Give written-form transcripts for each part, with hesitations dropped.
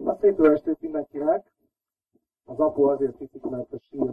A szép jó estét mindenkinek. Az apu azért hiszik, mert a sír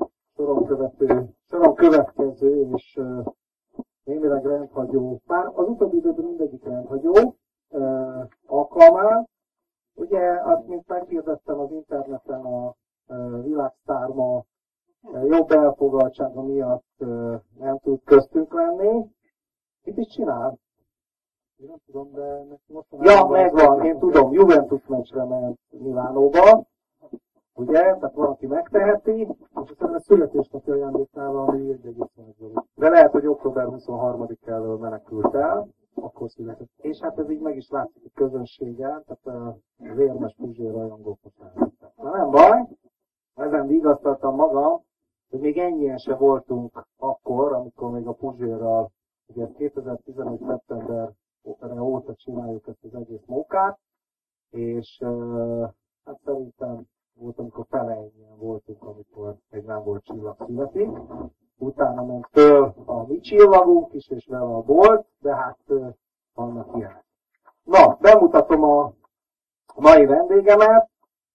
soron következő és némileg rendhagyó. Bár az utóbbi időben mindegyik rendhagyó alkalmán. Ugye, azt mint meghirdettem az interneten, a világsztár ma jobb elfogadtsága miatt nem tud köztünk lenni. Mit is csinál? Én nem tudom, de ja, megvan, én tudom, Juventus meccsre ment Milánóba, ugye, tehát valaki megteheti, és aztán a születésnapi ajándéknál valami 1,8. De lehet, hogy október 23-áról menekült el, akkor született. És hát ez így meg is látszik a közönségen, tehát az érmes Puzsér rajongók most. Na nem baj, ezen vigasztaltam magam, hogy még ennyien se voltunk akkor, amikor még a Puzsérral, ugye 2015. szeptember óta csináljuk ezt az egész mókát, és hát szerintem volt, amikor fele ennyien voltunk, amikor még nem volt csillag születik. Utána ment föl a mi csillagunk is, és vele a bolt, de hát vannak ilyenek. Na, bemutatom a mai vendégemet,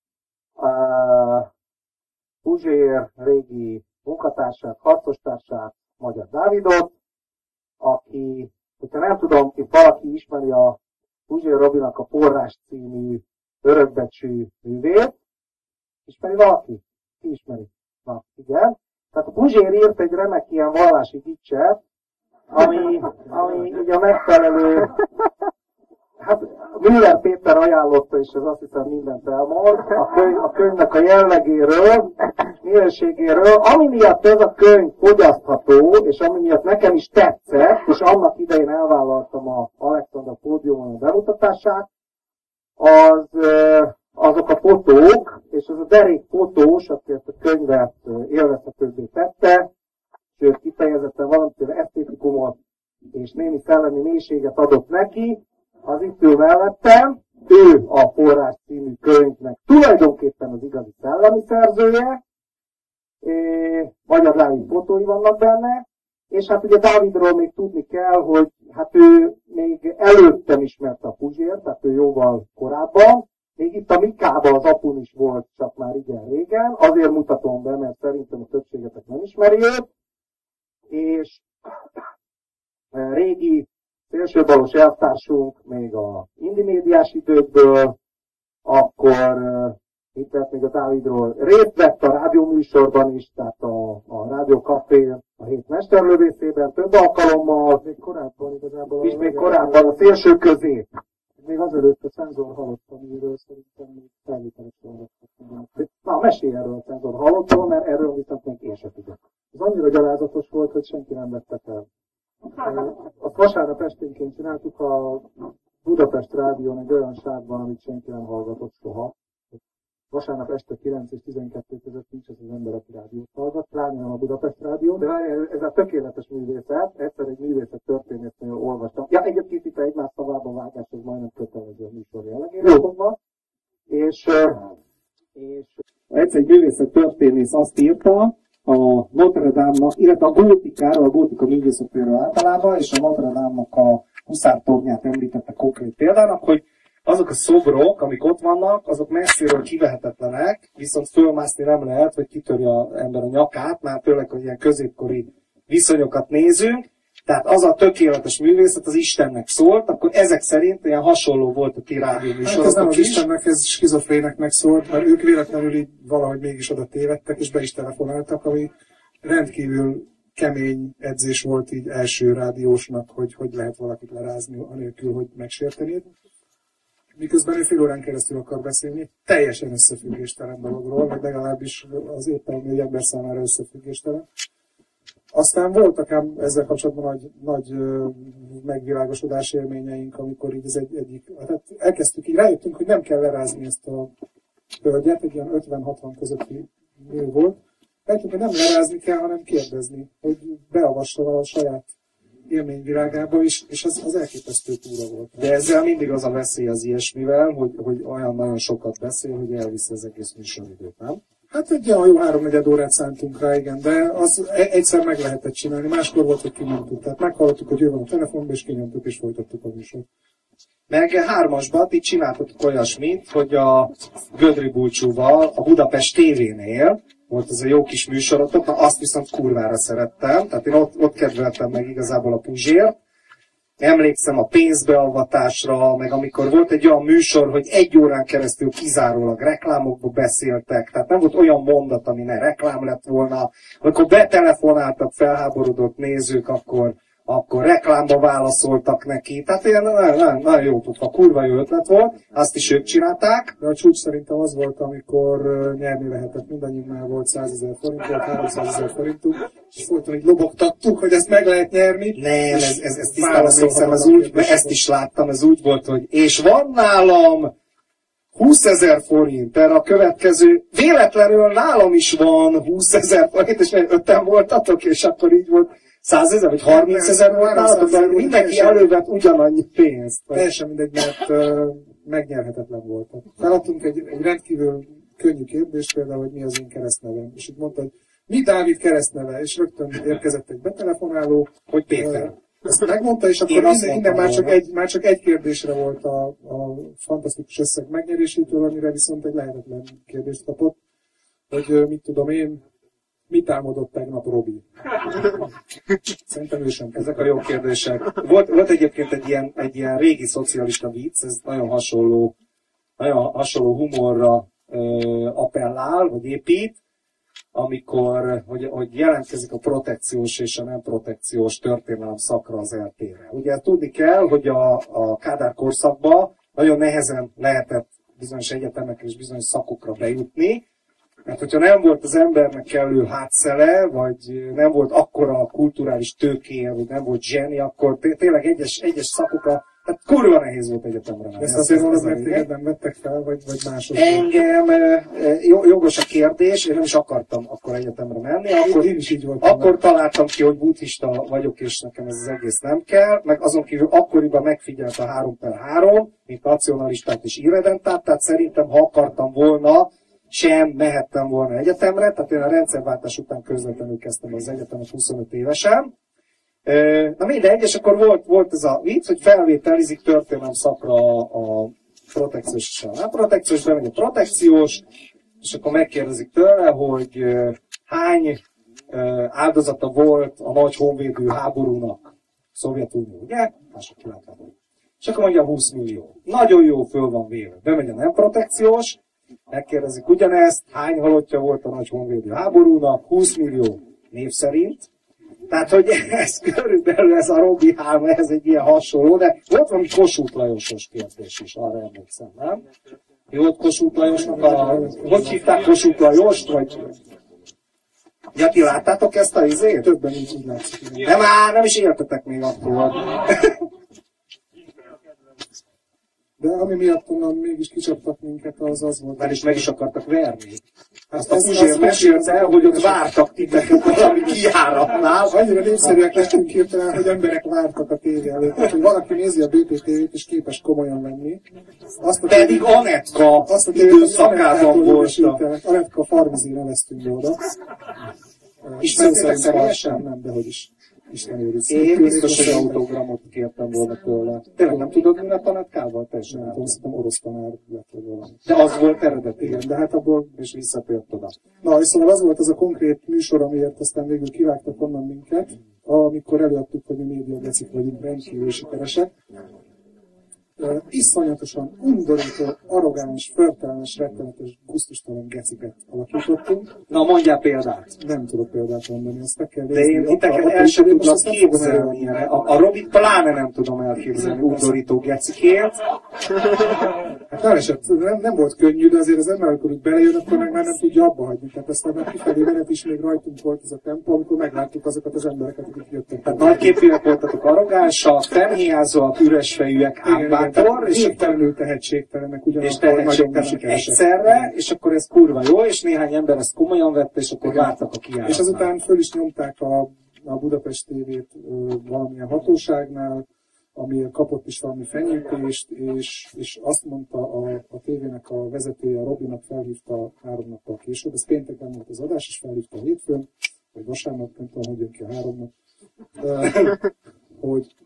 Puzsér régi munkatársát, harcostársát, Magyar Dávidot, aki, hogyha nem tudom, itt valaki ismeri a Puzsér Robinak a Forrás című örökbecsű művét. Ismeri valaki? Ki ismeri? Na, igen. Tehát a Puzsér írt egy remek ilyen vallási gicset, ami ugye a megfelelő, hát Müller Péter ajánlotta, és ez azt hiszem mindent elmond, a könyvnek a jellegéről, minőségéről, ami miatt ez a könyv fogyasztható, és ami miatt nekem is tetszett, és annak idején elvállaltam a Alexander pódiumon a bemutatását, azok a fotók, és az a derék fotós, aki ezt a könyvet élvezhetőbbé tette, sőt kifejezetten valamiféle esztétikumot és némi szellemi mélységet adott neki, az itt ül mellettem, ő a Forrás című könyvnek tulajdonképpen az igazi szellemi szerzője, Magyar Dávid fotói vannak benne, és hát ugye Dávidról még tudni kell, hogy hát ő még előttem ismerte a Puzsért, tehát ő jóval korábban, még itt a Mikában az apun is volt, csak már igen régen, azért mutatom be, mert szerintem a többségetek nem ismeri őt, és régi szélsőbalos elvtársunk még a indimédiás időkből, akkor itt lett még a Dávidról részt vett a rádióműsorban is, tehát a Rádió Café a hét mesterlövészében több alkalommal, még korábban igazából. És még korábban a szélső közép. Még azelőtt a Cenzor halott, amiről szerintem még felvételesen hallottak. Na, mesélj erről a Cenzor halottról, mert erről viszont még én sem tudok. Ez annyira gyalázatos volt, hogy senki nem vette fel. Azt vasárnap esténként csináltuk a Budapest Rádión egy olyan sávban, amit senki nem hallgatott soha. Vasárnap este 9 és 12 között nincs az ember, aki rádiót hallgat, pláne nem a Budapest Rádió, de ez a tökéletes művészet, egyszer egy művészet történésznél olvastam. Ja, egyébként itt egymás szavába vágás, ez majdnem kötelező a műsor jellegére fogva. És egyszer egy művészet történész azt írta, a Notre Dame-nak, illetve a gótikáról, a gótika művészetéről általában, és a Notre Dame-nak a huszártornyát említette konkrét példának, hogy azok a szobrok, amik ott vannak, azok messziről kivehetetlenek, viszont fölmászni nem lehet, hogy kitörje az ember a nyakát, már tényleg, hogy ilyen középkori viszonyokat nézünk, tehát az a tökéletes művészet az Istennek szólt, akkor ezek szerint ilyen hasonló volt a ti rádióműsorotok. Hát ez nem az Istennek, ez skizofréneknek szólt, mert ők véletlenül így valahogy mégis oda tévedtek, és be is telefonáltak, ami rendkívül kemény edzés volt így első rádiósnak, hogy lehet valakit lerázni, anélkül, hogy megsértenéd. Miközben ő fél órán keresztül akar beszélni, teljesen összefüggéstelen dologról, vagy legalábbis az éppen egy ember számára összefüggéstelen. Aztán voltak ám ezzel kapcsolatban nagy megvilágosodás élményeink, amikor így az egyik, tehát elkezdtük, így rájöttünk, hogy nem kell lerázni ezt a hölgyet, egy ilyen 50-60 közötti nő volt. Rájöttünk, hogy nem lerázni kell, hanem kérdezni, hogy beavasson a saját élményvilágába is, és az elképesztő túra volt. De ezzel mindig az a veszély az ilyesmivel, hogy olyan nagyon sokat beszél, hogy elviszi az egész műsoridőt, nem? Hát egy olyan jó 3-4 órát szántunk rá, igen, de az egyszer meg lehetett csinálni, máskor volt, hogy kinyomtuk. Tehát meghallottuk, hogy ő van a telefonban, és kinyomtuk, és folytattuk a műsort. Meg hármasban itt csináltatok olyasmit, hogy a Gödri Bulcsúval a Budapest TV-nél volt ez a jó kis műsorotok, na azt viszont kurvára szerettem, tehát én ott kedveltem meg igazából a Puzsért. Emlékszem a pénzbeavatásra, meg amikor volt egy olyan műsor, hogy 1 órán keresztül kizárólag reklámokba beszéltek, tehát nem volt olyan mondat, ami ne reklám lett volna. Amikor betelefonáltak felháborodott nézők, akkor reklámba válaszoltak neki. Tehát ilyen nagyon jó pufa, kurva jó ötlet volt, azt is ők csinálták. De a csúcs szerintem az volt, amikor nyerni lehetett, mindannyiunknál volt 100 000 forint, volt 300 000 forintunk, és folyton így lobogtattuk, hogy ezt meg lehet nyerni. Nem, ez tisztán emlékszem, ez úgy, mert ezt is láttam, ez úgy volt, hogy és van nálam 20 000 forint, erre a következő, véletlenül nálam is van 20 000 forint, és 5-en voltatok, és akkor így volt 100 000 vagy 30 000 volt nálatok, de mindenki elővett ugyanannyi pénzt. Teljesen mindegy, mert megnyerhetetlen volt. Feladtunk egy rendkívül könnyű kérdést, például, hogy mi az én keresztnevem. És itt mondta, hogy mi Dávid keresztneve, és rögtön érkezett egy betelefonáló, hogy Péter. Ezt megmondta, és akkor innen már csak egy kérdésre volt a fantasztikus összeg megnyerésétől, amire viszont egy lehetetlen kérdést kapott, hogy mit tudom én, mit álmodott tegnap Robi? Szerintem ő sem. Ezek a jó kérdések. Volt egyébként egy ilyen régi szocialista vicc, ez nagyon hasonló humorra appellál, vagy épít, amikor, hogy jelentkezik a protekciós és a nem protekciós történelem szakra az eltére. Ugye tudni kell, hogy a Kádár korszakban nagyon nehezen lehetett bizonyos egyetemekre és bizonyos szakokra bejutni, mert hogyha nem volt az embernek kellő hátszele, vagy nem volt akkora kulturális tőkéje, vagy nem volt zseni, akkor tényleg egyes szakokra, tehát kurva nehéz volt egyetemre menni. Ezt azért mondod, mert téged nem vettek fel, vagy mások? Engem, jogos a kérdés, én nem is akartam akkor egyetemre menni. Én is így voltam. Akkor találtam ki, hogy buddhista vagyok, és nekem ez az egész nem kell, meg azon kívül akkoriban megfigyelt a 3x3, mint nacionalistát és irredentát, tehát szerintem, ha akartam volna, sem mehettem volna egyetemre, tehát én a rendszerváltás után közvetlenül kezdtem az egyetemet 25 évesen. Na mindegy, és akkor volt ez a vicc, hogy felvételizik történelem szakra a protekciós és a nem protekciós, bemegy a protekciós, és akkor megkérdezik tőle, hogy hány áldozata volt a nagy honvédő háborúnak Szovjetunió, ugye? Mások világháború. És akkor mondja 20 millió. Nagyon jó, föl van véve. Bemegy a nem protekciós, megkérdezik ugyanezt, hány halottja volt a nagy honvédő háborúnak, 20 millió név szerint. Tehát, hogy ez körülbelül ez a Robi Háma, ez egy ilyen hasonló, de volt valami Kossuth Lajosos kérdés is, arra emlékszem, nem? Mi volt Kossuth Lajosnak hogy hívták Kossuth Lajost, vagy... Ja, ti láttátok ezt a izét? Többen így látszik. Nem is értetek még akkor. De ami miatt onnan mégis kicsaptak minket, az volt. Mert is meg is akartak verni. Azt a Puzsér mesélte, hogy ott vártak titeket valami kijáratnál. Annyira népszerűek lettünk hirtelen, hogy emberek vártak a tévé előtt. Hogy valaki nézi a BPTV-t és képes komolyan venni. Pedig Anetka időszakában voltak. Anetka Farvizé neveztünk be oda. Ismertétek személyesen? Nem, de hogy is. Isten őriz. Én biztos, hogy autogramot kértem volna tőle. Tényleg nem tudod, mi lett Anetkával? Teljesen nem tudom, szerintem orosz tanár lett volna. De az volt eredeti. Igen, de hát abból... És visszatért oda. Na, és szóval az volt az a konkrét műsor, amiért aztán végül kivágtak onnan minket, amikor előadtuk, hogy mi médiagecik vagyunk, rendkívül sikeresek. Iszonyatosan undorító, arrogáns, förtelmes, rettenetes, gusztustalan geciket alakítottunk. Na, mondjál példát. Nem tudok példát mondani, ezt meg kell nézni. De én titeket el sem tudlak képzelni. A Robit pláne nem tudom elképzelni undorító gecikért. Hát nem volt könnyű, de azért az ember, amikor úgy belejön, akkor meg már nem tudja abba hagyni. Tehát aztán már kifelé menet is még rajtunk volt ez a tempó, amikor megláttuk azokat az embereket, akik jöttek. Tehát nagyképűek voltatok, arrogánsak, fennhiányzóak, üresfejűek, ámbátor, és végtelenül tehetségtelenek, ugyanakkor nagyon sikeresek egyszerre, és akkor ez kurva jó, és néhány ember ezt komolyan vette, és akkor vártak a kijáratnál. És azután föl is nyomták a Budapest TV-t valamilyen hatóságnál, ami kapott is valami fenyítést, és azt mondta a tévének a vezetője, a Robinak felhívta 3 nappal később, ez pénteken volt az adás, és felhívta hétfőn, vagy vasárnap, nem tudom, hogy jön ki a 3 nap, hogy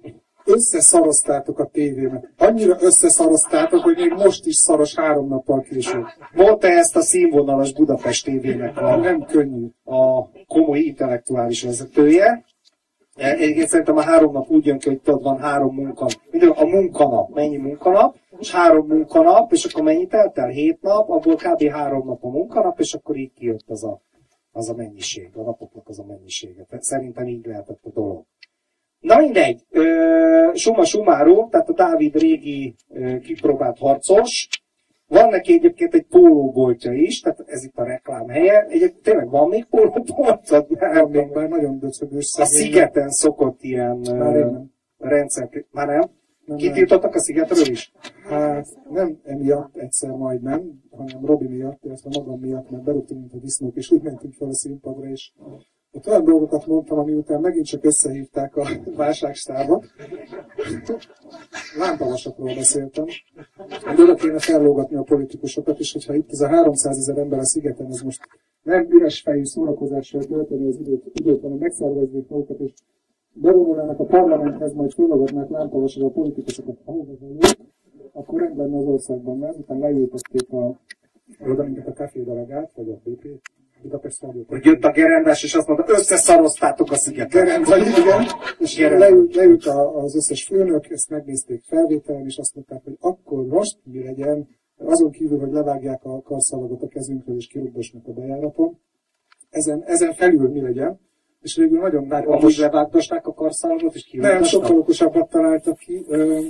összeszaroztátok a tévémet. Annyira összeszaroztátok, hogy még most is szaros 3 nappal később. Mondta ezt a színvonalas Budapest tévének Nem könnyű. a komoly intellektuális vezetője. Egyébként szerintem a 3 nap úgy jön ki, hogy tudod, van 3 munkanap. A munkanap, mennyi munkanap, és 3 munkanap, és akkor mennyi telt el? 7 nap, abból kb. 3 nap a munkanap, és akkor így kijött az a mennyiség, a napoknak az a mennyisége. Szerintem így lehetett a dolog. Na mindegy, summa summarum, tehát a Dávid régi kipróbált harcos, van neki egyébként egy pólóboltja is, tehát ez itt a reklám helye. Egyébként tényleg van még pólóboltod? Van még már nagyon döcögös A Szigeten szokott ilyen rendszer... Már nem? Kitiltottak a Szigetről is? Hát nem emiatt egyszer majd nem, hanem Robi miatt, illetve magam miatt, mert berúgtunk, mint a disznók, és úgy mentünk fel a színpadra, és ott olyan dolgokat mondtam, ami után megint csak összehívták a válságstábot. Lámpavasokról beszéltem. Hogy oda kéne fellógatni a politikusokat, és hogyha itt ez a 300 000 ember a Szigeten, ez most nem üres fejű szórakozással tölteni az időt, hanem megszerveznék magukat, és bevonulnának a parlamenthez, majd föllogatnák lámpavasra a politikusokat, ahova vannak, akkor rend lenne az országban, mert után leültették oda minket a Café Delegát, vagy a BP, Budapest Rádió. Hogy jött a gerendás, és azt mondta, összeszaroztátok a Szigetet. Gerendás, igen. És leült az összes főnök, ezt megnézték felvételen, és azt mondták, hogy akkor most mi legyen, azon kívül, hogy levágják a karszalagot a kezünkről, és kirúgdosnak a bejáraton, ezen felül mi legyen. És végül nagyon várjuk. Most levágdosták a karszalagot, és kirúgdosnak? Nem, sokkal okosabbat találtak ki.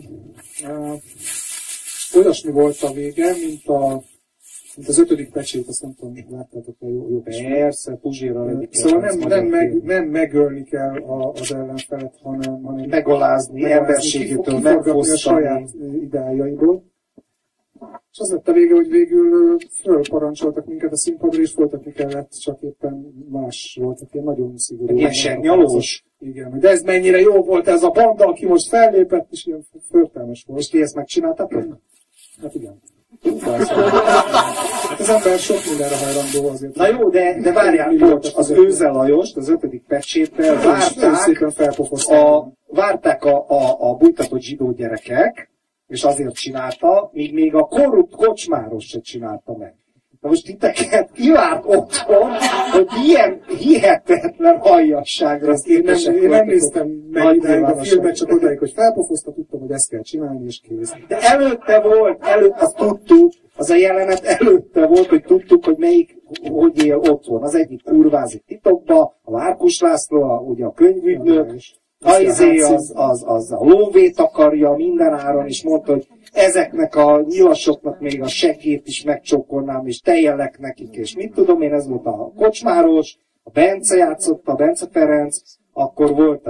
Olyasmi volt a vége, mint az 5. pecsét, azt nem tudom, láttátok a jó persze, Puzsérral egyik. Szóval nem megölni kell az ellenfelet, hanem megalázni, emberségétől megfosztani a saját ideájaiból. És az lett a vége, hogy végül fölparancsoltak minket a színpadra, és folytatni kellett, csak éppen más volt, ilyen nagyon szigorú. Ilyen segnyalós. Igen, de ez mennyire jó volt ez a banda, aki most fellépett, és ilyen förtelmes volt. És ti ezt megcsináltatok? Hát igen. Hát az ember sok mindenre hajlandó azért. Na jó, de várjál, bocs, az Őze Lajost, az 5. pecséttel várták a bújtatott zsidó gyerekek, és azért csinálta, míg még a korrupt kocsmáros se csinálta meg. Na most titeket kivárt otthon, hogy ilyen hihetetlen hajasságra képesek. Én nem néztem meg idáig a filmet, csak odáig, hogy felpofozta, tudtam, hogy ezt kell csinálni, és kész. De előtte volt, azt tudtuk, az a jelenet előtte volt, hogy tudtuk, hogy melyik, hogy él otthon. Az egyik kurvázik titokba, a Márkus László, ugye a könyvügynök, az a lóvét akarja minden áron, és mondta, hogy ezeknek a nyilasoknak még a seggét is megcsókolnám, és tejelek nekik, és mit tudom én, ez volt a kocsmáros, a Bence játszotta, a Bence Ferenc, akkor volt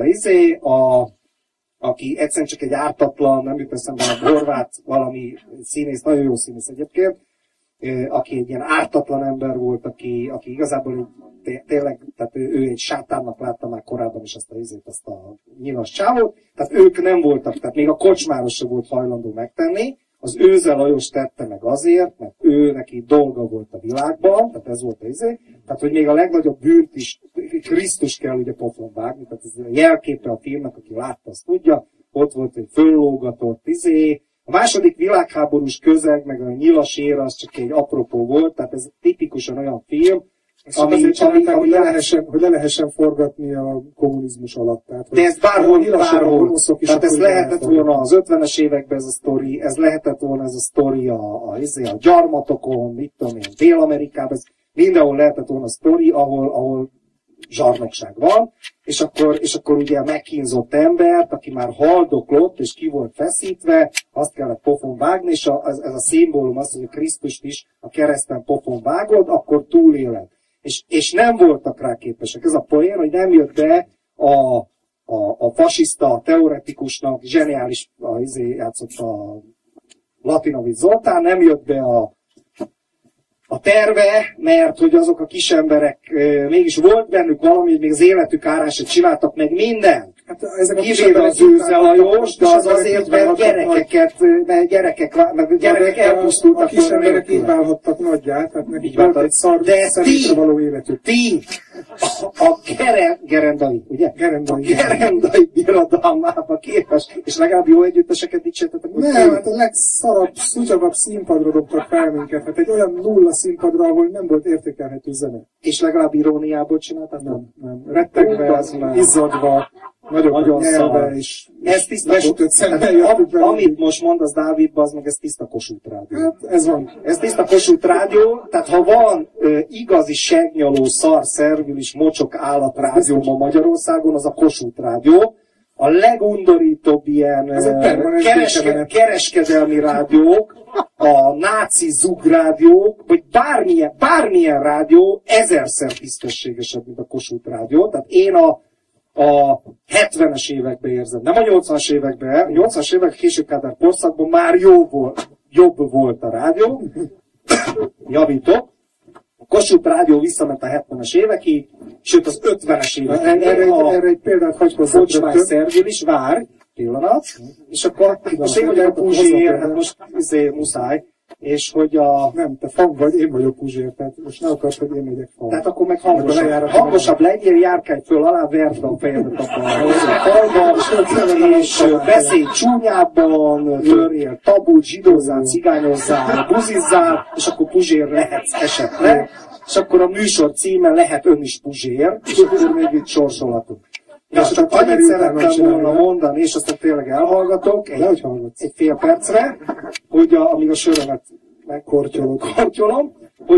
aki egyszerűen csak egy ártatlan, nem jut eszembe, a horvát valami színész, nagyon jó színész egyébként, aki egy ilyen ártatlan ember volt, aki igazából tényleg, tehát ő egy sátánnak látta már korábban is azt a nyilas csávót, tehát ők nem voltak, tehát még a kocsmáros sem volt hajlandó megtenni, az Őze Lajos tette meg azért, mert ő neki dolga volt a világban, tehát ez volt tehát hogy még a legnagyobb bűnt is Krisztus kell ugye pofon vágni, tehát ez a jelképe a filmnek, aki látta, azt tudja, ott volt egy föllógatott A második világháborús közeg, meg a nyilas éra, az csak egy apropó volt, tehát ez tipikusan olyan film, hogy le lehessen forgatni a kommunizmus alatt. Tehát, de ez bárhol. Tehát ez lehetett volna az 50-es években ez a sztori, ez lehetett volna ez a sztori a gyarmatokon, mit tudom én, Dél-Amerikában, ez mindenhol lehetett volna a sztori, ahol zsarnokság van, és akkor ugye megkínzott embert, aki már haldoklott, és ki volt feszítve, azt kellett pofon vágni, és ez a szimbólum az, hogy a Krisztust is a kereszten pofon vágod, akkor túléled. És nem voltak rá képesek. Ez a poén, hogy nem jött be a fasiszta teoretikusnak, zseniális, játszott a Latinovics Zoltán, nem jött be a terve, mert hogy azok a kis emberek, mégis volt bennük valami, hogy még az életük árán se csináltak meg mindent. Hát kivéve az Őze Lajos, de az azért, mert gyerekek elpusztultak. A kis emberek így válhattak nagyját, tehát nekik volt egy szar, szerint való életük. Ti Gerendai, ugye? Gerendai. A Gerendai birodalmába képes, és legalább jó együtteseket dicsértetek. Nem, hát a legszarabb, szutyagabb színpadra dobtak fel minket. Hát egy olyan nulla színpadra, ahol nem volt értékelhető zene. És legalább iróniából csináltad? Nem. Rettegve, izzadva, nagyon nyelve, és lesütött szemmel jöttük be. Amit most mondasz, Dávid, az meg ez tiszta Kossuth Rádió. Hát ez van. Ez tiszta Kossuth Rádió, tehát ha van igazi segnyaló, szar, szervilis, mocsok állatrádió ma Magyarországon, az a Kossuth Rádió. A legundorítóbb ilyen kereskedelmi rádiók, a náci zugrádiók, vagy bármilyen rádió ezerszer tisztességesebb, mint a Kossuth Rádió. Tehát én a 70-es években érzem, nem a 80-as években, a 80-as évek később Kádár korszakban már jobb volt a rádió, javítok. A Kossuth Rádió visszament a 70-es évekig, sőt az 50-es évekig. Erre egy példát hagy hozzá. Kocsmány Szervilis, várj, pillanat, és akkor most én vagyok a Puzsér, hát most muszáj, és hogy Nem, te fag vagy, én vagyok Puzsér, tehát most ne akarsz, hogy én megyek fag. Tehát akkor meg hangosabb legyél, járkálj föl alá, verd a fejedet abban a falba, és beszélj csúnyában, törjél tabut, zsidózzál, cigányozzál, buzizzál, és akkor Puzsér lehetsz esetleg, és akkor a műsor címe lehet ön is Puzsér, és akkor még itt sorsolhatunk. Ja, és csak annyit szerettem volna mondani, és aztán tényleg elhallgatok egy fél percre, hogy amíg a sörömet megkortyolom,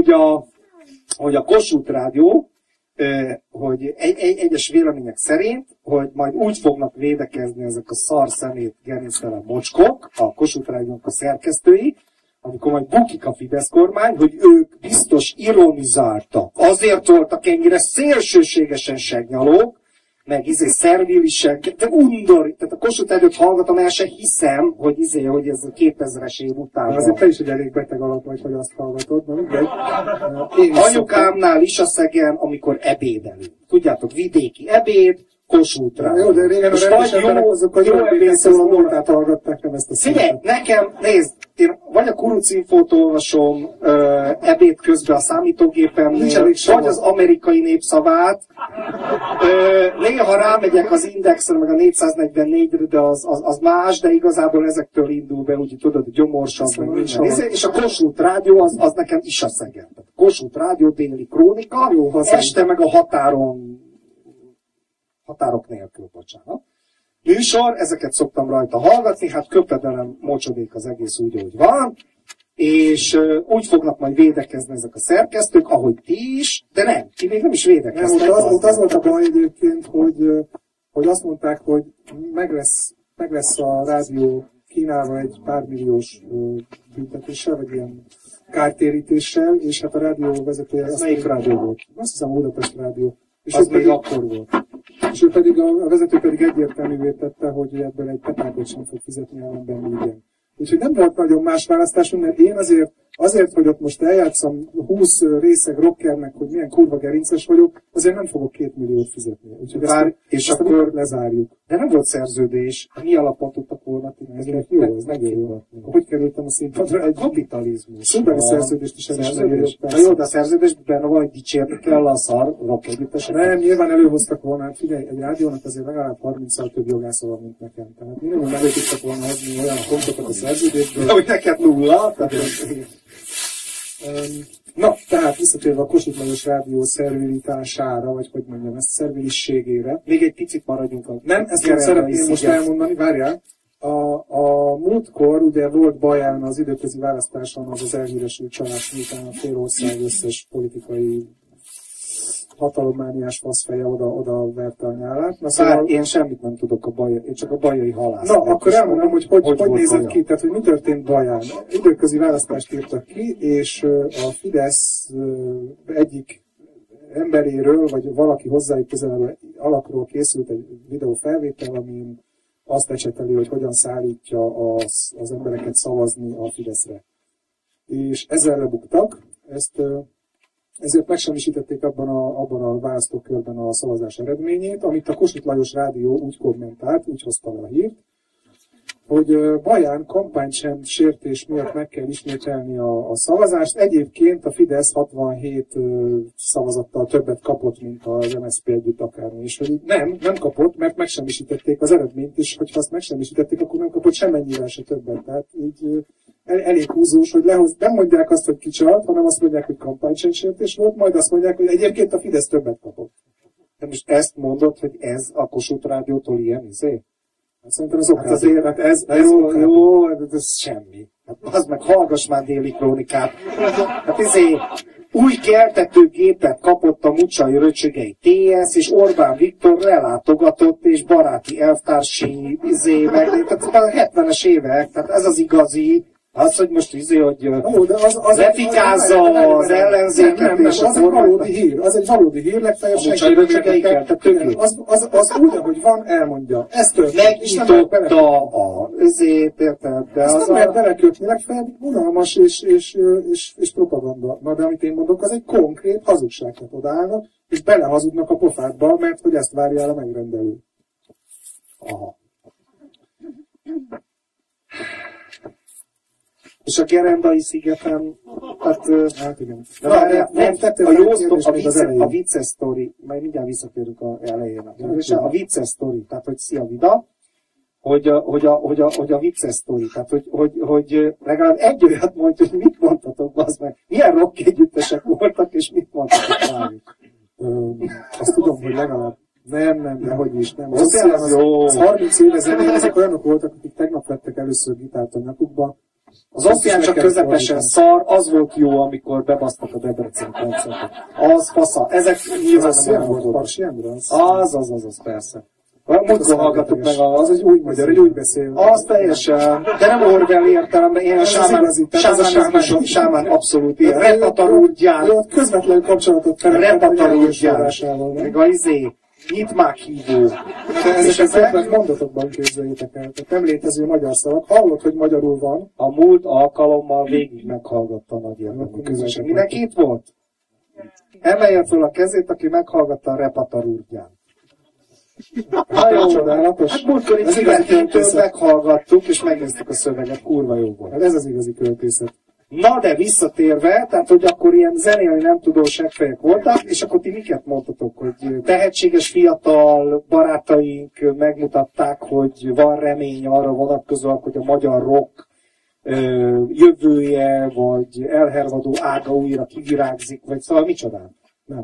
hogy a Kossuth Rádió, hogy egyes vélemények szerint, hogy majd úgy fognak védekezni ezek a szar szemét gerinctelen mocskok, a Kossuth Rádiónak a szerkesztői, amikor majd bukik a Fidesz kormány, hogy ők biztos ironizáltak. Azért voltak ennyire szélsőségesen segnyalók, meg szervilisek, de undorít. Tehát a Kossuth Rádiót hallgatom, el se hiszem, hogy ez a 2000-es év után van. Azért te is egy elég beteg alap vagy, hogy azt hallgatod, na mindegy. Anyukámnál is a Szegen, amikor ebédelünk. Tudjátok, vidéki ebéd, Kossuth Rádió. Jó, de régen a rendes emberek azok a jó ebédszólókat hallgatták, nem ezt a szívet. Figyelj, nekem, nézd, én vagy a Kurucinfót olvasom ebéd közben a számítógépemnél, vagy az amerikai népszavát. Néha rámegyek az Indexre, meg a 444-re, de az más, de igazából ezektől indul be, úgy tudod, a gyomorsabb, meg minden. És a Kossuth Rádió az nekem is a Szegen. Kossuth Rádió, déli krónika, jó, este meg a határok nélkül, bocsánat. Műsor, ezeket szoktam rajta hallgatni, hát köpedelem mocsodék az egész úgy, ahogy van, és úgy fognak majd védekezni ezek a szerkesztők, ahogy ti is, de nem, ti még nem is védekeztek. Ott az volt a baj egyébként, hogy azt mondták, hogy meg lesz a rádió kínálva egy pár milliós büntetéssel, vagy ilyen kártérítéssel, és hát a rádió vezetője... Ez melyik rádió volt? Azt hiszem, a Budapest Rádió. És az még akkor volt. És ő pedig, a vezető pedig egyértelművé tette, hogy ebből egy petákot sem fog fizetni, ellenben mi igen. Úgyhogy nem volt nagyon más választásunk, mert én azért, hogy ott most eljátszom 20 részeg rockernek, hogy milyen kurva gerinces vagyok, azért nem fogok 2 milliót fizetni. Úgyhogy és akkor lezárjuk. De nem volt szerződés. Mi alapon tudtak volna? Jó, ez nagyon jó. Hogy kerültem a színpadra? Egy kapitalizmus. Színpadi szerződést is szerződés. Na jó, de a szerződésben benne van, hogy dicsérni kell a szar rock együttesek. Nem, nyilván előhoztak volna. Hát figyelj, egy rádiónak azért legalább 30-szal több jogásza van, mint nekem. Tehát minimum elő tudtak volna hozni olyan pontokat a szerződésből. De hogy neked nulla? Na, tehát visszatérve a Kossuth Lajos Rádió szervilitására, vagy hogy mondjam, ezt szervilisségére. Még egy picit maradjunk a... Nem, ezt nem szeretném most elmondani, várjál. A múltkor ugye volt Baján az időközi választáson az elhíresült csalás, miután a félország összes politikai hatalommániás faszfeje oda verte a nyálát. Na, szóval én semmit nem tudok én csak a bajai halász. Na, akkor elmondom, hogy nézett ki, tehát hogy mi történt Baján. Időközi választást írtak ki, és a Fidesz egyik emberéről, vagy valaki hozzájuk közelebb alakról készült egy videófelvétel, amin azt ecseteli, hogy hogyan szállítja az embereket szavazni a Fideszre. És ezzel lebuktak, ezért megsemmisítették abban a választókörben a szavazás eredményét, amit a Kossuth Lajos Rádió úgy kommentált, úgy hozta le a hírt, Baján kampánycsend sértés miatt meg kell ismételni a szavazást. Egyébként a Fidesz 67 szavazattal többet kapott, mint az MSZP együtt akármi. És hogy nem kapott, mert megsemmisítették az eredményt, és hogyha azt megsemmisítették, akkor nem kapott semmennyivel se többet. Tehát így elég húzós, hogy nem mondják azt, hogy kicsalt, hanem azt mondják, hogy kampánycsend sértés volt, majd azt mondják, hogy egyébként a Fidesz többet kapott. De most ezt mondod, hogy ez a Kossuth Rádiótól ilyen izé? Hát szerintem az okát. Azért, hát ez ez semmi. Hát az meg hallgass már Déli Krónikát. Hát új kertetőgépet kapott a Mucsai Röcsögei TS, és Orbán Viktor lelátogatott, és baráti elvtársi tehát a 70-es évek, tehát ez az igazi, az, hogy most hogy lefikázza az ellenzéket, és az egy valódi hír. Az egy valódi hír, legfeljebb senki az úgy, ahogy van, elmondja. Ez történt. Megnyitotta érted? De az nem lehet belekötni, legfeljebb unalmas és propaganda. Na, de amit én mondok, az egy konkrét hazugság. Tehát odaállnak, és belehazudnak a pofádba, mert hogy ezt várja el a megrendelő. Aha. És a Gerendai szigeten, hát igen. A vicces sztori, majd mindjárt visszatérünk az elején. A vicces sztori, tehát hogy szia Vida, hogy a vicces sztori, tehát hogy legalább egy olyat mondja, hogy mit mondtatok, az meg, milyen rock együttesek voltak, és mit mondtatok rájuk. Azt tudom, hogy legalább nem, de hogy is nem. Az 30 éve zenén, ezek olyanok voltak, akik tegnap vettek először gitárt a nyakukba. Az Osztián csak közepesen szar, az volt jó, amikor bebasztak a Debrecen koncertet. Az fasza. Ezek nyilván nem volt Parsi András. Az, persze. Múltkor hallgattuk meg az egy új magyar, egy új beszél. Az teljesen, de nem Orwell értelemben, én a sámán abszolút ilyen. Repatarúrgyár. Közvetlen kapcsolatot teremtett. Repatarúrgyár. Meg a nyitmák hívó. Ezeket mondatokban képzeljétek el. Tehát nem létező magyar szavak. Hallod, hogy magyarul van. A múlt alkalommal végig meghallgatta a nagy érdemű közönség. Mindenki itt volt? Emelje föl a kezét, aki meghallgatta a Repatarúrgyán. Nagyon csodálatos. Hát múltkor itt Szigetintől meghallgattuk, és megnéztük a szöveget, kurva jó volt. Hát ez az igazi költészet. Na de visszatérve, tehát hogy akkor ilyen zenélni nem tudó seggfejek voltak, és akkor ti miket mondtatok, hogy tehetséges fiatal barátaink megmutatták, hogy van remény arra vonatkozóan, hogy a magyar rock jövője, vagy elhervadó ága újra kivirágzik, vagy szóval micsodán? Nem.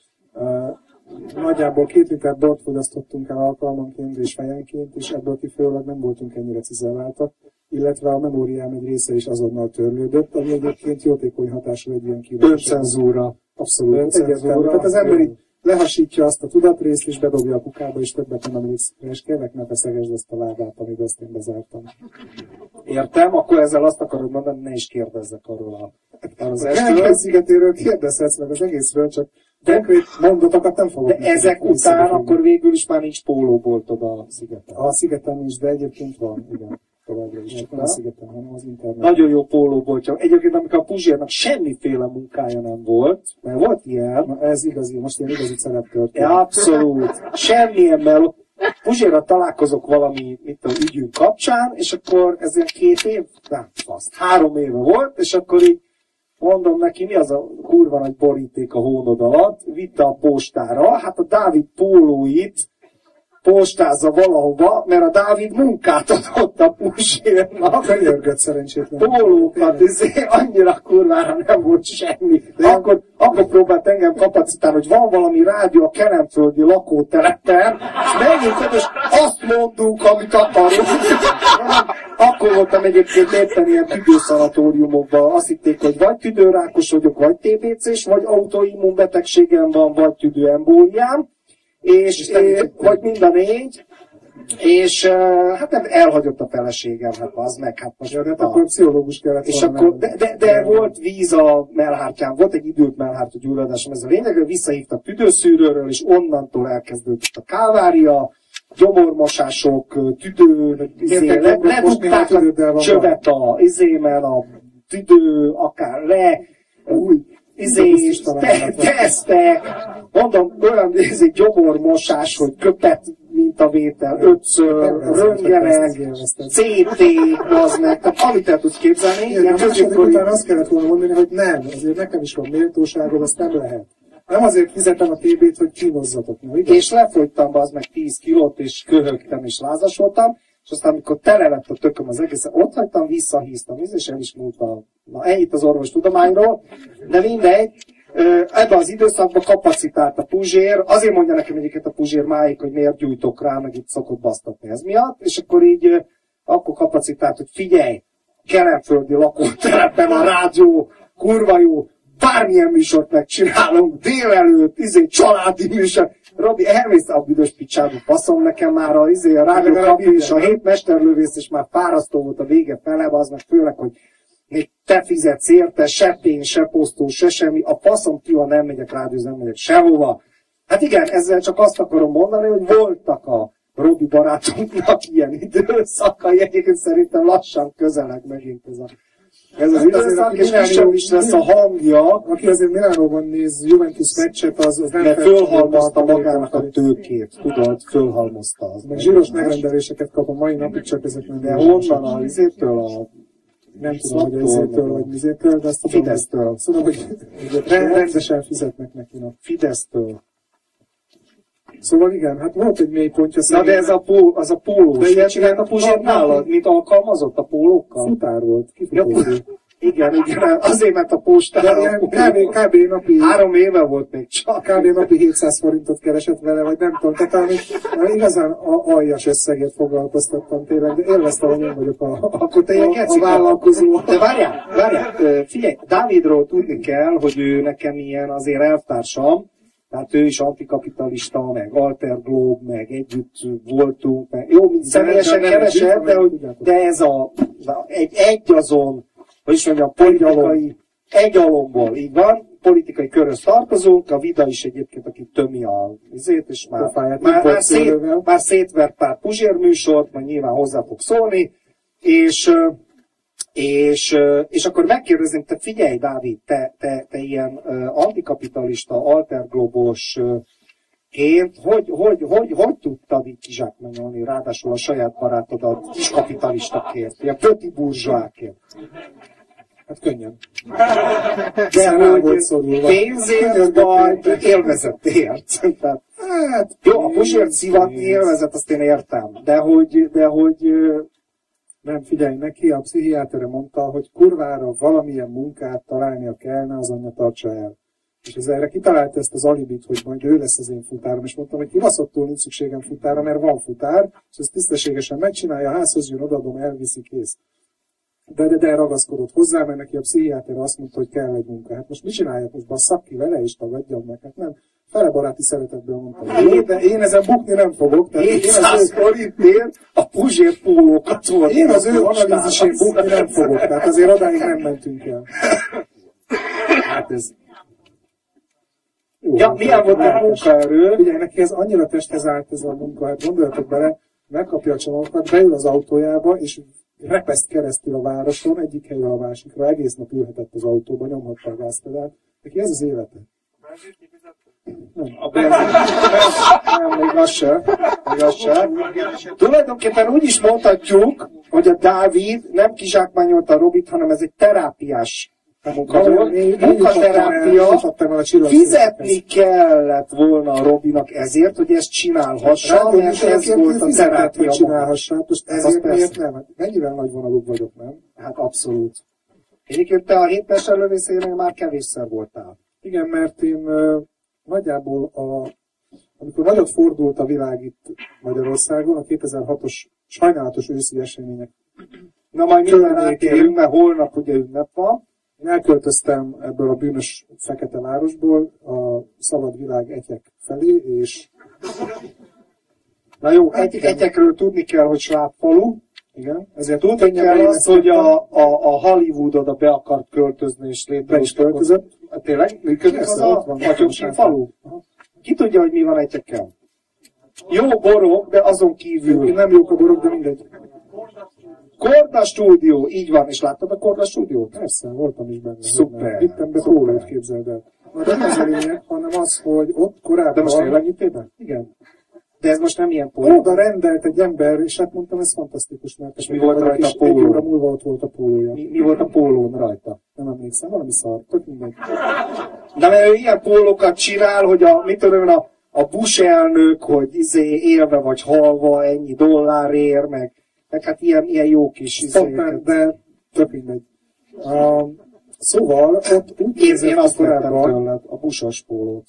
Nagyjából 2 liter bort fogyasztottunk el alkalmanként és fejenként, és ebből kifolyólag nem voltunk ennyire cizelláltak, illetve a memóriám egy része is azonnal törlődött, ami egyébként jótékony hatású egy ilyen kívül. Öncenzúra. Abszolút. Egyértelmű. Tehát az ember így lehasítja azt a tudatrészt, és bedobja a kukába, és többet nem emlékszik, és kérlek, ne feszegesd azt a ládát, amiben ezt én bezártam. Értem, akkor ezzel azt akarod mondani, ne is kérdezzek arról az estről. Szigetéről kérdezhetsz meg az egészről, csak konkrét mondatokat nem fogok. De ezek után akkor végül is már nincs pólóboltod a szigeten. A szigeten nincs, de egyébként van, igen. Továbbra is, csak nem a szigeten, hanem az internet. Nagyon jó pólóboltja. Egyébként, amikor a Puzsérnak semmiféle munkája nem volt, mert volt ilyen. Na, ez igazi, most ilyen igazi szerepkört. Ja, abszolút. Semmilyen meló. Puzsérral találkozok valami, ügyünk kapcsán, és akkor ez ilyen 2 év, nem, fasz, 3 éve volt, és akkor így mondom neki, mi az a kurva nagy boríték a hónod alatt, vitte a postára, hát a Dávid pólóit postázza valahova, mert a Dávid munkát adott a Puzsérnak. Könyörgött szerencsétlen. Pólókat, annyira kurvára nem volt semmi. Akkor próbált engem kapacitálni, hogy van valami rádió a kelemföldi lakótelepen, és menjünk oda, és azt mondunk, amit akarunk. Akkor voltam egyébként éppen ilyen tüdőszanatóriumokban. Azt hitték, hogy vagy tüdőrákos vagyok, vagy TBC-s, vagy autoimmunbetegségem van, vagy tüdőembóliám. Vagy mind a 4, és hát nem elhagyott a feleségem, hát az meg, hát most... Ja, de akkor pszichológus kellett és akkor, de volt víz a mellhártyán, volt egy időt mellhártya gyulladásom, ez a lényeg, visszahívtak tüdőszűrőről, és onnantól elkezdődött a kávária, gyomormosások, tüdő, ledugták a csövet a izémen, a tüdő, akár tesztek, mondom, olyan gyomormosás, hogy köpet, mint mintavétel, 5-ször, röntgenek, CT, az meg, tehát amit el tudsz képzelni. Igen, a második után azt kellett volna mondani, hogy nem, azért nekem is van méltóságom, azt nem lehet. Nem azért fizetem a TB-t, hogy kínozzatok. És lefogytam be az meg 10 kilót, és köhögtem, és lázas voltam, és aztán, amikor tele lett a tököm az egészen, ott hagytam, visszahíztam, és el is múltam. Na, ennyit az orvostudományról, de mindegy. Ebben az időszakban kapacitált a Puzsér, azért mondja nekem egyiket a Puzsér máig, hogy miért gyújtok rá, meg itt szokott basztatni ez miatt, és akkor így, akkor kapacitált, hogy figyelj, kelemföldi lakótelepen a rádió, kurva jó, bármilyen műsort megcsinálunk, délelőtt, családi műsor. Robi, elmész a büdös picsába, faszom nekem már a rádió kapi és a 7 mesterlövész, és már fárasztó volt a vége fele, az meg főleg, hogy még te fizetsz érte, se pénz, se posztó, se semmi, a faszom ki, ha nem megyek rádiózni, nem megyek sehova. Hát igen, ezzel csak azt akarom mondani, hogy voltak a Robi barátunknak ilyen időszakai, egyébként szerintem lassan közeleg megint ez az időszak, és kisebb is lesz a hangja. Aki azért Milánóban néz Juventus meccset, az nem de fölhalmozta magának a tőkét, tudod, fölhalmozta. Meg zsíros megrendeléseket kap a mai napig, csak ezek nem. De honnan a izétől, nem tudom, hogy az izétől, vagy mizétől, de azt tudom, Fidesztől. Szóval, hogy rendesen fizetnek neki. Fidesztől. Szóval igen, hát volt egy mély pontja. Na de ez az a pólós. De ilyet csinált a Puzsér nálad, mint alkalmazott a pólókkal? Futár volt, kifutózó. Igen, azért ment a postára. Kb. napi... 3 éve volt még csak. Kb. Napi 700 forintot keresett vele, vagy nem tudom. Tehát igazán aljas összegért foglalkoztattam tényleg, de élveztem, hogy én vagyok akkor te ilyen a vállalkozó. De várjál, figyelj, Dávidról tudni kell, hogy ő nekem ilyen azért elvtársam, tehát ő is antikapitalista, meg Alter Globe, meg együtt voltunk, meg jó, személyesen kevesebb, de ez egy azon, hogy is mondjam, politikai, egy alomból, így van, politikai köröz tartozunk, a Vida is egyébként, aki tömi a vizét, és már szétvert pár Puzsér műsort, majd nyilván hozzá fog szólni, és akkor megkérdezném, te figyelj, Dávid, te ilyen antikapitalista, alterglobos hogy tudtad így kizsákmányolni, ráadásul a saját barátodat kiskapitalistakért, ilyen pöti burzsóákért? Hát könnyen. De hogy pénzért vagy élvezetért. Hát, jó, a Puzsért szivatni élvezet, azt én értem, de hogy nem, figyelj neki, a pszichiátere mondta, hogy kurvára valamilyen munkát találnia kellene, az anyja tartsa el. És ez erre kitalálta ezt az alibit, hogy majd ő lesz az én futárom, és mondtam, hogy kibaszottul nincs szükségem futára, mert van futár, és ezt tisztességesen megcsinálja, a házhoz jön, odaadom, elviszi, kész. De ragaszkodott hozzá, mert neki a pszichiáter azt mondta, hogy kell egy munka. Hát most mit csináljak? Most basszak ki vele, és tagadjam meg? Hát nem. Fele baráti szeretetből mondtam. De én ezen bukni nem fogok. 700 forintért a Puzsér pólókat volt. Én az ő analízisén bukni nem fogok. Tehát azért odáig nem mentünk el. Hát ez... Jó, ja, milyen volt a munkaerő? Ugye neki ez annyira testhez állt ez a munka. Hát gondoljatok bele, megkapja a csomagokat, beül az autójába, és repeszt keresztül a városon, egyik helyről a másikra, egész nap ülhetett az autóba, nyomhatta a gázpedált. Neki ez az élete. Nem, még az se. Tulajdonképpen úgy is mondhatjuk, hogy a Dávid nem kizsákmányolta a Robit, hanem ez egy terápiás munkaterápia. Fizetni kellett volna a Robinak ezért, hogy ezt csinálhassa, mert ez volt a terápia. Hogy csinálhassa, most ezért miért nem? Mennyivel nagyvonalúbb vagyok, nem? Hát abszolút. Egyébként te a 7 mesterlövészénél már kevésszer voltál. Igen, mert én nagyjából amikor nagyot fordult a világ itt Magyarországon, a 2006-os sajnálatos őszi események. Na majd minden átérünk, mert holnap ugye ünnep van. Én elköltöztem ebből a bűnös fekete városból a szabad világ egyek felé, és... Na jó, egyekről tudni kell, hogy slápfalu. Igen. Ezért tudni kell azt, hogy a Hollywood oda be akart költözni, és be is költözött. Tényleg? Működik az a Matyomsi falu? Ki tudja, hogy mi van egyekkel? Jó borok, de azon kívül... Nem jók a borok, de mindegy. Korda stúdió, így van. És láttad a Korda stúdiót? Persze, voltam is benne. Szuper. Vittem be pólót, képzeld el. Nem az a lényeg, hanem az, hogy ott korábban... De most tényleg itt éppen? Igen. De ez most nem ilyen póló. Oda rendelt egy ember, és hát mondtam, ez fantasztikus, mert és mi volt rajta a póló? Egy óra múlva ott volt a pólója. Mi volt a pólón rajta? Nem emlékszem, valami szar, tök mindegy. De mert ő ilyen pólókat csinál, hogy mit tudom, a Bush elnök, hogy élve vagy halva ennyi dollárért, meg hát ilyen jó kis de tök mindegy. Szóval ott úgy én azt vettem tőled, a Bush-os pólót.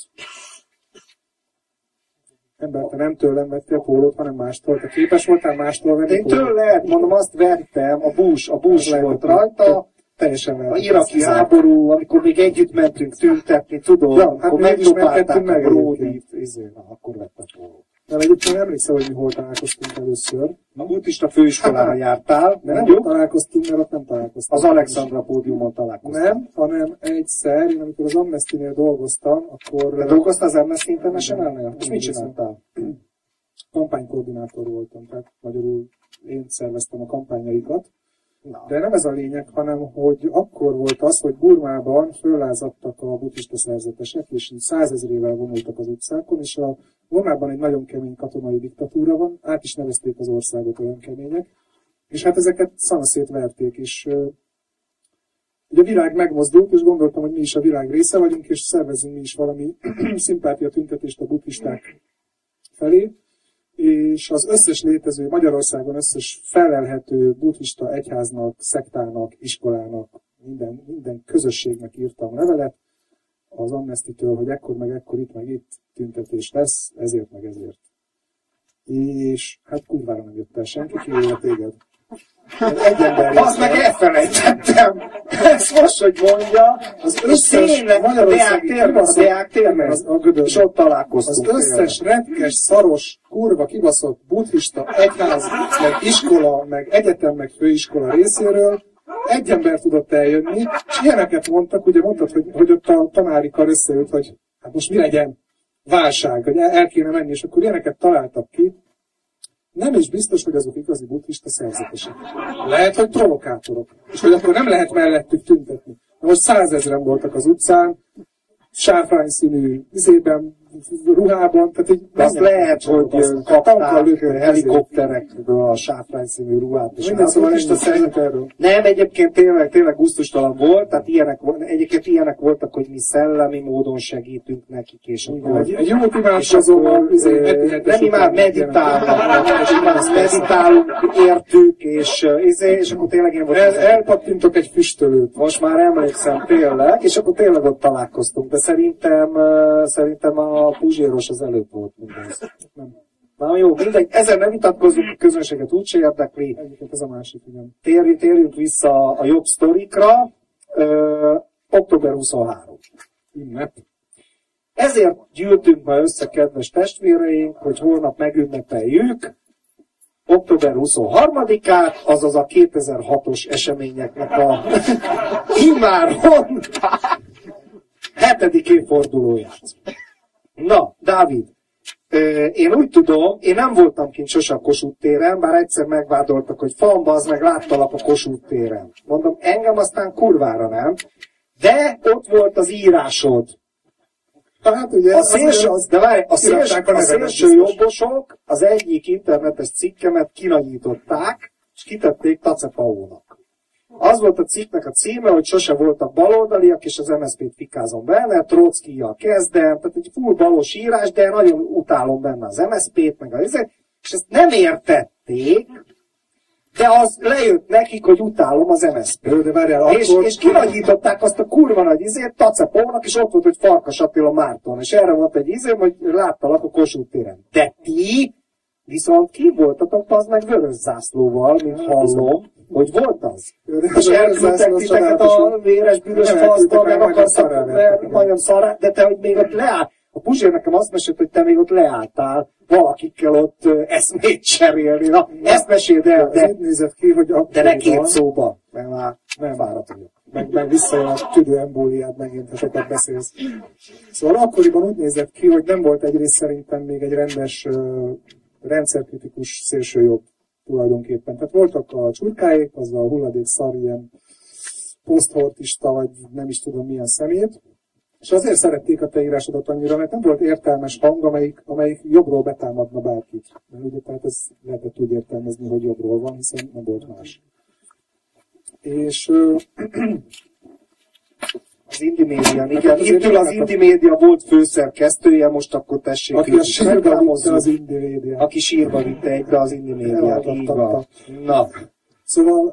Ember, te nem tőlem vettél a pólót, hanem mástól. Te képes voltál mástól venni én tőled, mondom, azt vettem, a Bush volt rajta, teljesen a iraki háború, amikor még együtt mentünk tüntetni, tudod, ja, hát akkor megdobálták a Brodit, akkor vettem pólót. De egyébként emlékszem, hogy mi hol találkoztunk először. A buddhista főiskolára jártál, nem ott találkoztunk, mert ott nem találkoztunk. Az Alexandra pódiumon találkoztunk. Nem, hanem egyszer, én amikor az Amnesty-nél dolgoztam, akkor... De dolgoztál az Amnesty International-nél? És mit csináltál? Kampánykoordinátor voltam, tehát magyarul én szerveztem a kampányaikat. De nem ez a lényeg, hanem hogy akkor volt az, hogy Burmában föllázadtak a buddhista szerzetesek, és 100 000-ével vonultak az utcákon, és a Burmában egy nagyon kemény katonai diktatúra van, át is nevezték az országot, olyan kemények, és hát ezeket szanaszét verték, és ugye a világ megmozdult, és gondoltam, hogy mi is a világ része vagyunk, és szervezzünk mi is valami szimpátia tüntetést a buddhisták felé, és az összes létező, Magyarországon összes felelhető buddhista egyháznak, szektának, iskolának, minden közösségnek írtam levelet az Amnesty-től, hogy ekkor meg itt tüntetés lesz, ezért meg ezért. És hát kurvára nem jött el senki, kivéve téged. Egy ember azt meg elfelejtettem. Ezt most, hogy mondja, az összes Deák térben, és ott találkoztunk. Az összes retkes, szaros, kurva kibaszott buddhista egyház, meg iskola, meg egyetem, meg főiskola részéről egy ember tudott eljönni, és ilyeneket mondtak, ugye mondtad, hogy ott a tanári kar összeült, hogy hát most mi legyen? Válság, hogy el kéne menni, és akkor ilyeneket találtak ki. Nem is biztos, hogy azok igazi buddhista szerzetesek. Lehet, hogy provokátorok. És hogy akkor nem lehet mellettük tüntetni. Na most 100 000-en voltak az utcán, sáfrányszínű ruhában, tehát így... Azt lehet, hogy kapták helikopterekből a sáfrányszínű ruhát. És nem, egyébként tényleg gusztustalan volt, tehát ilyenek voltak, hogy mi szellemi módon segítünk nekik, és akkor... Egy jó imádkozóval... Nem meditálunk, értük, és akkor tényleg én voltam... Elpattintok egy füstölőt. Most már emlékszem tényleg, és akkor tényleg ott találkoztunk, de szerintem a Puzséros az előbb volt mindez. Na jó, mindegy, ezzel nem vitatkozunk, a közönséget úgyse érdekli. Egyébként ez a másik, igen. Térjünk vissza a jobb sztorikra. Október 23. Ünnep. Ezért gyűltünk ma össze, kedves testvéreink, hogy holnap megünnepeljük október 23-át, azaz a 2006-os eseményeknek a immáron 7. évfordulóját. Na, Dávid, én úgy tudom, én nem voltam kint sose a Kossuth téren, bár egyszer megvádoltak, hogy famba, az meg láttalak a Kossuth téren. Mondom, engem aztán kurvára nem, de ott volt az írásod. Hát ugye a szélső jobbosok az egyik internetes cikkemet kinagyították, és kitették Tacepaónak. Az volt a cikknek a címe, hogy sose voltak baloldaliak, és az MSZP-t fikázom benne, Trockijjal kezdem, tehát egy full balos írás, de nagyon utálom benne az MSZP-t, meg és ezt nem értették, de az lejött nekik, hogy utálom az MSZP-t. De várjál, és kinagyították azt a kurva nagy Tacepónak, és ott volt, hogy Farkas Attila Márton, és erre volt egy hogy láttalak a Kossuth téren. De ti viszont ki voltatok az meg vörös zászlóval, mint hallom, hogy volt az. És elküldtek titeket a véres bűnös fasztal, meg akartak, majdnem szarrá, de te, hogy még ott leáll. A Puzsér nekem azt mesélt, hogy te még ott leálltál valakikkel ott eszmét cserélni. Na, ezt meséld el, de nézett ki, hogy de ne két szóba, mert már nem várat vagyok. Meg visszajön a tüdőembóliád, megint, ha sokat beszélsz. Szóval akkoriban úgy nézett ki, hogy nem volt egyrészt szerintem még egy rendes rendszerkritikus szélsőjobb tulajdonképpen. Tehát voltak a csurkáék, az a hulladékszar, ilyen poszthortista, vagy nem is tudom milyen szemét, És azért szerették a te írásodat annyira, mert nem volt értelmes hang, amelyik jobbról betámadna bárkit. Mert ugye tehát ez lehetett úgy értelmezni, hogy jobbról van, hiszen nem volt más. És az Indymedia, igen. Ittől az Indymedia volt főszerkesztője, most akkor tessék. Aki a sírba vitte az Indymedia. Aki sírba vitte egybe az Indymedia, így van. Na. Szóval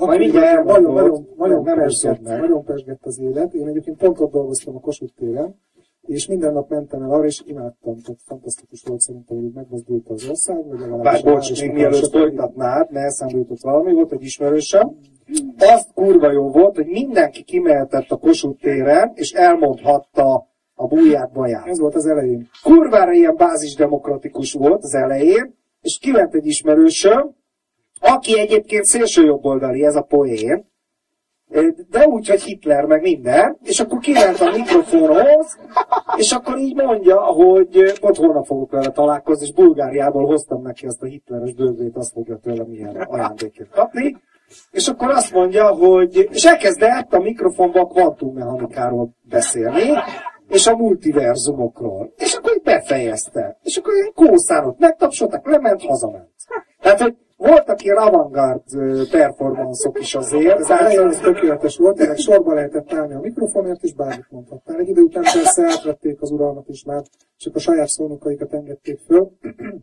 nagyon pesgett az élet. Én egyébként pont ott dolgoztam a Kossuth téren, és minden nap mentem el arra, és imádtam. Tehát fantasztikus volt szerintem, hogy megmozdult az ország. Bár bocs, még mielőtt folytatnád, mert eszembe jutott valami, volt egy ismerősöm. Azt kurva jó volt, hogy mindenki kimehetett a Kossuth téren, és elmondhatta a bújják baját. Ez volt az elején. Kurvára ilyen bázisdemokratikus volt az elején, és kiment egy ismerősöm, aki egyébként szélsőjobboldali, ez a poén, de úgy, hogy Hitler meg minden, és akkor kiment a mikrofonhoz, és akkor így mondja, hogy ott holnap fogok vele találkozni, és Bulgáriából hoztam neki azt a hitleres bőgét, azt fogja tőlem ilyen ajándékét kapni, és akkor azt mondja, hogy, és elkezdett a mikrofonban a kvantummechanikáról beszélni, és a multiverzumokról. És akkor így befejezte. És akkor ilyen kószárot megtapsoltak, lement, hazament. Tehát, hogy voltak ilyen avantgárd performanszok is azért. Az elején ez tökéletes volt, tényleg sorba lehetett állni a mikrofonért, és bármit mondhattál. Egy idő után persze átvették az uralmat is már, csak a saját szónokaikat engedték föl.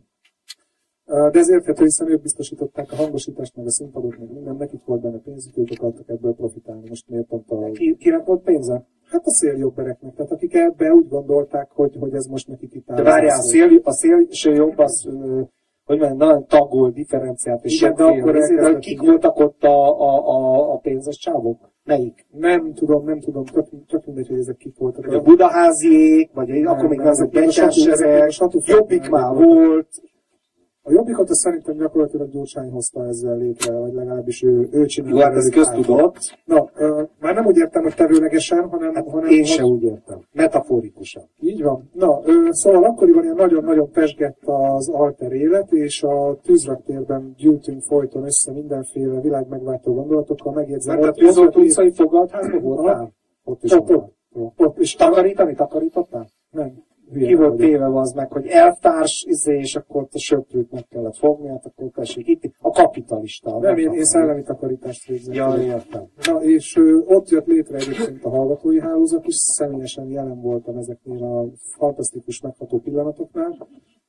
De ez érthető, hiszen ők biztosították a hangosítást, meg a színpadot, meg minden, nekik volt benne pénzük, ők akartak ebből profitálni. Most miért pont a... Kinek volt pénze? Hát a széljobbereknek, tehát akik ebbe úgy gondolták, hogy ez most nekik itt áll. De várjál, a szélső jobb az, hogy mondjam, nagyon tagol, differenciált, és igen, de akkor kik voltak ott a pénzes csávok? Melyik? Nem tudom, csak mindegy, hogy ezek kik voltak. Vagy a budaháziék, vagy akkor még azok betyársereg, Jobbik már volt. A Jobbikot azt szerintem gyakorlatilag Gyurcsány hozta ezzel létre, vagy legalábbis ő csinálta. Jó, hát ez köztudott. Na, már nem úgy értem, hogy tevőlegesen, hanem... Én se úgy értem. Metaforikusan. Így van. Na, szóval akkoriban ilyen nagyon-nagyon pesgett az alter élet, és a tűzraktérben gyűjtünk folyton össze mindenféle világ megváltó gondolatokkal, megjegyzem. Mert a Tűzolt utcai fogadházban voltál? Ott is ott. És takarítottál? Nem. Ki volt téve az meg, hogy elvtárs, és akkor a söprűt meg kellett fogni, hát akkor tessék itt a kapitalista. Nem, én szellemi takarítást végzem. Ja, értem. Na, és ott jött létre egyébként a hallgatói hálózat is, személyesen jelen voltam ezeknél a fantasztikus megható pillanatoknál.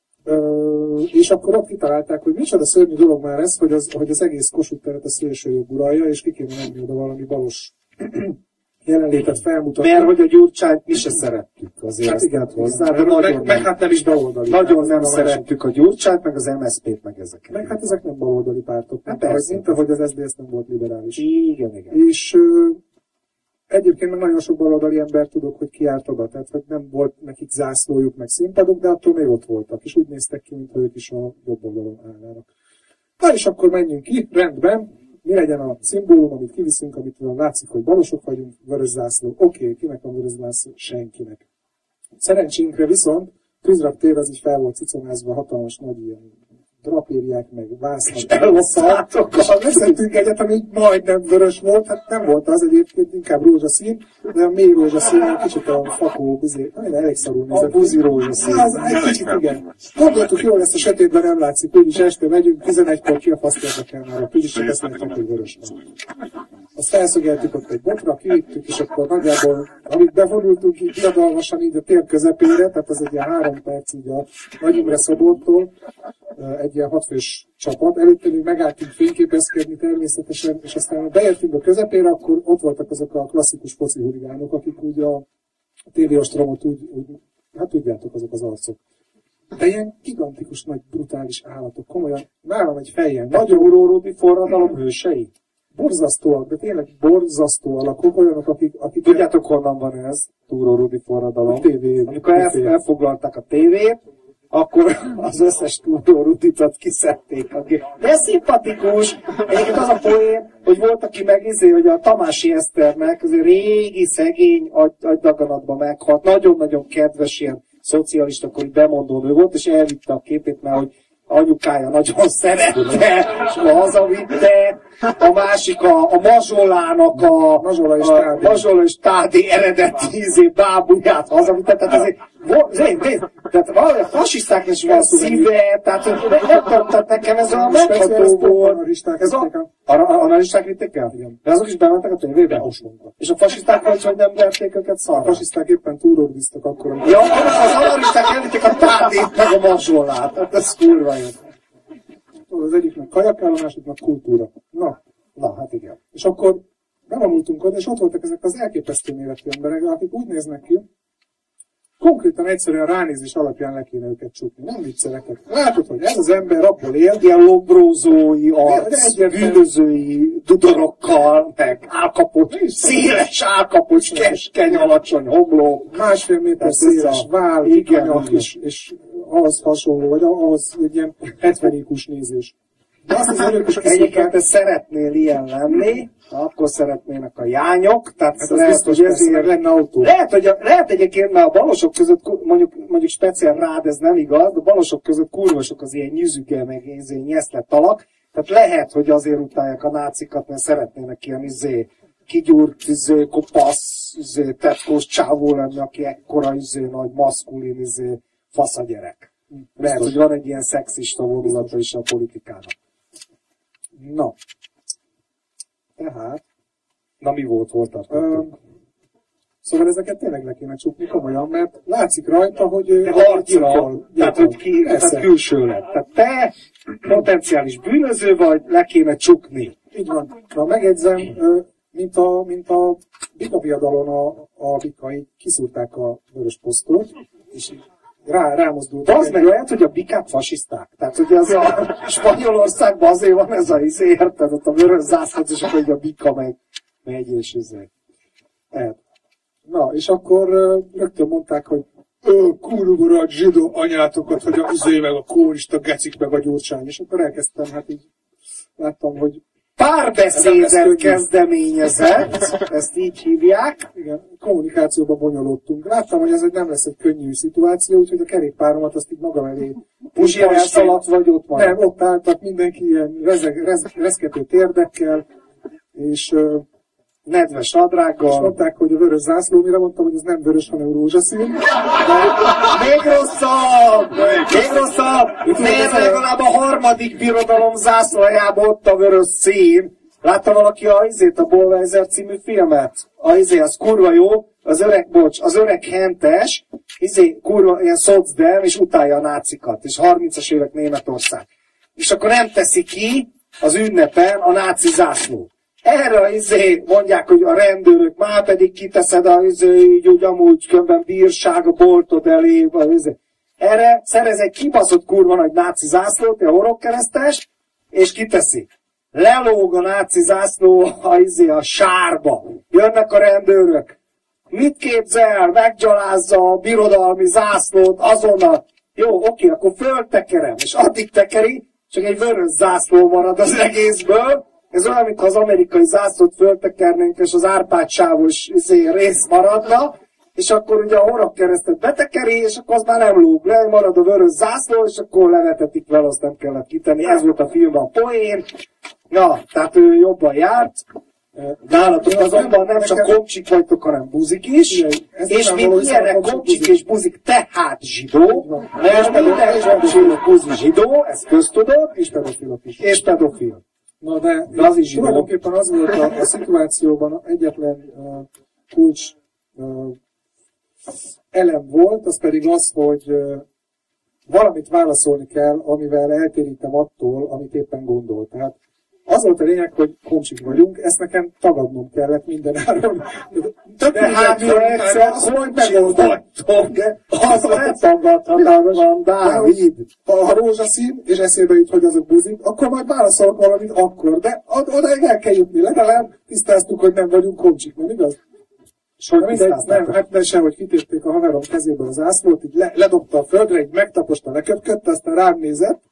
És akkor ott kitalálták, hogy micsoda szörnyű dolog már ez, hogy az egész Kossuth teret a szélsőjobb uralja, és ki kéne menni oda valami balos jelenlétet felmutatni. Mert hogy a Gyurcsányt mi se szerettük azért. Hát igen, hozzá, de nagyon meg hát nem is baloldali. Nagyon nem szerettük a Gyurcsányt, meg az MSZP-t, meg ezeket. Meg hát ezek nem baloldali pártok. Hát persze. Mint ahogy az SZDSZ nem volt liberális. Igen. És egyébként meg nagyon sok baloldali ember tudok, hogy kiárt oda. Tehát, hogy nem volt nekik zászlójuk, meg színpadok, de attól még ott voltak. És úgy néztek ki, mintha ők is a jobb oldalon állnának. Na és akkor menjünk ki, rendben. Mi legyen a szimbólum, amit kiviszünk, amit látszik, hogy balosok vagyunk, vörös zászló. Oké, kinek van vörös zászló? Senkinek. Szerencsénkre viszont tűzraktér az így fel volt cicomázva, hatalmas nagy ilyen drapériák, meg vásznak. És elhoztátokkal. Veszettünk egyet, ami majdnem vörös volt, hát nem volt az egyébként, inkább rózsaszín, de a mély rózsaszín, kicsit a fakó, elég szarul nézett. A buzi rózsaszín. Az egy kicsit, igen. Gondoltuk, jól lesz a sötétben, nem látszik, úgyis este megyünk, 11-kor ki a faszt érdekel már, a úgyis csak ezt mondjuk, hogy vörös van. Azt felszögeltük ott egy botra, kivittük, és akkor nagyjából, amit bevonultunk így diadalmasan így a tér közepére, tehát az egy ilyen 3 perc így a Nagy Imre szobortól, egy ilyen 6 fős csapat. Előtte még megálltunk fényképezkedni természetesen, és aztán beértünk a közepére, akkor ott voltak azok a klasszikus foci huligánok, akik úgy a tévéostromot úgy, hát tudjátok, azok az arcok. De ilyen gigantikus, nagy, brutális állatok, komolyan, nálam egy fejjel. Nagyon uróródi forradalom hősei? Borzasztóak, de tényleg borzasztó alakok, olyanok, akik... Tudjátok, honnan van ez? Túróródi forradalom. A tévé. Amikor elfoglalták a tévét, akkor az összes Túró Ruditot kiszedték. De szimpatikus! Egyébként az a poén, hogy volt, aki hogy a Tamási Eszternek, az régi, szegény agydaganatban meghalt, nagyon-nagyon kedves ilyen szocialista, akkor így bemondó nő volt, és elvitte a képét, mert hogy anyukája nagyon szerette, és hazavitte, a másik a Mazsolának a Mazsola és Tádé eredeti bábuját hazavitett. Tehát tehát valahogy a fasisztáknak is van szíve, tehát nem tudom, nekem ez a megható volt. Analisták vitték el? Igen. De azok is bementek a tévébe? És a fasiszták hogy nem verték őket szarra? A fasiszták éppen túlordiztak akkor. Ja, az analisták elvitték a Tádét meg a Mazsolát. Hát ez kurva jó. Az egyiknek kaja kell, a másiknak kultúra. Na, hát igen. És akkor bevonultunk oda, és ott voltak ezek az elképesztő méretű emberek, akik úgy néznek ki, konkrétan egyszerűen ránézés alapján le kéne őket csukni. Nem viccelek. Látod, hogy ez az ember abból él. Ilyen lobrózói arc, bűnözői dudorokkal, meg álkapocs, széles álkapocs, keskeny, alacsony homlok. 1,5 méter széles váll, és ahhoz hasonló, vagy ahhoz egy ilyen 70 IQ-s nézés. De azt az örök, egyébként te szeretnél ilyen lenni, akkor szeretnének a jányok, tehát hát lehet, hogy ezért lenne autó. Lehet egyébként, mert a balosok között, mondjuk speciál rád ez nem igaz, de a balosok között kurvasok az ilyen nyüzüge, meg ilyen nyeszlett alak, tehát lehet, hogy azért utálják a nácikat, mert szeretnének ilyen kigyúrt, kopasz, tetkós csávó lenni, aki ekkora nagy maszkulin, faszagyerek. Lehet, hogy van egy ilyen szexista vonulata is a politikának. Na. Tehát. Na mi volt Szóval ezeket tényleg le kéne csukni komolyan, mert látszik rajta, hogy harcra, tehát hogy tehát külső lett. Tehát te potenciális bűnöző vagy, le kéne csukni. Így van. Na megjegyzem, mint a Bika viadalon a bikai kiszúrták a vörös posztot, és rámozdultak. Az meg lehet, hogy a bikák fasiszták. Tehát, hogy az a Spanyolországban azért van ez a érted, ott a vörös zászlót, és akkor a bika megy és Na, és akkor rögtön mondták, hogy kurva zsidó anyátokat, hogy meg a kommunista gecik, meg a Gyurcsány. És akkor elkezdtem, hát így láttam, hogy párbeszédet kezdeményezett, ezt így hívják. Igen, kommunikációba bonyolódtunk. Láttam, hogy ez nem lesz egy könnyű szituáció, úgyhogy a kerékpáromat azt így magam elé... Puzsira elszaladt vagy ott van? Nem, ott álltak mindenki ilyen reszkető térdekkel, és nedves nadrággal. És mondták, hogy a vörös zászló, mire mondtam, hogy ez nem vörös, hanem rózsaszín. Még rosszabb! Miért legalább a harmadik birodalom zászlajába ott a vörös szín? Látta valaki a Bolweiser című filmet? Az kurva jó, az öreg hentes, kurva ilyen szocdem, és utálja a nácikat, és 30-as évek Németország. És akkor nem teszi ki az ünnepen a náci zászlót. Erre mondják, hogy a rendőrök, már pedig kiteszed úgy amúgy kömbben bírság a boltod elé, erre szerez egy kibaszott kurva nagy náci zászlót, a horogkeresztes, és kiteszi. Lelóg a náci zászló a sárba. Jönnek a rendőrök. Mit képzel? Meggyalázza a birodalmi zászlót azonnal. Jó, oké, akkor föltekerem. És addig tekeri, csak egy vörös zászló marad az egészből. Ez olyan, mintha az amerikai zászlót föltekernénk, és az árpádsávos rész maradna, és akkor ugye a horogkeresztet betekeri, és akkor az már nem lóg le, marad a vörös zászló, és akkor levetetik vele, azt nem kellett kitenni. Ez volt a filmben a poén. Na, tehát ő jobban járt. Nálatok azonban nem csak komcsik vagytok, hanem buzik is, és mint ilyenek komcsik és buzik, tehát zsidó, mert minden komcsik és buzik zsidó, ezt köztudod, és pedofil. Na de az is tulajdonképpen az volt a szituációban egyetlen kulcs elem volt, az pedig az, hogy valamit válaszolni kell, amivel eltérítem attól, amit éppen gondol. Tehát az volt a lényeg, hogy komcsik vagyunk, ezt nekem tagadnom kellett mindenáron. De hát, ha egyszer, hogy megoldottam, de az letagadhatatlan, Dávid. Ha rózsaszín, és eszébe jut, hogy azok buzik, akkor majd válaszolok valamit akkor. De odáig el kell jutni. Legalább tisztáztuk, hogy nem vagyunk komcsik, nem igaz? Nem, hát de sehogy kitérték a haverom kezéből az zászlót, így ledobta a földre, így megtaposta, leköpködte, aztán rám nézett,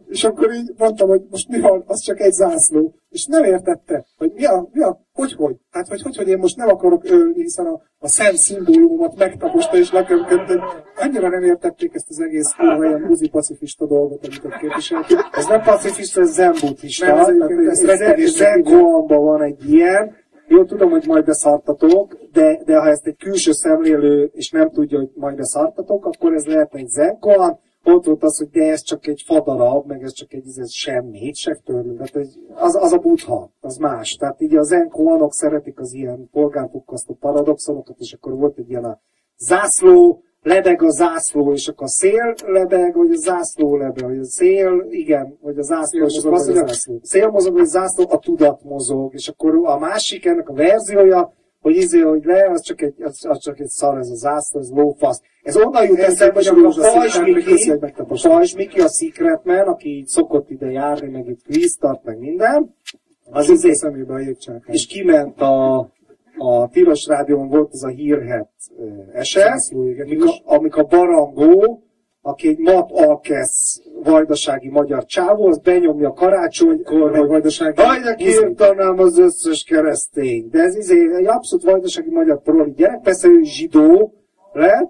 És akkor így mondtam, hogy most mi van, az csak egy zászló. És nem értette, hogy hogy? Hát, hogy én most nem akarok ölni, hiszen a szent szimbólumomat megtaposta és lekömködött. Annyira nem értették ezt az egész ilyen buzi-pacifista dolgot, amit ott képviseltük. Ez nem pacifista, ez zen-buddhista. Ez Zen-koanban van egy ilyen. Jó, tudom, hogy majd beszartatok, de ha ezt egy külső szemlélő és nem tudja, hogy majd beszartatok, akkor ez lehet egy zen-koan. Ott volt az, hogy de ez csak egy fadarab, meg ez csak ez semmi, tehát az a buddha, az más. Tehát így a zen-koanok szeretik az ilyen polgárpukkasztó paradoxonokat, és akkor volt egy ilyen a zászló, lebeg a zászló, és akkor a szél lebeg, vagy a zászló lebeg, vagy a szél, igen, vagy a zászló, és akkor azt mondja, szél mozog, vagy a zászló, a tudat mozog, és akkor a másik ennek a verziója, hogy az csak egy szar, ez a zászló, ez lófasz. Ez onnan jut eszembe, hogy a Pajzs Miki, a Secretman, aki így szokott ide járni, meg itt quiz tart, meg minden, az szemébe a jégcsákán. és kiment a Tilos Rádión volt az a hírhet eset, amikor Barangó, aki egy mat alkesz vajdasági magyar csávó, az benyomja karácsonykor, hogy vajdasági írtanám az összes keresztény. De ez egy abszolút vajdasági magyar proli gyerek, persze ő zsidó lett,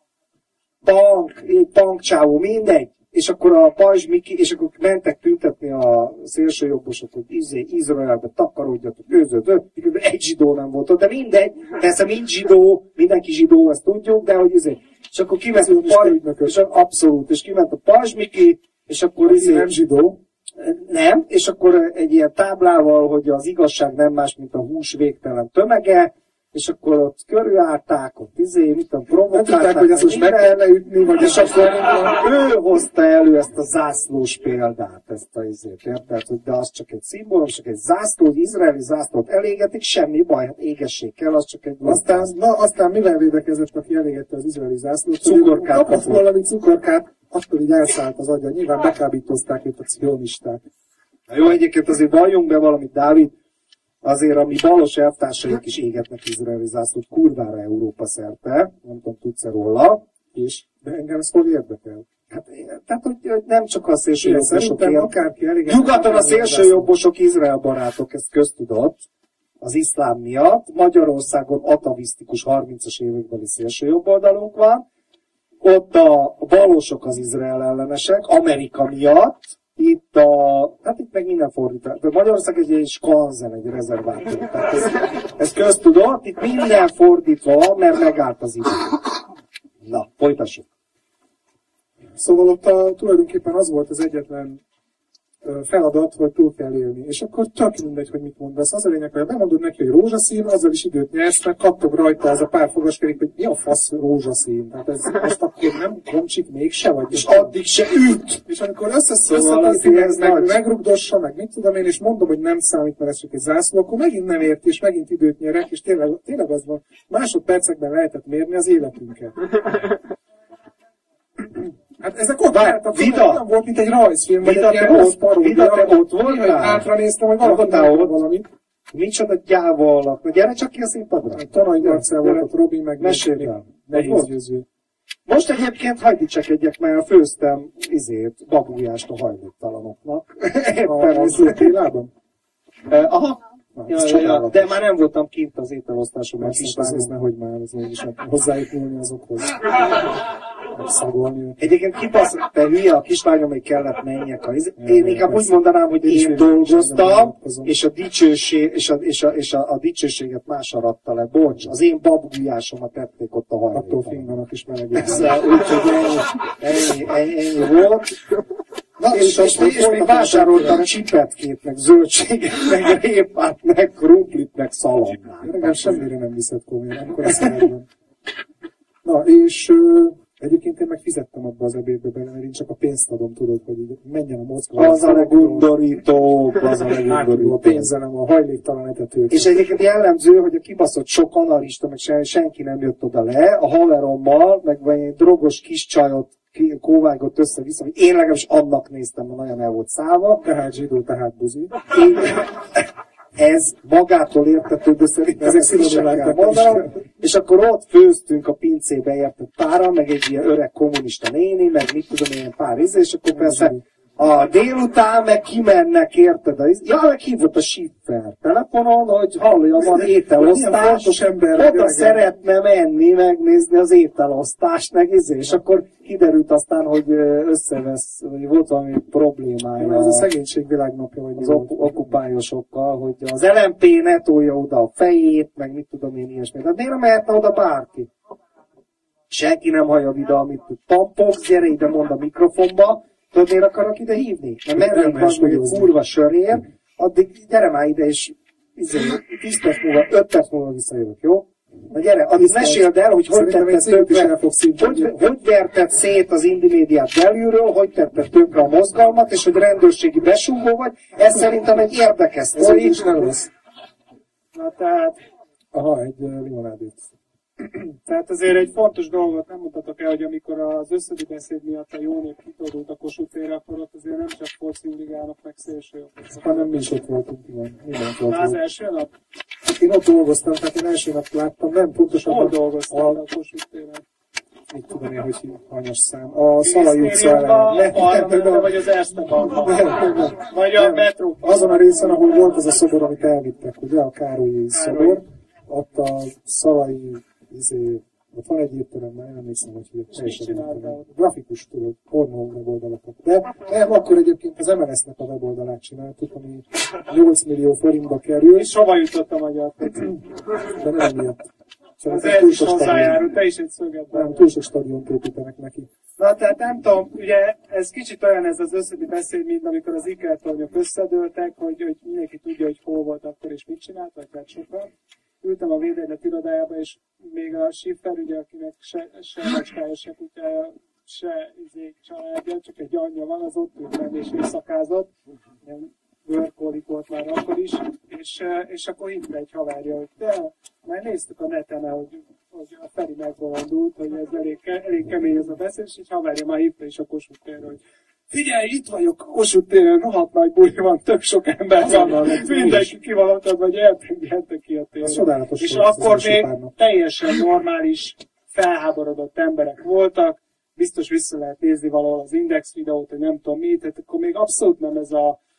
punk csávó, mindegy. És akkor a Pajzs Miki, és akkor mentek tüntetni a szélsőjobbosok, hogy Izraelbe takarodjatok, őződött, egy zsidó nem volt ott, de mindegy, persze mind zsidó, mindenki zsidó, ezt tudjuk, de hogy és akkor kiment a Pajzs, abszolút, és kiment a Pajzs Miki, és akkor nem zsidó. Nem, és akkor egy ilyen táblával, hogy az igazság nem más, mint a hús végtelen tömege, és akkor ott körülállták, ott provokálták, hogy ezt most meg kellene ütni, vagy és akkor ő hozta elő ezt a zászlós példát, ezt a érted, hogy de az csak egy szimbólum, csak egy zászló, hogy izraeli zászlót elégetik, semmi baj, hát égessék kell, az csak egy... Aztán mivel védekezett, aki elégette az izraeli zászlót? Cukorkát kapott valami cukorkát, akkor így elszállt az agya. Nyilván bekábítozták itt a cionisták. Na jó, egyébként azért valljunk be valamit, Dávid, azért a mi balos elvtársaink is égetnek izraeli zászlót kurvára Európa szerte, nem tudom, tudsz-e róla, és de engem ez hol érdekel? Hát, tehát, hogy nem csak a szélsőjobbosok ér. Nyugaton a szélsőjobbosok Izrael barátok, ezt köztudott, az iszlám miatt. Magyarországon atavisztikus 30-as évekbeli szélsőjobboldalunk van. Ott a balosok az Izrael ellenesek, Amerika miatt. Itt meg minden fordítás. Magyarország egy skanzen, egy rezervátum. Tehát ez köztudott, itt minden fordítva van, mert megállt az idő. Na, folytassuk. Szóval ott tulajdonképpen az volt az egyetlen feladat, hogy túl kell élni. És akkor csak mindegy, hogy mit mondasz. Az a lényeg, hogy bemondod neki, hogy rózsaszín, azzal is időt nyersz, meg kattog rajta az a pár fogaskerék, hogy mi a fasz rózsaszín. Tehát ez most akkor nem komcsik mégse, vagy és addig se üt. És amikor megrugdossa, meg mit tudom én, és mondom, hogy nem számít, mert ez csak egy zászló, akkor megint nem ért, és megint időt nyerek, és tényleg az van, másodpercekben lehetett mérni az életünket. Hát ezek ott álltak, olyan volt, mint egy rajzfilm, vagy egy ilyen rossz paródia. Vida, ott voltál? Hátra néztem, hogy valaki valamit. Micsoda gyáva alak. Gyere csak ki a színpadra. Tanai Marcel volt ott, Robi, meg mesélj. Nehéz győző. Most egyébként hagyd dicsekedjek, mert főztem babújást a hajléktalanoknak. A szülőtélában? Aha. Ja, de már nem voltam kint az ételosztáson, mert kislányom, nehogy már ez mégis hozzájuk nyúlni azokhoz. Megszagolni. Egyébként kipasz, te hülye, a kislányom még kellett menjek. Én inkább úgy mondanám, hogy én dolgoztam, és a dicsőség, és a dicsőséget más aratta le. Bocs, az én babgulyásomat tették ott a hajlékban. Attól finganak is melegek. Úgyhogy ennyi volt. Na, és még vásároltam csipetkét, meg zöldséget, meg répát, meg krumplit, meg szalonnát. Nekem semmire nem viszed komolyan, akkor ezt szeretem. Na, és egyébként én meg fizettem abba az ebédbe bele, mert én csak a pénzt adom, tudod, hogy így menjen a Moszkva. Az a legundorító, a pénzelem, a hajléktalan etetőt. És egyébként jellemző, hogy a kibaszott sok analista, meg senki nem jött oda le, a haverommal, meg egy drogos kis csajot kóvágott össze-vissza, hogy én legalábbis annak néztem, mert nagyon el volt szállva. Tehát zsidó, tehát buzi. Ez magától értető, de szerintem ezt is kell mondanom. És akkor ott főztünk a pincébe értett pára, meg egy ilyen öreg kommunista néni, meg mit tudom én pár és akkor persze A délután meg kimennek, érted? Ja, meg hívott a Schiffer telefonon, hogy hallja, van ételosztás, oda szeretne menni, megnézni az ételosztást, meg és akkor kiderült aztán, hogy összevesz, hogy volt valami problémája. Ez a szegénység világnapja, vagy az okupályosokkal, hogy az LMP ne tolja oda a fejét, meg mit tudom én ilyesmi. De miért nem mehetne oda bárki? Senki nem hallja ide, amit Pampox, gyere ide, mond a mikrofonba. Tudod, miért akarok ide hívni? Mert merrénk van, hogy egy kurva sörér, addig gyere már ide, és 10 perc múlva, 5 perc múlva visszajövök, jó? Na gyere, addig meséld el, hogy hogy verted szét az Indymédiát belülről, hogy tetted tönkre a mozgalmat, és hogy rendőrségi besúgó vagy. Ez szerintem egy érdekes sztori. Ez nem lesz. Na tehát... Aha, egy limonádét. Tehát azért egy fontos dolgot nem mutatok el, hogy amikor az összödi beszéd miatt a jó nép kitordult a Kossuth térre, akkor ott azért nem csak foci huligánok, meg szélsőjobbok. Hanem mi is ott voltunk, igen. Az első nap? Én ott dolgoztam, tehát én első nap láttam, nem pontosan. Hol dolgoztál a Kossuth téren? Mit tudom én, hogy hanyas szám. A Szalai utca ellen. Vagy az Erstebanban? Vagy a metró? Azon a részen, ahol volt az a szobor, amit elvittek, ugye, a Károlyi szobor, ott a Szalai ott van egy étterem, már nem emlékszem, hogy teljesen grafikus, tudod, pornó weboldalakat. De nem, akkor egyébként az MLS-nek a weboldalát csináltuk, ami 8 millió forintba kerül. És hova jutott a magyar foci? De nem miatt. Az ez is hozzájárul, te is egy szöget. Nem, túl sok stadiont építenek neki. Na, tehát nem tudom, ugye ez kicsit olyan ez az összödi beszéd, mint amikor az ikertornyok összedőltek, hogy mindenki tudja, hogy hol volt akkor és mit csinált, vagy hát sokan. Ültem a védegylet irodájába, és még a Schiffer, ugye, akinek se macskája, se kutyája, se családja, csak egy anyja van, az ott ült lenni és éjszakázott. Ilyen bőrkólik volt már akkor is, és akkor hívta egy haverja, hogy de, már néztük a neten, hogy a Feri megbolondult, hogy ez elég kemény ez a beszél, és egy haverja már hívta is a Kossuth térre, hogy figyelj, itt vagyok a Kossuth téren, rohadt nagy buli van, tök sok ember van, mindenki ki van ott, vagy gyertek ki a térre. És akkor még teljesen normális, felháborodott emberek voltak, biztos vissza lehet nézni valahol az Index videót, hogy nem tudom mit, tehát akkor még abszolút nem ez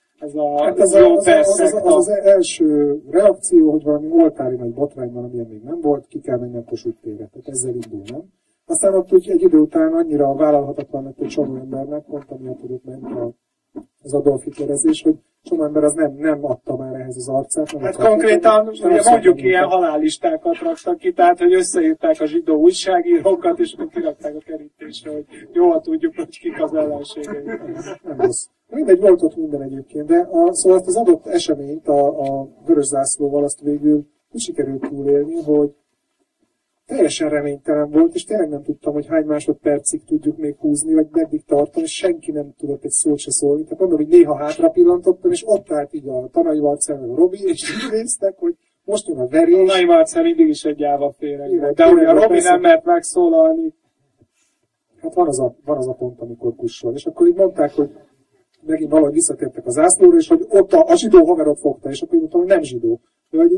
az első reakció, hogy valami oltári nagy botrány van, amilyen még nem volt, ki kell menni a Kossuth térre. Tehát ezzel indul, nem? Aztán ott úgy egy idő után annyira vállalhatatlan lett egy csomó embernek, pont amiatt tudott menni az Adolf Hitlerezés, hogy csomó ember az nem adta már ehhez az arcát. Hát konkrétan, ugye mondjuk ilyen halállistákat raktak ki, tehát hogy összeírták a zsidó újságírókat, és akkor kirakták a kerítésre, hogy jól tudjuk, hogy kik az ellenségei. Nem rossz. Mindegy, volt ott minden egyébként, de szóval azt az adott eseményt a vörös zászlóval azt végül úgy sikerült túlélni, hogy teljesen reménytelen volt, és tényleg nem tudtam, hogy hány másodpercig tudjuk még húzni, vagy meddig tartom, és senki nem tudott egy szót se szólni. Tehát mondom, hogy néha hátra pillantottam, és ott állt így a Tanai Marcel, meg a Robi, és így néztek, hogy most jön a verés. A Tanai Marcel mindig is egy gyáva féreg. De ugye a Robi nem mert megszólalni. Hát van az a pont, amikor kussol. És akkor így mondták, hogy megint valahogy visszatértek a zászlóra, és hogy ott a zsidó haverot fogta, és akkor így mondtam, hogy nem zsidó. De hogy így,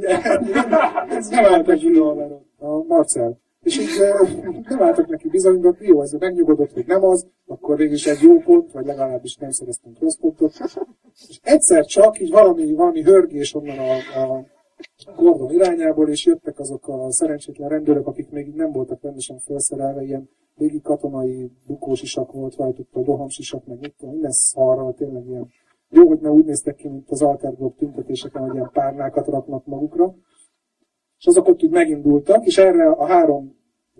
ez nem állt neki a Marcel. És így nem álltak neki bizonyított, jó, ez megnyugodott, hogy nem az, akkor végül is egy jó pont, vagy legalábbis nem szereztünk rossz pontot. És egyszer csak így valami hörgés onnan a kordon irányából, és jöttek azok a szerencsétlen rendőrök, akik még nem voltak rendesen felszerelve, ilyen régi katonai bukósisak volt rajtuk, vagy rohamsisak, meg mit tudom, minden szarral, tényleg ilyen. Jó, hogy ne úgy néztek ki, mint az Alterblog tüntetéseken, hogy ilyen párnákat raknak magukra. És azok ott úgy megindultak, és erre a három,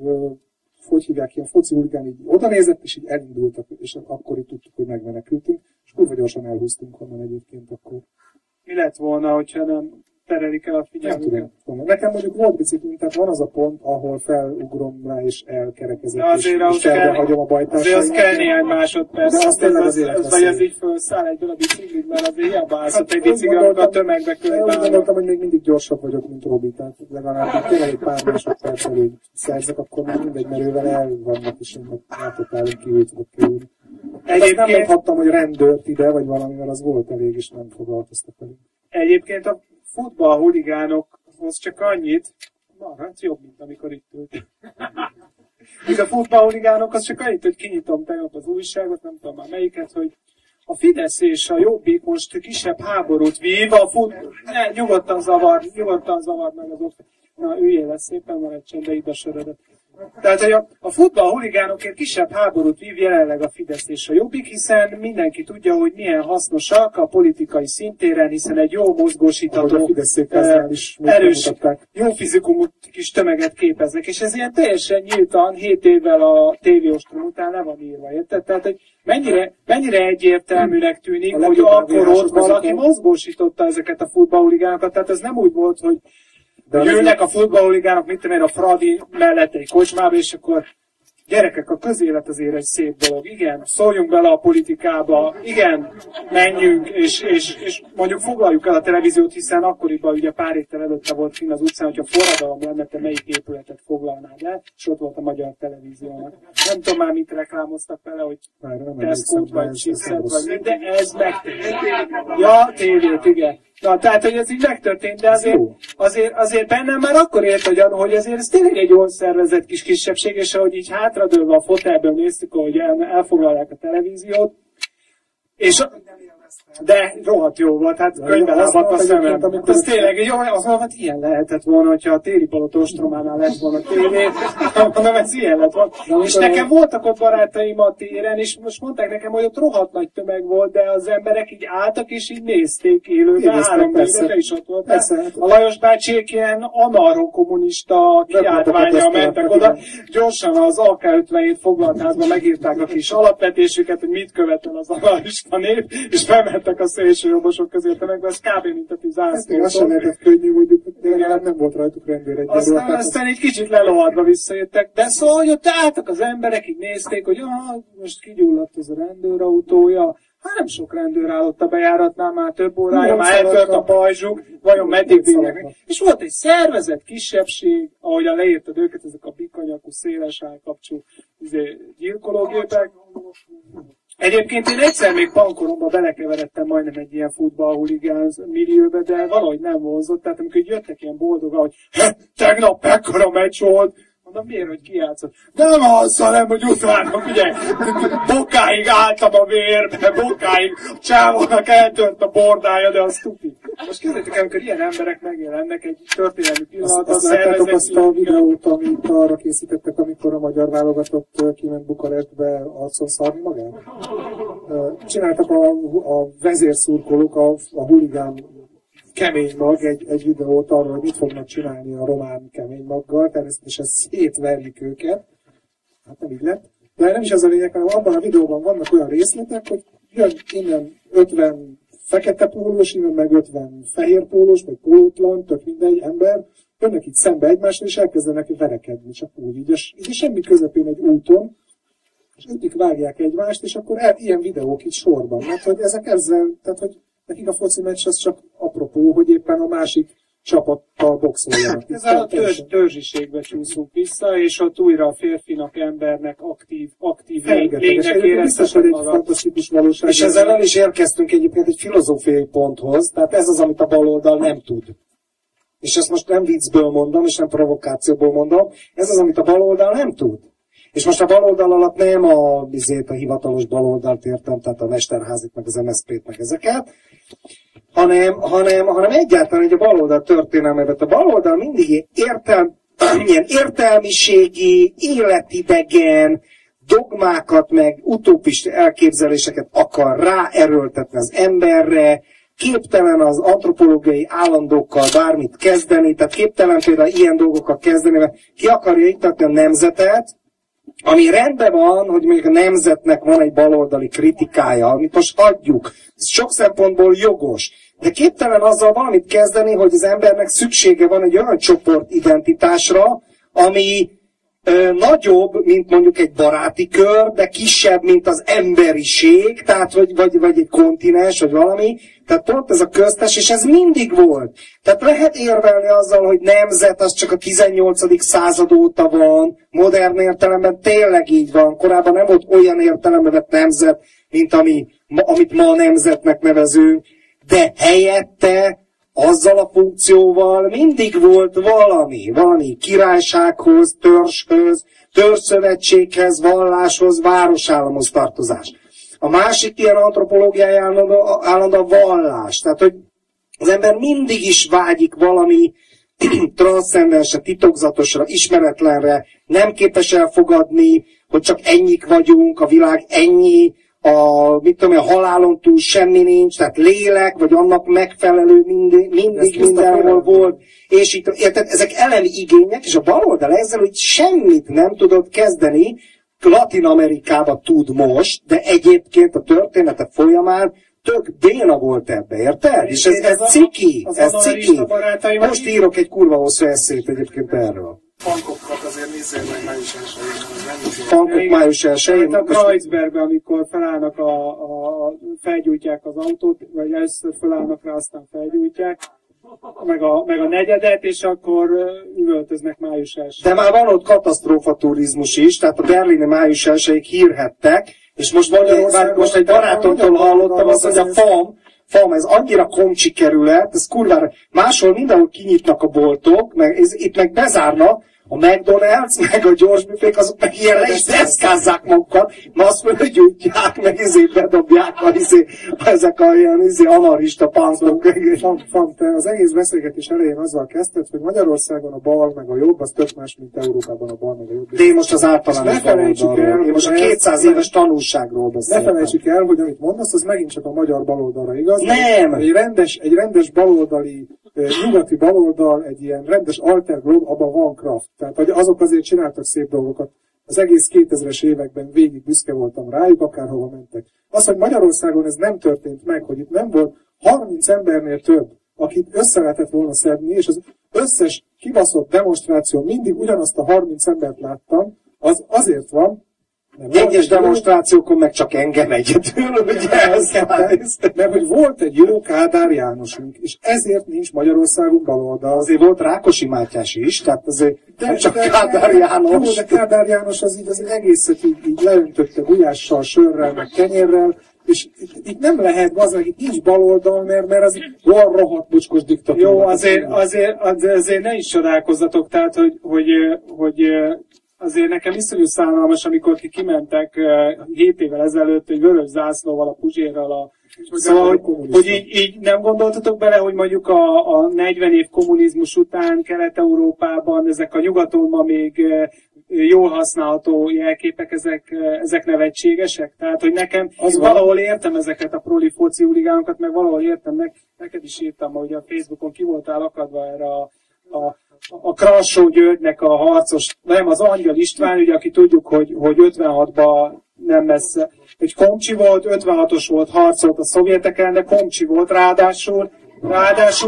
hogy hívják, ilyen foci huligán így oda nézett, és így elindultak, és akkor így tudtuk, hogy megmenekültünk, és kurva gyorsan elhúztunk onnan egyébként akkor. Mi lett volna, hogyha nem terelik el a figyelmüket? Nem tudom. Nekem mondjuk volt biciklink, tehát van az a pont, ahol felugrom rá, és elkerekezek, és hagyom a bajtársaim. Azért az kell néhány másodperc. De az tényleg az élet vagy ez így felszáll egyből a biciklit, mert azért hiába állszott egy bicikli, amikor a tömegbe könyválnak. Úgy gondoltam, hogy még mindig gyorsabb vagyok, mint Robi, tehát legalább tényleg egy pár másodperc előtt szerzek, akkor már mindegy, mert ővel el vannak, és én átotálunk kívül tudok kerülni. Egyébként nem mondhattam, hogy rendőrt ide, vagy valamivel az volt elég, és nem foglalkoztak velük. Egyébként a futballhuligánokhoz csak annyit, hát jobb, mint amikor itt ült. Míg a futballhuligánokhoz csak annyit, hogy kinyitom tegnap az újságot, nem tudom már melyiket, hogy a Fidesz és a Jobbik most kisebb háborút vív, nyugodtan zavar meg az ott. Na, üljél le szépen, maradj csendbe, itt a sörödet. Tehát, hogy a futballhuligánokért kisebb háborút vív jelenleg a Fidesz és a Jobbik, hiszen mindenki tudja, hogy milyen hasznosak a politikai szintéren, hiszen egy jó mozgósítható, erős, jó fizikumú kis tömeget képeznek, és ez ilyen teljesen nyíltan 7 évvel a tévéostrom után le van írva, érted? Tehát, hogy mennyire egyértelműnek tűnik, hogy akkor ott valaki mozgósította ezeket a futballhuligánokat, tehát ez nem úgy volt, hogy ülnek a futballhuligánok, mit tudom én, a Fradi mellett egy kocsmába, és akkor gyerekek, a közélet azért egy szép dolog. Igen, szóljunk bele a politikába, igen, menjünk, és mondjuk foglaljuk el a televíziót, hiszen akkoriban ugye pár héttel előtte volt kint az utcán, hogyha forradalom lenne, te melyik épületet foglalnád el, és ott volt a magyar televíziónak. Nem tudom már, mit reklámoztak vele, hogy Tesco-t vagy Chipset, vagy mit, de ez megtörtént. Ja, tévét, igen. Na, tehát, hogy ez így megtörtént, de azért bennem már akkor ért a gyanú, hogy azért ez tényleg egy jól szervezett kis kisebbség, és ahogy így hátradőlve a fotelből néztük, hogy elfoglalják a televíziót, és de rohadt jó volt, hát könyvben lábadt a szemem. Ez tényleg jó, hát ilyen lehetett volna, hogyha a Téli Palota ostrománál lett volna tévé, hanem ez ilyen lett volna. És nekem voltak ott barátaim a téren, és most mondták nekem, hogy ott rohadt nagy tömeg volt, de az emberek így álltak, és így nézték élőben, 3 évre is ott volt. A Lajos bácsiék ilyen anarcho-kommunista kiáltvánnyal mentek oda, gyorsan az AK-57 foglaltházban megírták a kis alapvetésüket, hogy mit követel az anarchista nép, és bementek a szélsőjobbosok közé a tömegbe, ez kb. Mint a 10 ászlótól. Azt sem lehetett könnyű, mondjuk, de legalább nem volt rajtuk rendőr egy aztán egy kicsit lelohadva visszajöttek, de szóval, hogy ott álltak az emberek, így nézték, hogy most kigyulladt ez a rendőrautója, hát nem sok rendőr állott a bejáratnál, már több órája, már eltört a pajzsuk, vajon meddig bírják. És volt egy szervezett kisebbség, ahogyan leírtad őket, ezek a bikanyakú, széles állkapcsú gyilkológépek. Egyébként én egyszer még pankoromba belekeveredtem majdnem egy ilyen futballhuligán millióbe, de valahogy nem vonzott. Tehát amikor jöttek ilyen boldogan, hogy tegnap mekkora meccs volt, mondom, miért, hogy kijátszott? Nem az, hanem, hogy utána, ugye, bokáig álltam a vérbe, bokáig csávónak eltört a bordája, de az tuti. Most képzeljétek el, amikor ilyen emberek megjelennek egy történelmi pillanatban. Azt láttátok azt a videót, amit arra készítettek, amikor a magyar válogatott kiment Bukarestbe arcon szarni magát? Csináltak a vezérszurkolók, a huligán kemény mag egy videót arról, hogy mit fognak csinálni a román kemény maggal, természetesen szétverjük őket. Hát nem így lett. De nem is az a lényeg, hanem abban a videóban vannak olyan részletek, hogy jön innen 50 fekete pólós, innen meg 50 fehér pólós, vagy pólótlan, tök mindegy ember, jönnek itt szembe egymással, és elkezdenek verekedni, csak úgy, így semmi közepén egy úton, és ötik vágják egymást, és akkor ilyen videók itt sorban. Mert hogy ezek ezzel, tehát hogy nekik a foci meccs az csak apropó, hogy éppen a másik csapattal boxoljanak. Ez a törzsiségbe csúszunk vissza, és ott újra a férfinak, embernek aktív lénynek éreztetek magad. És ezzel el is érkeztünk egyébként egy filozófiai ponthoz, tehát ez az, amit a baloldal nem tud. És ezt most nem viccből mondom, és nem provokációból mondom, ez az, amit a baloldal nem tud. És most a baloldal alatt nem a hivatalos baloldalt értem, tehát a Mesterházit, meg az MSZP-t, meg ezeket, hanem egyáltalán egy a baloldal történelmében. A baloldal mindig ilyen értelmiségi, életidegen, dogmákat, meg utópista elképzeléseket akar ráerőltetni az emberre, képtelen az antropológiai állandókkal bármit kezdeni, tehát képtelen például ilyen dolgokkal kezdeni, mert ki akarja iktatni a nemzetet, ami rendben van, hogy mondjuk a nemzetnek van egy baloldali kritikája, amit most hagyjuk. Ez sok szempontból jogos. De képtelen azzal valamit kezdeni, hogy az embernek szüksége van egy olyan csoportidentitásra, ami nagyobb, mint mondjuk egy baráti kör, de kisebb, mint az emberiség, tehát vagy egy kontinens, vagy valami. Tehát pont ez a köztes, és ez mindig volt. Tehát lehet érvelni azzal, hogy nemzet az csak a 18. század óta van, modern értelemben tényleg így van. Korábban nem volt olyan értelemben vett nemzet, mint amit ma nemzetnek nevezünk, de helyette azzal a funkcióval mindig volt valami királysághoz, törzshöz, törzszövetséghez, valláshoz, városállamhoz tartozás. A másik ilyen antropológiai állandó a vallás. Tehát, hogy az ember mindig is vágyik valami transzcendensre, titokzatosra, ismeretlenre, nem képes elfogadni, hogy csak ennyik vagyunk, a világ ennyi, a halálon túl semmi nincs, tehát lélek, vagy annak megfelelő mindig mindenhol volt, és itt, érted, ezek elemi igények, és a baloldal ezzel, hogy semmit nem tudott kezdeni, Latin Amerikába tud most, de egyébként a története folyamán tök béna volt ebbe, érted? És ez ciki, ez ciki. Most írok egy kurva hosszú eszét egyébként erről. Pankokat azért nézzél meg május 1-én. Pankok május 1-én. A Kreuzbergben, amikor felállnak felgyújtják az autót, vagy először felállnak rá, aztán felgyújtják, meg a negyedet, és akkor üvöltöznek május 1-én. De már van ott katasztrófaturizmus is, tehát a berlini május 1-ig hírhettek, és most egy barátomtól hallottam azt, hogy a FAM, ez annyira komcsi kerület, ez kurvára, máshol mindenhol kinyitnak a boltok, itt meg bezárnak, a McDonald's, meg a gyors büfék, azok meg ilyen le is deszkázzák magukat, mert azt fölgyújtják, meg bedobják ezek a ilyen anarchista páncok. Te az egész beszélgetés elején azzal kezdted, hogy Magyarországon a bal meg a jobb, az tök más, mint Európában a bal meg a jobb. De én most az általános baloldalról, én most a 200 éves tanulságról beszéltem. Ne felejtsük el, hogy amit mondasz, az megint csak a magyar baloldalra igaz. Nem! Egy rendes baloldali, nyugati baloldal, egy ilyen rendes alter globe, abban van kraft. Tehát azok azért csináltak szép dolgokat. Az egész 2000-es években végig büszke voltam rájuk, akárhova mentek. Az, hogy Magyarországon ez nem történt meg, hogy itt nem volt 30 embernél több, akit össze lehetett volna szedni, és az összes kibaszott demonstráció mindig ugyanazt a 30 embert láttam, az azért van, egyes demonstrációkon meg csak engem egyedül, ugye? Mert hogy volt egy jó Kádár Jánosunk, és ezért nincs Magyarországon baloldal. Azért volt Rákosi Mátyás is, tehát azért nem csak Kádár János. Jó, de Kádár János az egészet így leöntötte gulyással, sörrel, meg kenyérrel, és itt nem lehet, azért itt nincs baloldal, mert az olyan rohadt bocskos diktatúra. Jó, azért ne is csodálkozzatok, tehát, hogy azért nekem iszonyú szánalmas, amikor kimentek 7 évvel ezelőtt egy vörös zászlóval, a Puzsérral, szóval, hogy így nem gondoltatok bele, hogy mondjuk a 40 év kommunizmus után Kelet-Európában ezek a nyugaton ma még jól használható jelképek, ezek nevetségesek? Tehát, hogy nekem valahol értem ezeket a proli foci huligánokat, meg valahol értem, neked is írtam, hogy a Facebookon ki voltál akadva erre a Krassó Györgynek a harcos, nem, az Angyal István, ugye, aki tudjuk, hogy 56-ban nem messze, egy komcsi volt, 56-os volt, harcolt a szovjetek ellen, de komcsi volt, ráadásul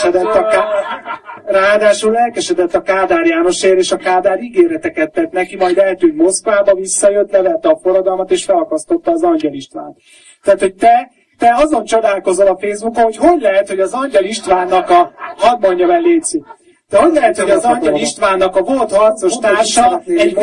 lelkesedett a Kádár Jánosért, és a Kádár ígéreteket tett neki, majd eltűnt Moszkvába, visszajött, levette a forradalmat, és felakasztotta az Angyal Istvánt. Tehát, hogy te azon csodálkozol a Facebookon, hogy lehet, hogy az Angyal Istvánnak hadd mondjam el, Léci, de hogy lehet, hogy az Angyal Istvánnak a volt harcos társa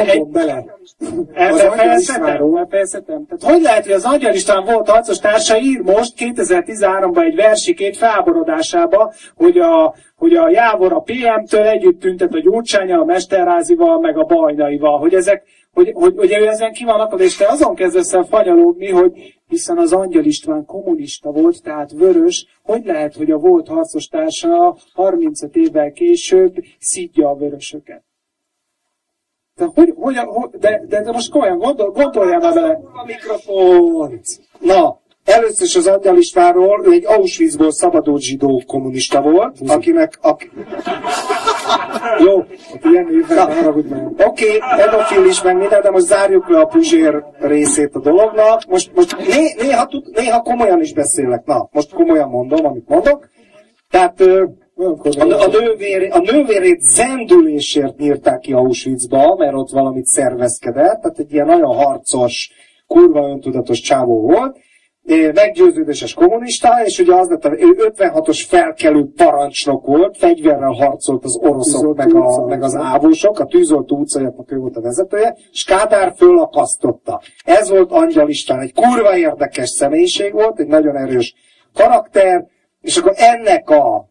Elfejezhetem. Tehát hogy lehet, hogy az Angyal István volt harcos társa ír most 2013-ban egy versikét felborodásába, hogy a Jávor a PM-től együtt tüntet a Gyurcsánnyal, a Mesterházival, meg a Bajnaival, hogy ő ezen ki van akad, és te azon kezdesz el fanyalódni, hogy hiszen az Angyal István kommunista volt, tehát vörös, hogy lehet, hogy a volt harcos társa 35 évvel később szidja a vörösöket. De most komolyan gondoljál már bele. A mikrofont! Na, először is az Angyal Istvánról, ő egy Auschwitzból szabadult zsidó kommunista volt, akinek... Jó, oké, pedofil is meg minden, de most zárjuk le a Puzsér részét a dolognak. Most néha komolyan is beszélek. Na, most komolyan mondom, amit mondok. Tehát a nővérét zendülésért nyírták ki Auschwitzba, mert ott valamit szervezkedett, tehát egy ilyen nagyon harcos, kurva öntudatos csávó volt, meggyőződéses kommunista, és ugye az lett, ő 56-os felkelő parancsnok volt, fegyverrel harcolt az oroszok, meg az ávósok, a tűzoltó utcajaknak ő volt a vezetője, és Kádár fölakasztotta. Ez volt Angyal István, egy kurva érdekes személyiség volt, egy nagyon erős karakter, és akkor ennek a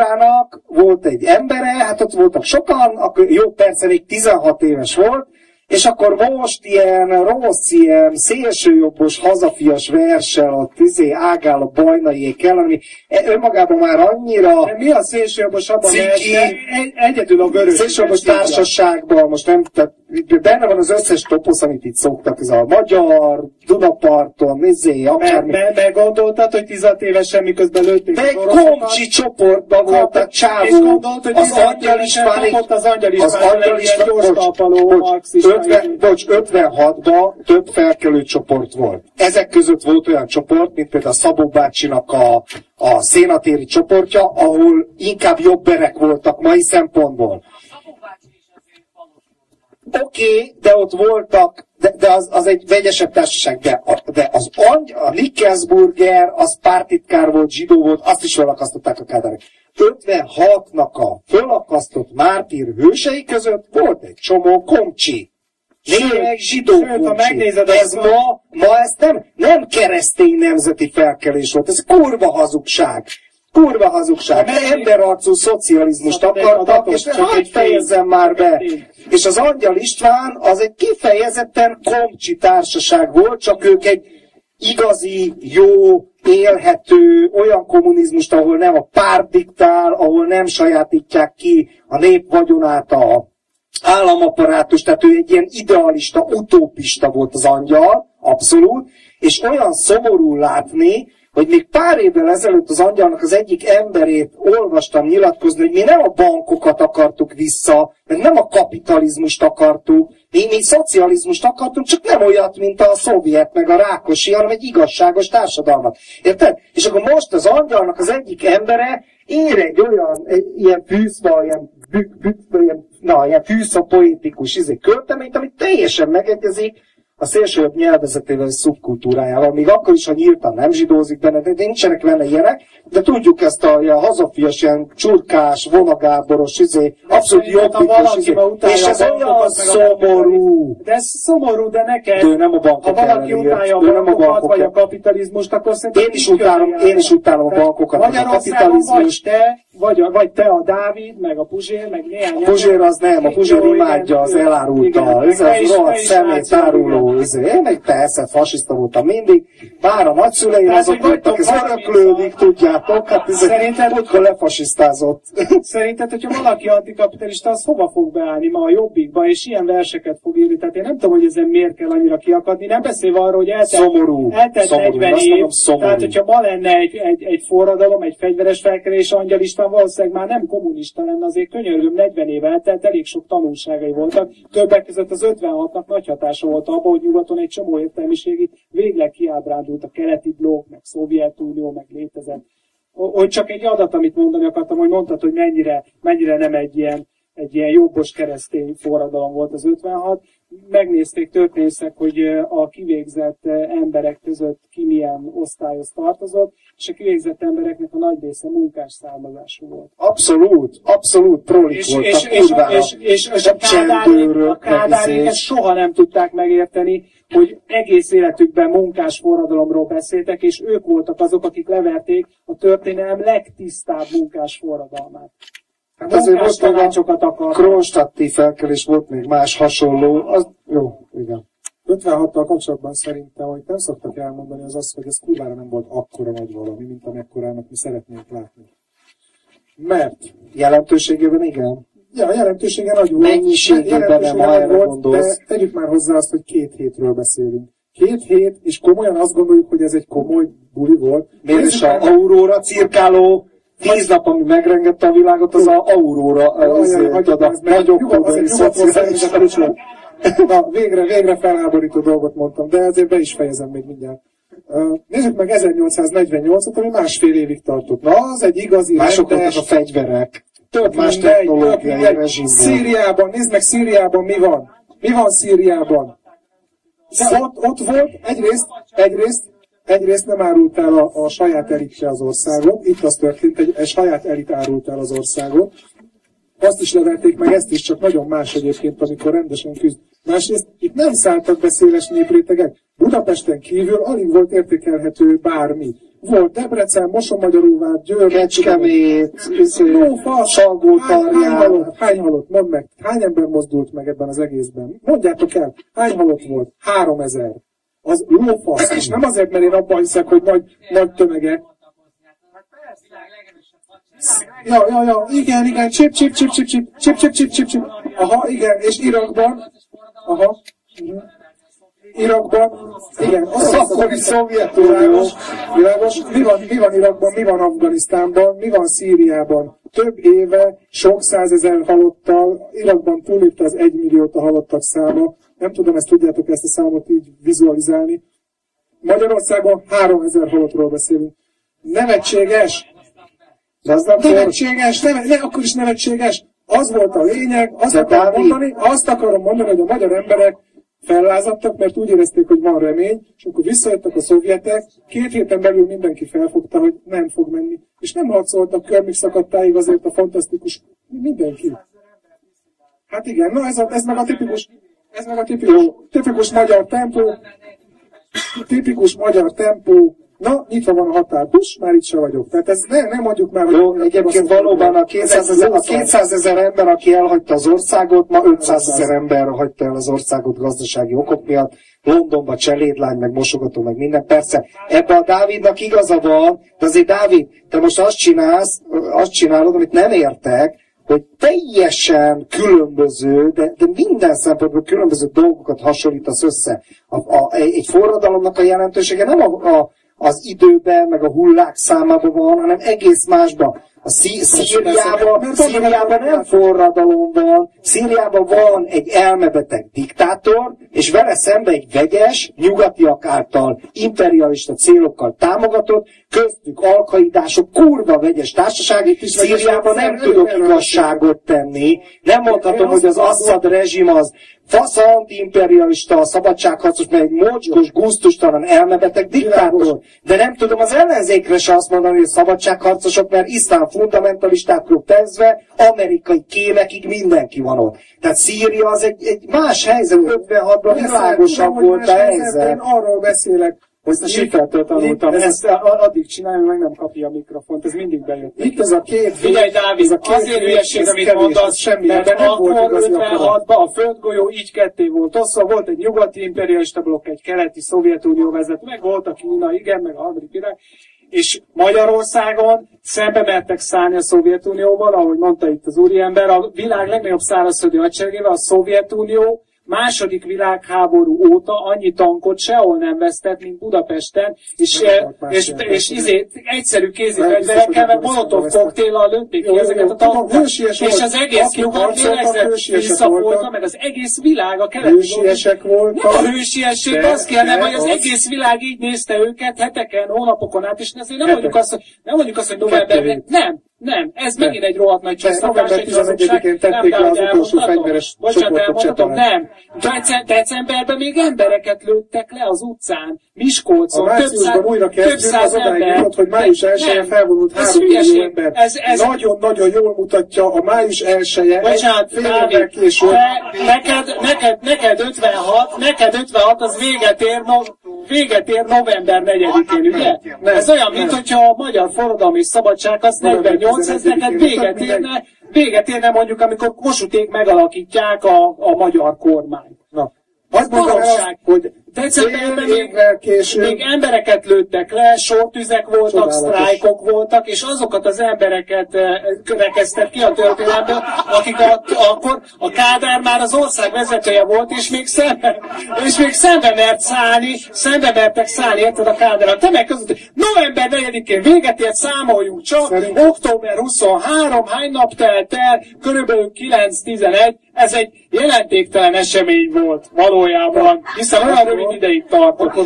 figurának volt egy embere, hát ott voltak sokan, akkor jó persze még 16 éves volt, És akkor most ilyen rossz, ilyen szélsőjobbos, hazafias verssel ott ágál a Bajnaiék ellen, ami önmagában már annyira... De mi a szélsőjobbos abban, egyedül a vörös. Szélsőjobbos társaságban, most nem, tehát benne van az összes toposz, amit itt szoktak, ez a magyar, Dunaparton, akármi. Meggondoltad, hogy 16 évesen miközben lőtték de egy komcsi csoportban volt a csávó. És gondolt, hogy az Angyal István, az Angyal István egy ilyen gyors talpaló marxista. 56-ban több felkelő csoport volt. Ezek között volt olyan csoport, mint például a Szabó bácsinak a szénatéri csoportja, ahol inkább jobberek voltak mai szempontból. Oké, de ott voltak, de az egy vegyesebb társaság, de a Nickelsburger, az pártitkár volt, zsidó volt, azt is felakasztották a kádárok. 56-nak a fölakasztott mártír hősei között volt egy csomó komcsi. Lényeg zsidó komcsi. Ez ma ez nem keresztény nemzeti felkelés volt, ez kurva hazugság. Kurva hazugság. Emberarcú szocializmust akartak, és hogy fejezzem már be. És az Angyal István az egy kifejezetten komcsi társaság volt, csak ők egy igazi, jó, élhető, olyan kommunizmust, ahol nem a párt diktál, ahol nem sajátítják ki a nép vagyonát a államaparátus, tehát ő egy ilyen idealista, utópista volt az Angyal, abszolút, és olyan szomorú látni, hogy még pár évvel ezelőtt az Angyalnak az egyik emberét olvastam nyilatkozni, hogy mi nem a bankokat akartuk vissza, meg nem a kapitalizmust akartuk, mi szocializmust akartunk, csak nem olyat, mint a szovjet, meg a Rákosi, hanem egy igazságos társadalmat. Érted? És akkor most az Angyalnak az egyik embere ír egy ilyen fűszva, ilyen fűszva poétikus költeményt, ami teljesen megegyezik a szélsőjobb nyelvezetével és szubkultúrájával, még akkor is, ha nyíltan nem zsidózik benne, de nincsenek benne ilyenek, de tudjuk ezt a hazafias, ilyen csurkás, vonagáboros, abszolút jobbikus, és ez olyan szomorú. De ez szomorú, de neked, de nem a bankok ha valaki utálja a bankokat, vagy a kapitalizmust, akkor szerintem én is utálom a bankokat, a kapitalizmust. Vagy te a Dávid, meg a Puzsér, meg néhány... A Puzsér az nem, a Puzsér imádja az elárulta, ez az rohadt szemét áruló. Én meg persze fasiszta voltam mindig, bár a nagyszüleim azok voltak, ez öröklődik, tudjátok, hát szerinted, hogy lefasisztázott. Szerinted, hogyha valaki antikapitalista, az hova fog beállni ma a Jobbikba, és ilyen verseket fog írni? Tehát én nem tudom, hogy ezen miért kell annyira kiakadni, nem beszélve arról, hogy eltelt 40 év, tehát hogyha ma lenne egy forradalom, egy fegyveres felkelés, Angyal István valószínűleg már nem kommunista lenne, azért könyörgöm, 40 év eltelt, elég sok tanulságai voltak, többek között az 56-nak nagy hatása volt abban, hogy nyugaton egy csomó értelmiségi végleg kiábrándult a keleti blokk, meg Szovjetunió, meg létezett. Hogy csak egy adat, amit mondani akartam, hogy mondtad, hogy mennyire nem egy ilyen jobbos keresztény forradalom volt az 56. Megnézték történészek, hogy a kivégzett emberek között ki milyen osztályhoz tartozott, és a kivégzett embereknek a nagy része munkás származású volt. Abszolút prolik voltak, és a kádárék ezt soha nem tudták megérteni, hogy egész életükben munkás forradalomról beszéltek, és ők voltak azok, akik leverték a történelem legtisztább munkás forradalmát. Hát azért most a Kronstadti felkelés volt még más hasonló. Jó, igen. 56-tal kapcsolatban szerintem, hogy nem szoktak elmondani, az, hogy ez kurvára nem volt akkora nagy valami, mint amekkorának mi szeretnénk látni. Mert jelentőségében igen. Ja, jelentősége nagy volt. Mennyiségében nem, ha erre gondolsz. De tegyük már hozzá azt, hogy 2 hétről beszélünk. 2 hét, és komolyan azt gondoljuk, hogy ez egy komoly buli volt. Miért is a Aurora cirkáló 10 nap, ami megrengette a világot, az a Aurora, nagyobb szociális. Na, végre felháborító dolgot mondtam, de ezért be is fejezem még mindjárt. Nézzük meg 1848-at, ami másfél évig tartott. Na, az egy igazi mások voltak a fegyverek. Több más technológiai rezsim volt. Szíriában, nézd meg Szíriában mi van. Mi van Szíriában? Ott volt, egyrészt nem árult el a saját elitse az országot. Itt az történt, egy saját elit árult el az országot. Azt is leverték meg, ezt is, csak nagyon más egyébként, amikor rendesen küzd. Másrészt itt nem szálltak be széles néprétegek. Budapesten kívül alig volt értékelhető bármi. volt Debrecen, Mosonmagyaróvár, Győr, Kecskemét, Salgótarján. Hány halott? Mondd meg. Hány ember mozdult meg ebben az egészben? Mondjátok el. Hány halott volt? 3000. Az lófasz. És nem azért, mert én abban hiszek, hogy nagy tömegek. Ja, igen, csip. Aha, igen, és Irakban. Aha. Irakban, igen, az akkori Szovjetunió. Világos. Mi van Irakban, mi van Afganisztánban, mi van Szíriában? Több éve, sok százezer halottal, Irakban túllépte az 1 milliót a halottak száma. Nem tudom, ezt tudjátok ezt a számot így vizualizálni. Magyarországon 3000 halottról beszélünk. Nevetséges! De az nem nevetséges, akkor is nevetséges. Az volt a lényeg, azt akarom mondani, hogy a magyar emberek fellázadtak, mert úgy érezték, hogy van remény, és akkor visszajöttek a szovjetek, 2 héten belül mindenki felfogta, hogy nem fog menni. És nem harcoltak körmig szakadtáig azért a fantasztikus mindenki. Hát igen, na ez meg a tipikus magyar tempó. Tipikus magyar tempó. Na, nyitva van a határ. Már itt se vagyok. Tehát ez nem mondjuk már, hogy... Jó, egyébként valóban a 200 000 ember, aki elhagyta az országot, ma 500 000 ember hagyta el az országot gazdasági okok miatt. Londonba cselédlány, meg mosogató, meg minden. Persze, ebbe a Dávidnak igaza van, de azért Dávid, te most azt csinálod, amit nem értek, hogy teljesen különböző, de minden szempontból különböző dolgokat hasonlítasz össze. Egy forradalomnak a jelentősége nem az időben, meg a hullák számában van, hanem egész másban. A Szíriában nem forradalom van, Szíriában van egy elmebeteg diktátor, és vele szemben egy vegyes, nyugatiak által imperialista célokkal támogatott, köztük alkaidások, kurva vegyes társaság. Szíriában nem tudok igazságot tenni, nem mondhatom, hogy az Assad rezsim az fasz anti-imperialista, szabadságharcos, mert egy mocskos, gusztustalan, elmebeteg diktátor. De nem tudom az ellenzékre se azt mondani, hogy szabadságharcosok, mert iszlám fundamentalistákról kezdve, amerikai kémekig mindenki van ott. Tehát Szíria az egy más helyzet, 56-ban világosabb volt a helyzet. Én arról beszélek, hogy a sikertől tanultam. Ezt addig csinálja, meg nem kapja a mikrofont. Ez mindig bejött. Itt ez a két... Figyelj, Dávid, azért hülyeség, amit mondasz, mert akkor 56-ban a földgolyó így ketté volt osztva, volt egy nyugati imperialista blokk, egy keleti Szovjetunió vezető, meg volt a Kína, igen, meg a harmadik világ. És Magyarországon szembe mertek szállni a Szovjetunióval, ahogy mondta itt az úriember, a világ legnagyobb szárazföldi hadseregével, a Szovjetunió második világháború óta annyi tankot sehol nem vesztett, mint Budapesten, és egyszerű kézifegyverekkel, meg molotov koktéllal lőtték ki ezeket a tankokat, és az egész nyugat visszafolta, meg az egész világ a keleti. Hősiesek voltak. A hősiesség azt kellene, hogy az egész világ így nézte őket heteken, hónapokon át, és ezért nem mondjuk azt, hogy novemberben, nem, ez megint egy rohadt nagy csesztakás, egy hazugság. Tették le az utolsó fegyveres csoportok Csepelen. Nem. Decemberben még embereket lőttek le az utcán, Miskolcon, több száz ember. Hogy május 1-én felvonult 3 millió ember. Nagyon-nagyon jól mutatja a május 1-je. Bocsánat, Dávid, neked 56 az véget ér november 4-én, ugye? Ez olyan, mint hogyha a magyar forradalmi és szabadság az 48, ez neked véget érne mondjuk, amikor Kossuthék megalakítják a magyar kormányt. Az baromság, hogy decemberben még embereket lőttek le, sortüzek voltak, sztrájkok voltak, és azokat az embereket rekeztek ki a történelemből, akik akkor a Kádár már az ország vezetője volt, és még szembe mertek szállni, érted a Kádárral. Te meg között, november 4-én véget ért, számoljunk csak, október 23, hány nap telt el, körülbelül 9-11, ez egy jelentéktelen esemény volt valójában, hiszen olyan rövid ideig tartott.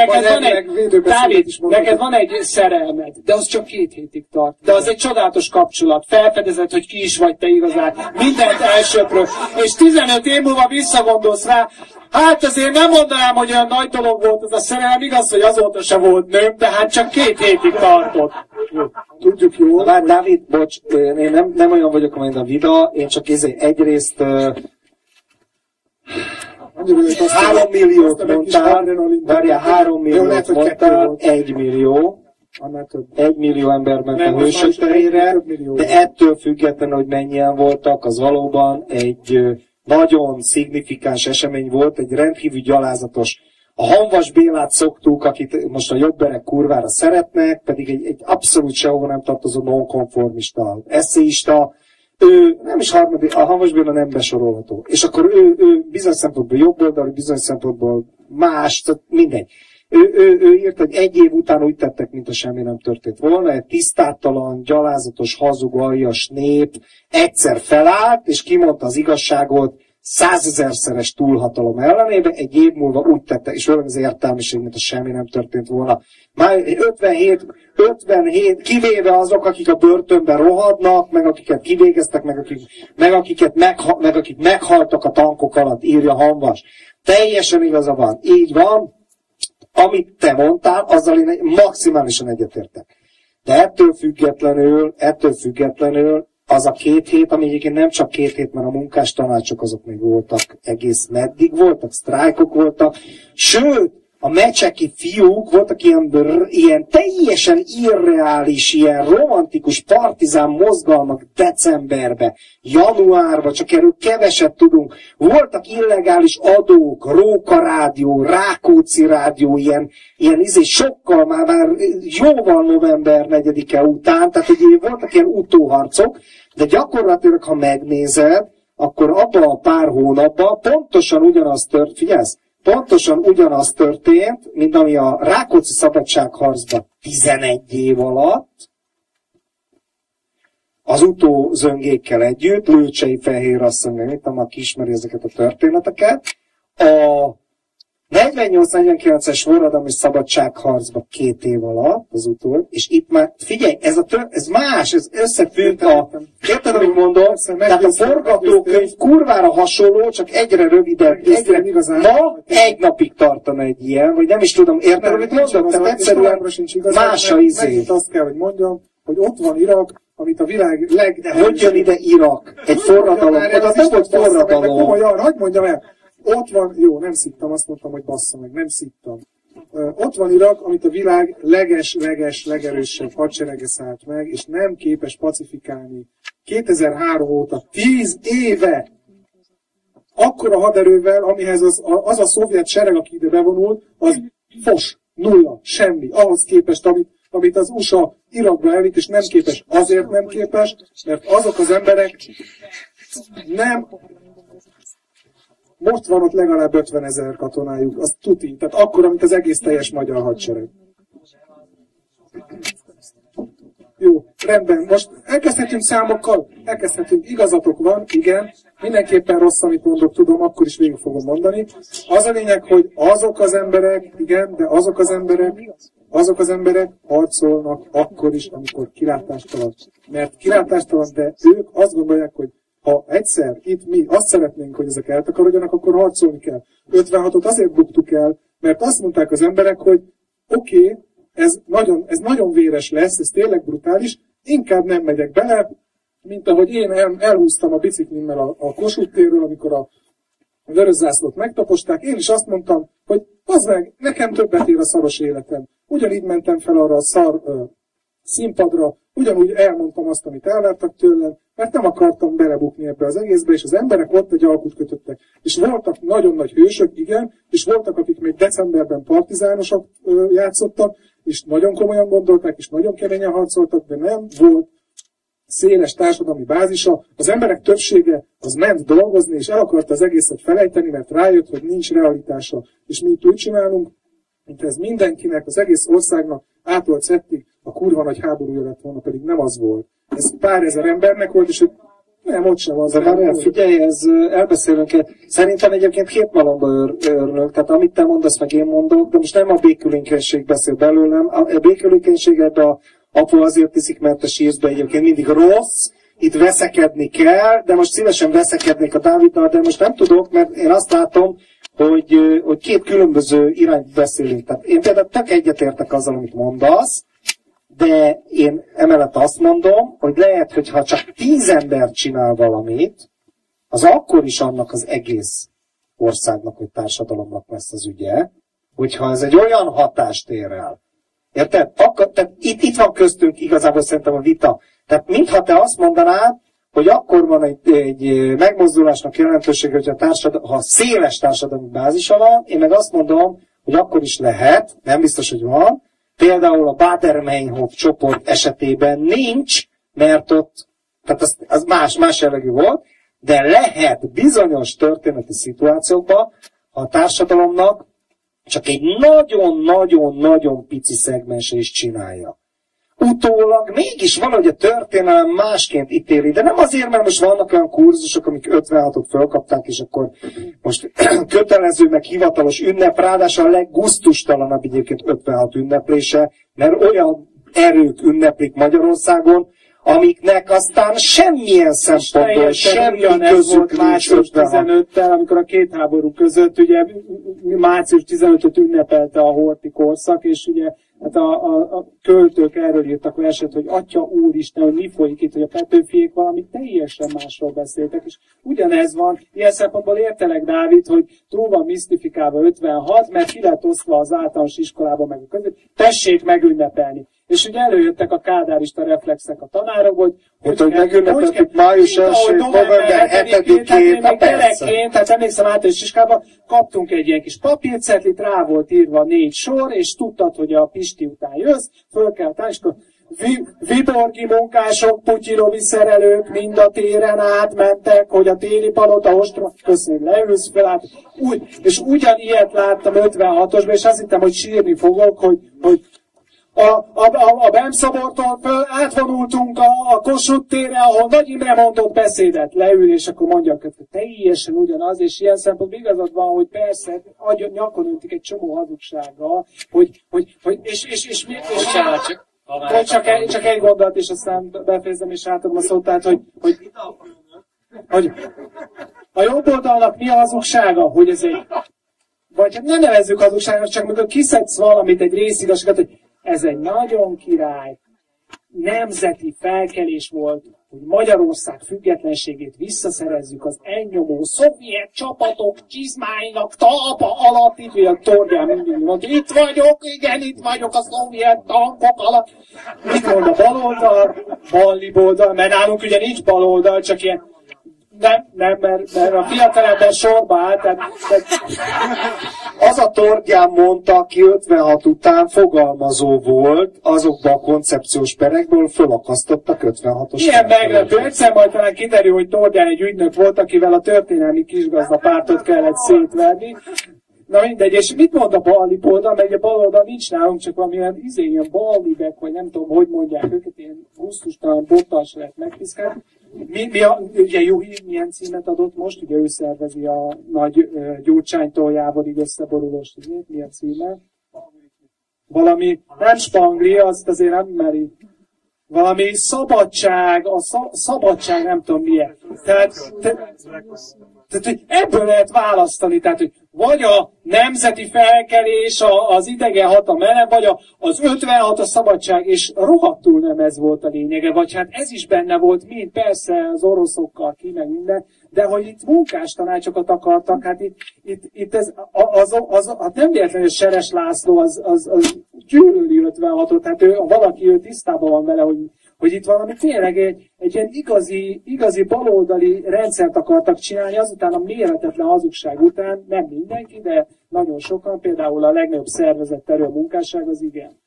Neked van egy szerelmed, de az csak 2 hétig tart. De az egy csodálatos kapcsolat. Felfedezed, hogy ki is vagy te igazán. Mindent elsöpröd. És 15 év múlva visszagondolsz rá, hát azért nem mondanám, hogy olyan nagy dolog volt ez a szerelem, igaz, hogy azóta se volt nőm, de hát csak 2 hétig tartott. Tudjuk jól. Már Dávid, bocs, én nem olyan vagyok, amint a Vida, én csak egyrészt 3 milliót mondtál, várjál, 3 milliót mondtál, 1 millió. Annál több. 1 millió ember ment Nem, a most már Hősök is terére, több millió. de ettől függetlenül, hogy mennyien voltak, az valóban egy nagyon szignifikáns esemény volt, egy rendkívül gyalázatos. A Hamvas Bélát szoktuk, akit most a jobberek kurvára szeretnek, pedig egy abszolút sehova nem tartozó nonkonformista, eszéista. Ő nem is harmadik, a Hamvas Béla nem besorolható. És akkor ő bizonyos szempontból jobboldali, bizonyos szempontból más, tehát mindegy. Ő írt, hogy 1 év után úgy tettek, mintha semmi nem történt volna, egy tisztátalan, gyalázatos, hazug, aljas nép egyszer felállt, és kimondta az igazságot 100 000-szeres túlhatalom ellenében, 1 év múlva úgy tette, és olyan az értelmiség, mintha semmi nem történt volna. Már 57, kivéve azok, akik a börtönben rohadnak, meg akiket kivégeztek, meg akik meghaltak a tankok alatt, írja Hamvas. Teljesen igaza van, így van. Amit te mondtál, azzal én maximálisan egyetértek. De ettől függetlenül az a 2 hét, ami egyébként nem csak 2 hét, mert a munkástanácsok azok még voltak, egész meddig voltak, sztrájkok voltak, sőt, a mecseki fiúk voltak ilyen teljesen irreális, ilyen romantikus partizán mozgalmak decemberben, januárban, csak erről keveset tudunk. Voltak illegális adók, Róka rádió, Rákóczi rádió, ilyen sokkal már jóval november 4-e után, tehát ugye voltak ilyen utóharcok, de gyakorlatilag, ha megnézed, akkor abban a pár hónapban pontosan ugyanaz figyelsz, pontosan ugyanaz történt, mint ami a Rákóczi szabadságharcban 11 év alatt, az utózöngékkel együtt, Lőcsei Fehér asszony, mit tudom, aki ismeri ezeket a történeteket, a 48-49-es forradalmi szabadságharcban 2 év alatt, az utól, és itt már, figyelj, ez más, ez összefügg érted, amit mondom? Tehát a forgatókönyv kurvára hasonló, csak egyre rövidebb, ma 1 napig tartana egy ilyen, vagy nem is tudom, érted, amit mondom? Tehát egyszerűen más a izé. Megint azt kell, hogy mondjam, hogy ott van Irak, amit a világ De hogy jön ide Irak? Egy forradalom, oda nem volt forradalom. Komolyan, hagyd mondjam el. Ott van, jó, nem szittam, azt mondtam, hogy bassza meg, nem szittam. Ott van Irak, amit a világ legerősebb hadserege szállt meg, és nem képes pacifikálni. 2003 óta, 10 éve, akkora haderővel, amihez az a szovjet sereg, aki ide bevonult, az fos, nulla, semmi. Ahhoz képest, amit az USA Irakba elvitt, és nem képes. Azért nem képes, mert azok az emberek nem... Most van ott legalább 50 000 katonájuk, az tuti, tehát akkor, mint az egész teljes magyar hadsereg. Jó, rendben, most elkezdhetünk számokkal, igazatok van, igen, mindenképpen rossz, amit mondok, tudom, akkor is végig fogom mondani. Az a lényeg, hogy azok az emberek, igen, de azok az emberek harcolnak akkor is, amikor kilátástalan. Mert kilátástalan, de ők azt gondolják, hogy ha egyszer itt mi azt szeretnénk, hogy ezek eltakarodjanak, akkor harcolni kell. 56-ot azért buktuk el, mert azt mondták az emberek, hogy oké, ez nagyon véres lesz, ez tényleg brutális, inkább nem megyek bele, mint ahogy én elhúztam a biciklimmel a Kossuth térről, amikor a vöröszászlót megtaposták, én is azt mondtam, hogy az meg, nekem többet ér a szaros életem. Ugyanígy mentem fel arra a szar színpadra, ugyanúgy elmondtam azt, amit elvártak tőlem, mert nem akartam belebukni ebbe az egészbe, és az emberek ott egy alkut kötöttek. És voltak nagyon nagy hősök, igen, és voltak, akik még decemberben partizánosok játszottak, és nagyon komolyan gondolták, és nagyon keményen harcoltak, de nem volt széles társadalmi bázisa. Az emberek többsége az ment dolgozni, és el akarta az egészet felejteni, mert rájött, hogy nincs realitása. És mi itt úgy csinálunk, mint ez mindenkinek, az egész országnak átolt szettig a kurva nagy háborúja lett volna, pedig nem az volt. Ez pár ezer embernek volt, és nem, ott sem az. De figyelj, elbeszélünk. Szerintem egyébként két malomba őrlök. Tehát amit te mondasz, meg én mondok, de most nem a békülékenység beszél belőlem. A békülékenységet a apu azért tiszik, mert a sírszbe egyébként mindig rossz. Itt veszekedni kell, de most szívesen veszekednék a Dáviddal, de most nem tudok, mert én azt látom, hogy két különböző irányt beszélünk. Tehát én például tök egyetértek azzal, amit mondasz, de én emellett azt mondom, hogy lehet, hogy ha csak 10 ember csinál valamit, az akkor is annak az egész országnak, vagy társadalomnak lesz az ügye, hogyha ez egy olyan hatást ér el, Érted? Tehát itt van köztünk igazából szerintem a vita. Tehát mintha te azt mondanád, hogy akkor van egy megmozdulásnak jelentősége, hogy ha széles társadalmi bázisa van, én meg azt mondom, hogy akkor is lehet, nem biztos, hogy van, például a Baader-Meinhof csoport esetében nincs, mert ott, tehát az más jellegű volt, de lehet bizonyos történeti szituációkban, ha a társadalomnak csak egy nagyon-nagyon-nagyon pici szegmense is csinálja. Utólag mégis valahogy a történelem másként ítéli, de nem azért, mert most vannak olyan kurzusok, amik 56-ot fölkapták, és akkor most kötelező, meg hivatalos ünnep, ráadásul a leggusztustalanabb egyébként 56 ünneplése, mert olyan erők ünneplik Magyarországon, amiknek aztán semmilyen szempontból semmi közük március 15-tel, amikor a két háború között, ugye március 15-öt ünnepelte a Horthy korszak, és ugye hát a költők erről írtak verset, hogy Atya Úristen, hogy mi folyik itt, hogy a Petőfiék valami teljesen másról beszéltek, és ugyanez van, ilyen szempontból értelek, Dávid, hogy túl van misztifikálva 56, mert ki lett osztva az általános iskolában meg a között, tessék megünnepelni. És ugye előjöttek a kádárista reflexek a tanárok, hogy megünnepeltük május 1-ét, november 7-ét, gyerekként, tehát emlékszem általános iskolában, kaptunk egy ilyen kis papírcetlit, rá volt írva 4 sor, és tudtad, hogy a Pisti után jössz, föl kell állni, és akkor Viborgi munkások, putyirovi szerelők mind a téren átmentek, hogy a téli palota ostrom, köszönöm, leülsz fel át. És ugyanilyet láttam 56-osban, és azt hittem, hogy sírni fogok, hogy a Bem-szobortól átvonultunk a Kossuth térre, ahol Nagy Imre mondott beszédet, leül, és akkor mondja, hogy teljesen ugyanaz, és ilyen szempontból igazad van, hogy persze, nyakon öntik egy csomó hazugsággal, és csak egy gondolat, és aztán befejezem, és átadom a szót, tehát, hogy a jobb oldalnak mi a hazugsága, hogy ez egy, vagy ne nevezzük hazugságnak, csak amikor kiszedsz valamit, egy részigazságot, hogy ez egy nagyon király, nemzeti felkelés volt, hogy Magyarország függetlenségét visszaszerezzük az elnyomó szovjet csapatok csizmáinak talpa alatt, így, hogy a Tordján mindig mondta, itt vagyok, igen, itt vagyok a szovjet tankok alatt. Mit mond a baloldal? Balliboldal, mert nálunk ugye nincs baloldal, csak ilyen nem, mert a fiatalember sorba állt. Tehát... Az a Tordján mondta, aki 56 után fogalmazó volt, azokban a koncepciós perekből fölakasztottak 56-os. Ilyen meglepő. Egyszer majd talán kiderül, hogy Tordján egy ügynök volt, akivel a történelmi kisgazdapártot kellett szétverni. Na mindegy, és mit mond a balliboldal, mert a baloldal nincs nálunk, csak valamilyen ilyen ballibek, vagy nem tudom, hogy mondják őket, ilyen gusztustalan bottal se lehet megpiszkálni. Ugye Juhi milyen címet adott most? Ugye ő szervezi a nagy Gyurcsánytól Jávorig összeborulós címét. Milyen címe? Valami, nem spangli, azt azért nem meri. Valami szabadság, szabadság nem tudom milyen. Tehát, hogy ebből lehet választani, tehát, hogy vagy a nemzeti felkelés, az idegen hatalom ellen, vagy az 56 a szabadság, és rohadtul nem ez volt a lényege, vagy hát ez is benne volt, mind persze az oroszokkal ki, meg minden, de hogy itt munkástanácsokat akartak, hát itt ez, hát nem véletlenül, hogy Seres László az gyűlöli 56-ot, hát valaki tisztában van vele, hogy itt valami tényleg egy ilyen igazi baloldali rendszert akartak csinálni, azután a méretetlen hazugság után, nem mindenki, de nagyon sokan, például a legnagyobb szervezett erő a munkásság, az igen.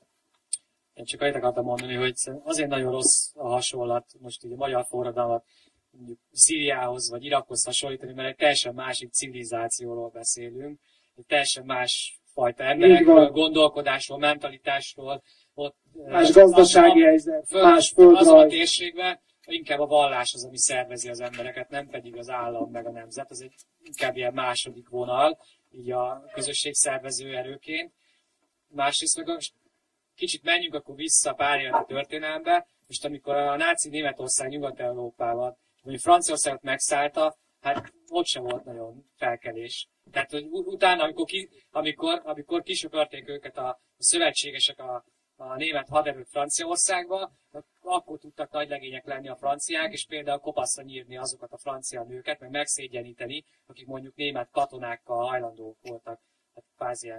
Én csak annyit akartam mondani, hogy azért nagyon rossz a hasonlat, most ugye a magyar forradalmat mondjuk Szíriához vagy Irakhoz hasonlítani, mert egy teljesen másik civilizációról beszélünk, egy teljesen más fajta emberekről, gondolkodásról, mentalitásról, ott, más gazdasági helyzet, más földrajz. Azon a térségben inkább a vallás az, ami szervezi az embereket, nem pedig az állam meg a nemzet, az egy inkább ilyen második vonal, így a közösségszervező erőként. Másrészt meg kicsit menjünk akkor vissza pár évet a történelembe, most amikor a náci Németország Nyugat-Európában, mondjuk Franciaországot megszállta, hát ott sem volt nagyon felkelés. Tehát, hogy utána, amikor kisöpörték őket a szövetségesek a német haderőt Franciaországba, akkor tudtak nagy legények lenni a franciák, és például kopaszra nyírni azokat a francia nőket, meg megszégyeníteni, akik mondjuk német katonákkal hajlandók voltak, hát kvázi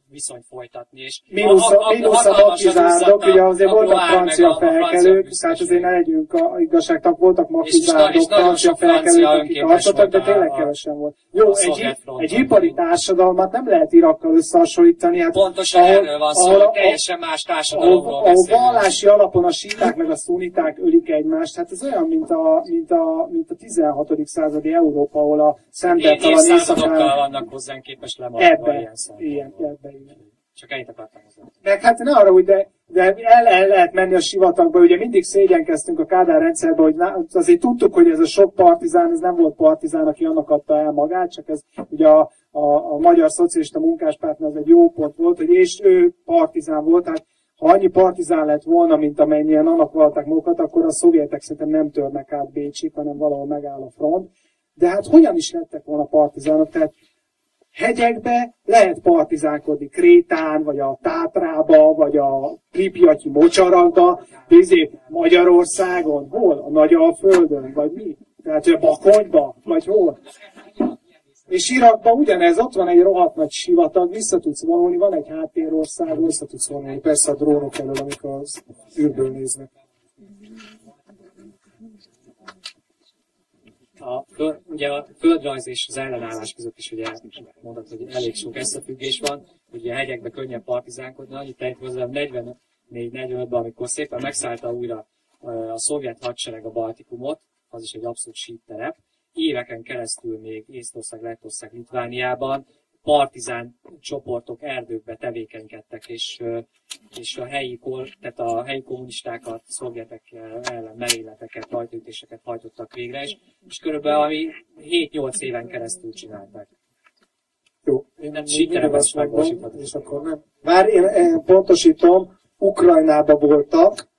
viszonyt folytatni. És mínusz a makizárdok, ugye azért voltak francia felkelők, tehát azért ne legyünk igazságtak, voltak makizárdok, francia felkelők, akik harcoltak, de tényleg kevesen volt. Jó, egy ipari társadalmat nem lehet Irakkal összehasonlítani. Hát pontosan erről van szó, teljesen más társadalomról beszélünk. A vallási alapon a síták meg a szuniták ölik egymást, hát ez olyan, mint a 16. századi Európa, ahol a szenteltalan éjszakára vannak hozzánk képes lemaradva ilyen szempontból. Csak ennyit akartam hozzá. Meg hát ne arra, hogy de el lehet menni a sivatagba, ugye mindig szégyenkeztünk a Kádár rendszerben, hogy azért tudtuk, hogy ez a sok partizán, ez nem volt partizán, aki annak adta el magát, csak ez ugye a Magyar Szocialista Munkáspártnál az egy jó pont volt, hogy és ő partizán volt, hát ha annyi partizán lett volna, mint amennyien annak valták magukat, akkor a szovjetek szerintem nem törnek át Bécsig, hanem valahol megáll a front. De hát hogyan is lettek volna partizánok? Tehát hegyekbe lehet partizánkodni, Krétán, vagy a Tátrába, vagy a Pripyatyi mocsarakba, Magyarországon, hol? A Nagyalföldön, vagy mi? Tehát a Bakonyba, vagy hol? És Irakban ugyanez, ott van egy rohadt nagy sivatag, vissza tudsz vonulni, van egy háttérország, vissza tudsz vonulni, persze a drónok elől, amikor az űrből néznek. Ugye a földrajz és az ellenállás között is ugye mondhatod, hogy elég sok összefüggés van, ugye a hegyekben könnyebb partizánkodni, annyit tejt hozzá 44-45-ben, amikor szépen megszállta újra a szovjet hadsereg a Baltikumot, az is egy abszolút sípterep, éveken keresztül még Észtország, Lettország, Litvániában partizán csoportok erdőkbe tevékenykedtek, és a helyi kommunistákat, szovjetek ellen merényleteket, rajtaütéseket hajtottak végre, és körülbelül 7-8 éven keresztül csinálták. Jó, nem sikerem ezt megvalósítani. És akkor nem. Már én pontosítom, Ukrajnában voltak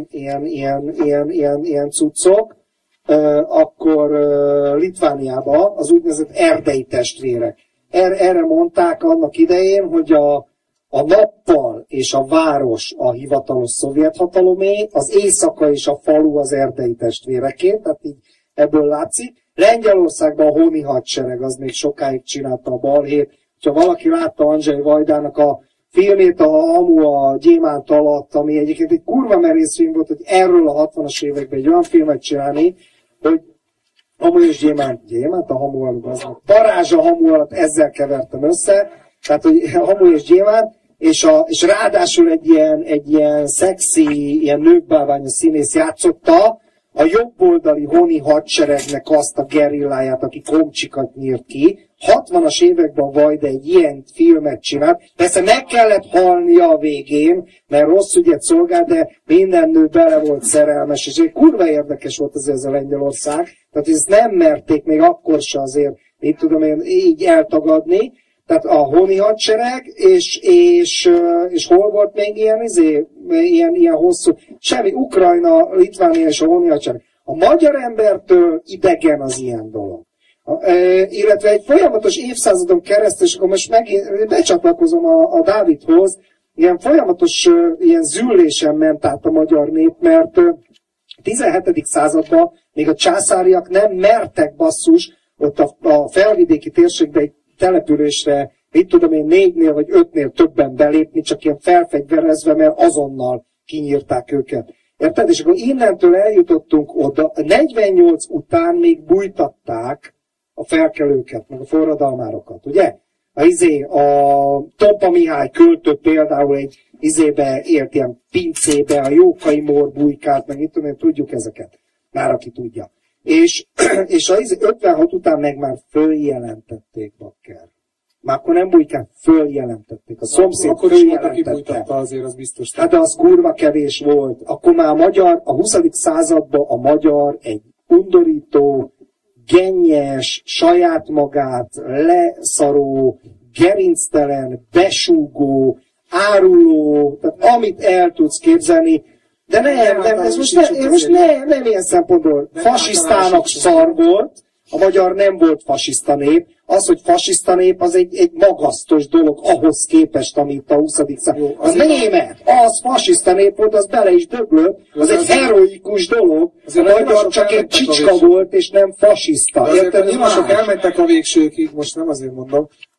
ilyen cuccok, akkor Litvániában az úgynevezett erdei testvérek. Erre mondták annak idején, hogy a nappal és a város a hivatalos szovjet hatalomé, az éjszaka és a falu az erdei testvéreké, tehát így ebből látszik. Lengyelországban a honi hadsereg, az még sokáig csinálta a balhét. Ha valaki látta Andrzej Vajdának a filmét, a Hamu a gyémánt alatt, ami egyébként egy kurva merész film volt, hogy erről a 60-as években egy olyan filmet csinálni, hogy Hamu és gyémánt a Hamu alatt, az Parázs a Hamu alatt, ezzel kevertem össze, tehát hogy Hamu és gyémánt, és ráadásul egy ilyen szexi, ilyen nőkbálványos színész játszotta a jobboldali honi hadseregnek azt a gerilláját, aki komcsikat nyírt ki. 60-as években Vajda egy ilyen filmet csinált. Persze meg kellett halnia a végén, mert rossz ügyet szolgált, de minden nő bele volt szerelmes, és egy kurva érdekes volt azért ez a Lengyelország. Tehát ezt nem merték még akkor se azért, mit tudom én, így eltagadni. Tehát a honi hadsereg, és hol volt még ilyen hosszú, semmi, Ukrajna, Litvánia és a honi hadsereg. A magyar embertől idegen az ilyen dolog. Illetve egy folyamatos évszázadon keresztül, és akkor most becsatlakozom a Dávidhoz, ilyen folyamatos ilyen züllésen ment át a magyar nép, mert 17. században még a császáriak nem mertek basszus, ott a felvidéki térségben egy településre, mit tudom én, 4-nél vagy 5-nél többen belépni, csak ilyen felfegyverezve, mert azonnal kinyírták őket. Érted? És akkor innentől eljutottunk oda, 48 után még bújtatták a felkelőket, meg a forradalmárokat, ugye? A Tompa Mihály költő például egy élt ilyen pincébe, a Jókai Mór bujkált, meg itt tudom, tudjuk ezeket. Már aki tudja. És a 56 után meg már följelentették, bakker. Már akkor nem bujkán, följelentették. A szomszéd följelentette. Azért az biztos. Hát de az kurva kevés volt. Akkor már a 20. században a magyar egy undorító, gennyes, saját magát leszaró, gerinctelen, besúgó, áruló, tehát amit el tudsz képzelni, de ez most nem ilyen szempontból. Fasisztának szar volt, a magyar nem volt fasiszta nép. Az, hogy fasiszta nép, az egy magasztos dolog ahhoz képest, amit a 20. század. Az német, az fasiszta nép volt, az bele is döglött, az egy heroikus dolog. A magyar csak egy csicska volt, és nem fasiszta. Érted? Sok elmentek a végsőkig, most nem azért mondom,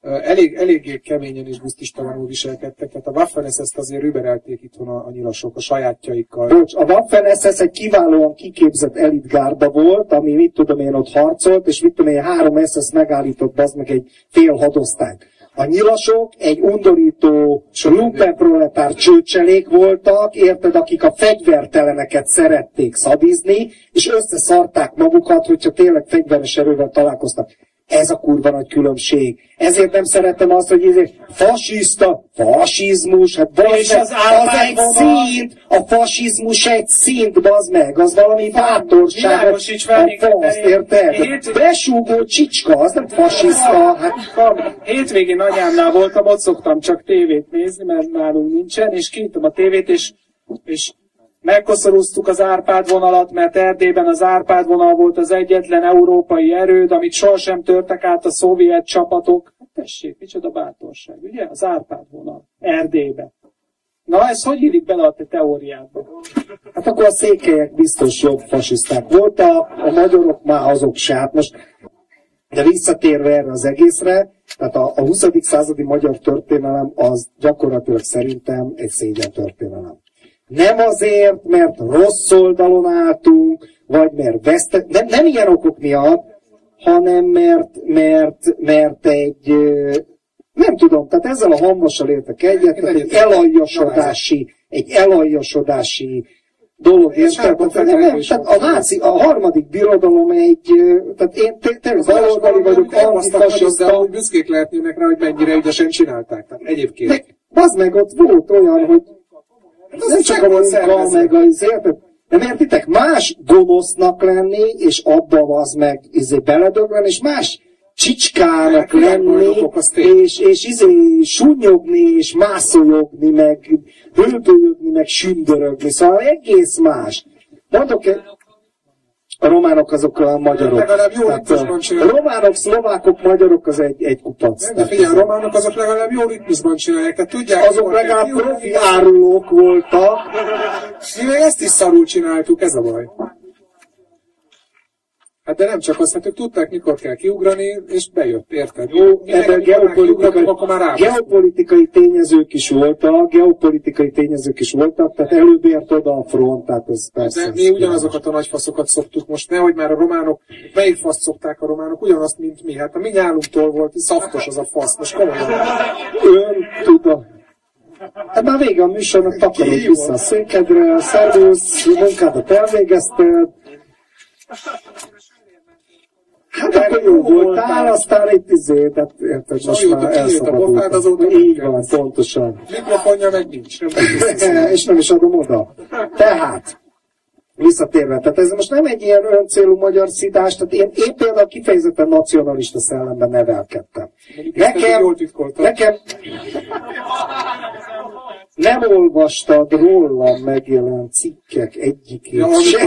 eléggé keményen és gusztustalanul viselkedtek, tehát a Waffen-SS-t azért überelték itthon a nyilasok a sajátjaikkal. Bocs, a Waffen-SS egy kiválóan kiképzett elitgárda volt, ami mit tudom én ott harcolt, és mit tudom én 3 SS megállított az meg egy fél hadosztályt. A nyilasok egy undorító lumpenproletár csőcselék voltak, érted, akik a fegyverteleneket szerették szadizni, és összeszarták magukat, hogyha tényleg fegyveres erővel találkoztak. Ez a kurva nagy különbség. Ezért nem szeretem azt, hogy ezért fasizmus, hát bazd meg, az egy szint, a fasizmus egy szint, bazd meg, az valami bátorság, a fasz, érted? Besúgó csicska, az nem fasiszta. Hát, hétvégén anyámnál voltam, ott szoktam csak tévét nézni, mert nálunk nincsen, és kinyitom a tévét, és megkoszorúztuk az Árpád vonalat, mert Erdélyben az Árpád vonal volt az egyetlen európai erőd, amit sohasem törtek át a szovjet csapatok. Hát tessék, micsoda bátorság, ugye? Az Árpád vonal. Erdélyben. Na, ez hogy illik bele a te teóriádba? Hát akkor a székelyek biztos jobb fasiszták voltak, a magyarok már azok se. Hát most, de visszatérve erre az egészre, tehát a 20. századi magyar történelem az gyakorlatilag szerintem egy szégyen történelem. Nem azért, mert rossz oldalon álltunk, vagy mert nem ilyen okok miatt, hanem mert egy, nem tudom, tehát ezzel a hamvassal értek egyet, tehát egy elajjasodási dolog, érted? Tehát a harmadik birodalom tehát én tényleg baloldali vagyok, antifasiszta. Hogy büszkék lehetnének rá, hogy mennyire ügyesen csinálták. Tehát egyébként. Az meg ott volt olyan, hogy nem csak a munka, meg az érted? Nem értitek? Más gonosznak lenni, és abba az meg beledöglen, és más csicskának lenni, és sunnyogni, és mászologni, meg bőbölyögni, meg sündörögni. Szóval egész más. Mondok a románok azok a magyarok. A románok, szlovákok, magyarok az egy kupac. Nem, de figyelj, a románok azok legalább jó ritmusban csinálják. Tehát tudják, azok legalább profi árulók voltak. Mi meg ezt is szarul csináltuk, ez a baj. Hát de nem csak azt, hát ők tudták, mikor kell kiugrani, és bejött, érted? Jó, ebben geopolitikai tényezők is voltak, tehát előbb ért oda a front, tehát ez persze. De mi ugyanazokat a nagyfaszokat szoktuk most, nehogy már a románok, melyik faszt szokták a románok, ugyanazt, mint mi. Hát a mi nyálunktól volt, szaftos az a fasz, most komolyan. Tudom. Hát már vége a műsornak, takarodj vissza a székedre, szervusz, munkádat elvégezted. Hát akkor jó voltál, aztán itt tehát érted, most már elszabadult. Így van, pontosan. Mikrofonja meg nincs. És nem is adom oda. Tehát, visszatérve, tehát ez most nem egy ilyen öncélú magyar szidás, tehát én például kifejezetten nacionalista szellemben nevelkedtem. Nekem nem olvastad rólam megjelent cikkek egyikét sem.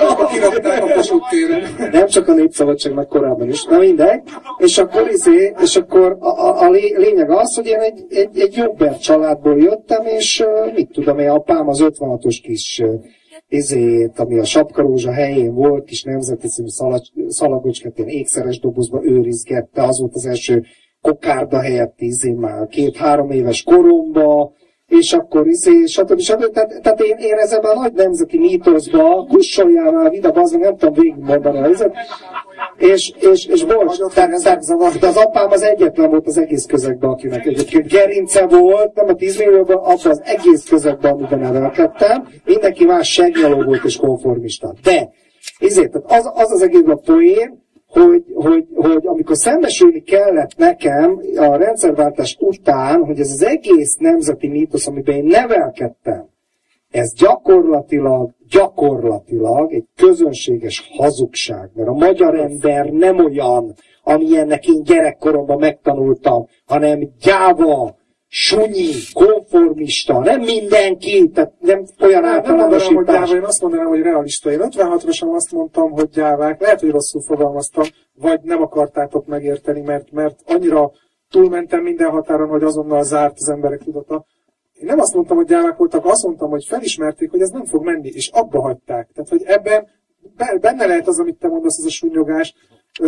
Nem csak a Népszabadságnak korábban is, na mindegy. És akkor a lényeg az, hogy én egy jobber családból jöttem, és mit tudom én, apám az 56-os kis ami a Sapkarózsa helyén volt, kis nemzeti című szalagocskát ilyen ékszeres dobozba őrizgette, az volt az első kokárda helyett már 2-3 éves koromba, és akkor stb. Tehát én ezzel a nagy nemzeti mítoszba, kussoljál már vida, bazdmeg, nem tudom végigmondani a helyzet, és bocs, de az apám az egyetlen volt az egész közegben, akinek egyébként gerince volt, nem a 10 millióban, abban az egész közegben, amiben nevelkedtem, mindenki más segnyaló volt és konformista. De, tehát az egészben a poén, hogy amikor szembesülni kellett nekem a rendszerváltás után, hogy ez az egész nemzeti mítosz, amiben én nevelkedtem, ez gyakorlatilag egy közönséges hazugság, mert a magyar ember nem olyan, amilyennek én gyerekkoromban megtanultam, hanem gyáva, sunyi, konformista, nem mindenki, tehát nem olyan általánosítás. Én azt mondanám, hogy realista. Én 56-osan azt mondtam, hogy gyávák, lehet, hogy rosszul fogalmaztam, vagy nem akartátok megérteni, mert annyira túlmentem minden határon, hogy azonnal zárt az emberek tudata. Én nem azt mondtam, hogy gyávák voltak, azt mondtam, hogy felismerték, hogy ez nem fog menni, és abba hagyták. Tehát, hogy ebben benne lehet az, amit te mondasz, az a sunnyogás,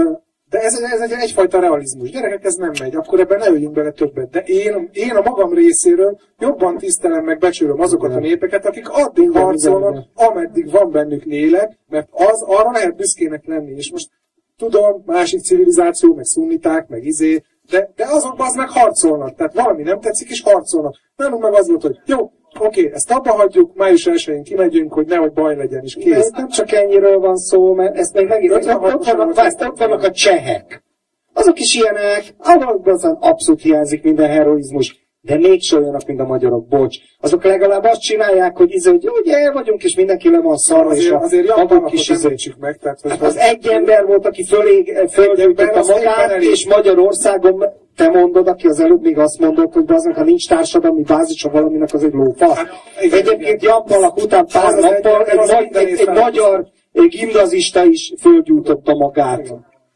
De ez egyfajta realizmus. Gyerekek, ez nem megy, akkor ebben ne öljünk bele többet. De én a magam részéről jobban tisztelem meg becsülöm azokat a népeket, akik addig harcolnak, ameddig van bennük lélek, mert arra lehet büszkének lenni. És most tudom, másik civilizáció, meg szunniták, meg de azokban az meg harcolnak. Tehát valami nem tetszik, és harcolnak. Nálunk meg az volt, hogy jó, oké, ezt abba hagyjuk, május 1-én kimegyünk, hogy nehogy baj legyen, és kész. Ez nem csak ennyiről van szó, mert ezt még megint, ott vannak a csehek. Azok is ilyenek, azokban abszolút hiányzik minden heroizmus, de mégse olyanok, mint a magyarok, bocs. Azok legalább azt csinálják, hogy ugye el vagyunk, és mindenki le van szarva, és azért maguk is meg. Tehát, hát az egy ember volt, aki fölgyújtotta magát, és Magyarországon te mondod, aki az előbb még azt mondott, hogy aznak, ha nincs társadalmi bázisa valaminek, az egy lófa. Hát, egyébként Jampalak után pár nappal egy magyar gimnazista is fölgyújtotta magát.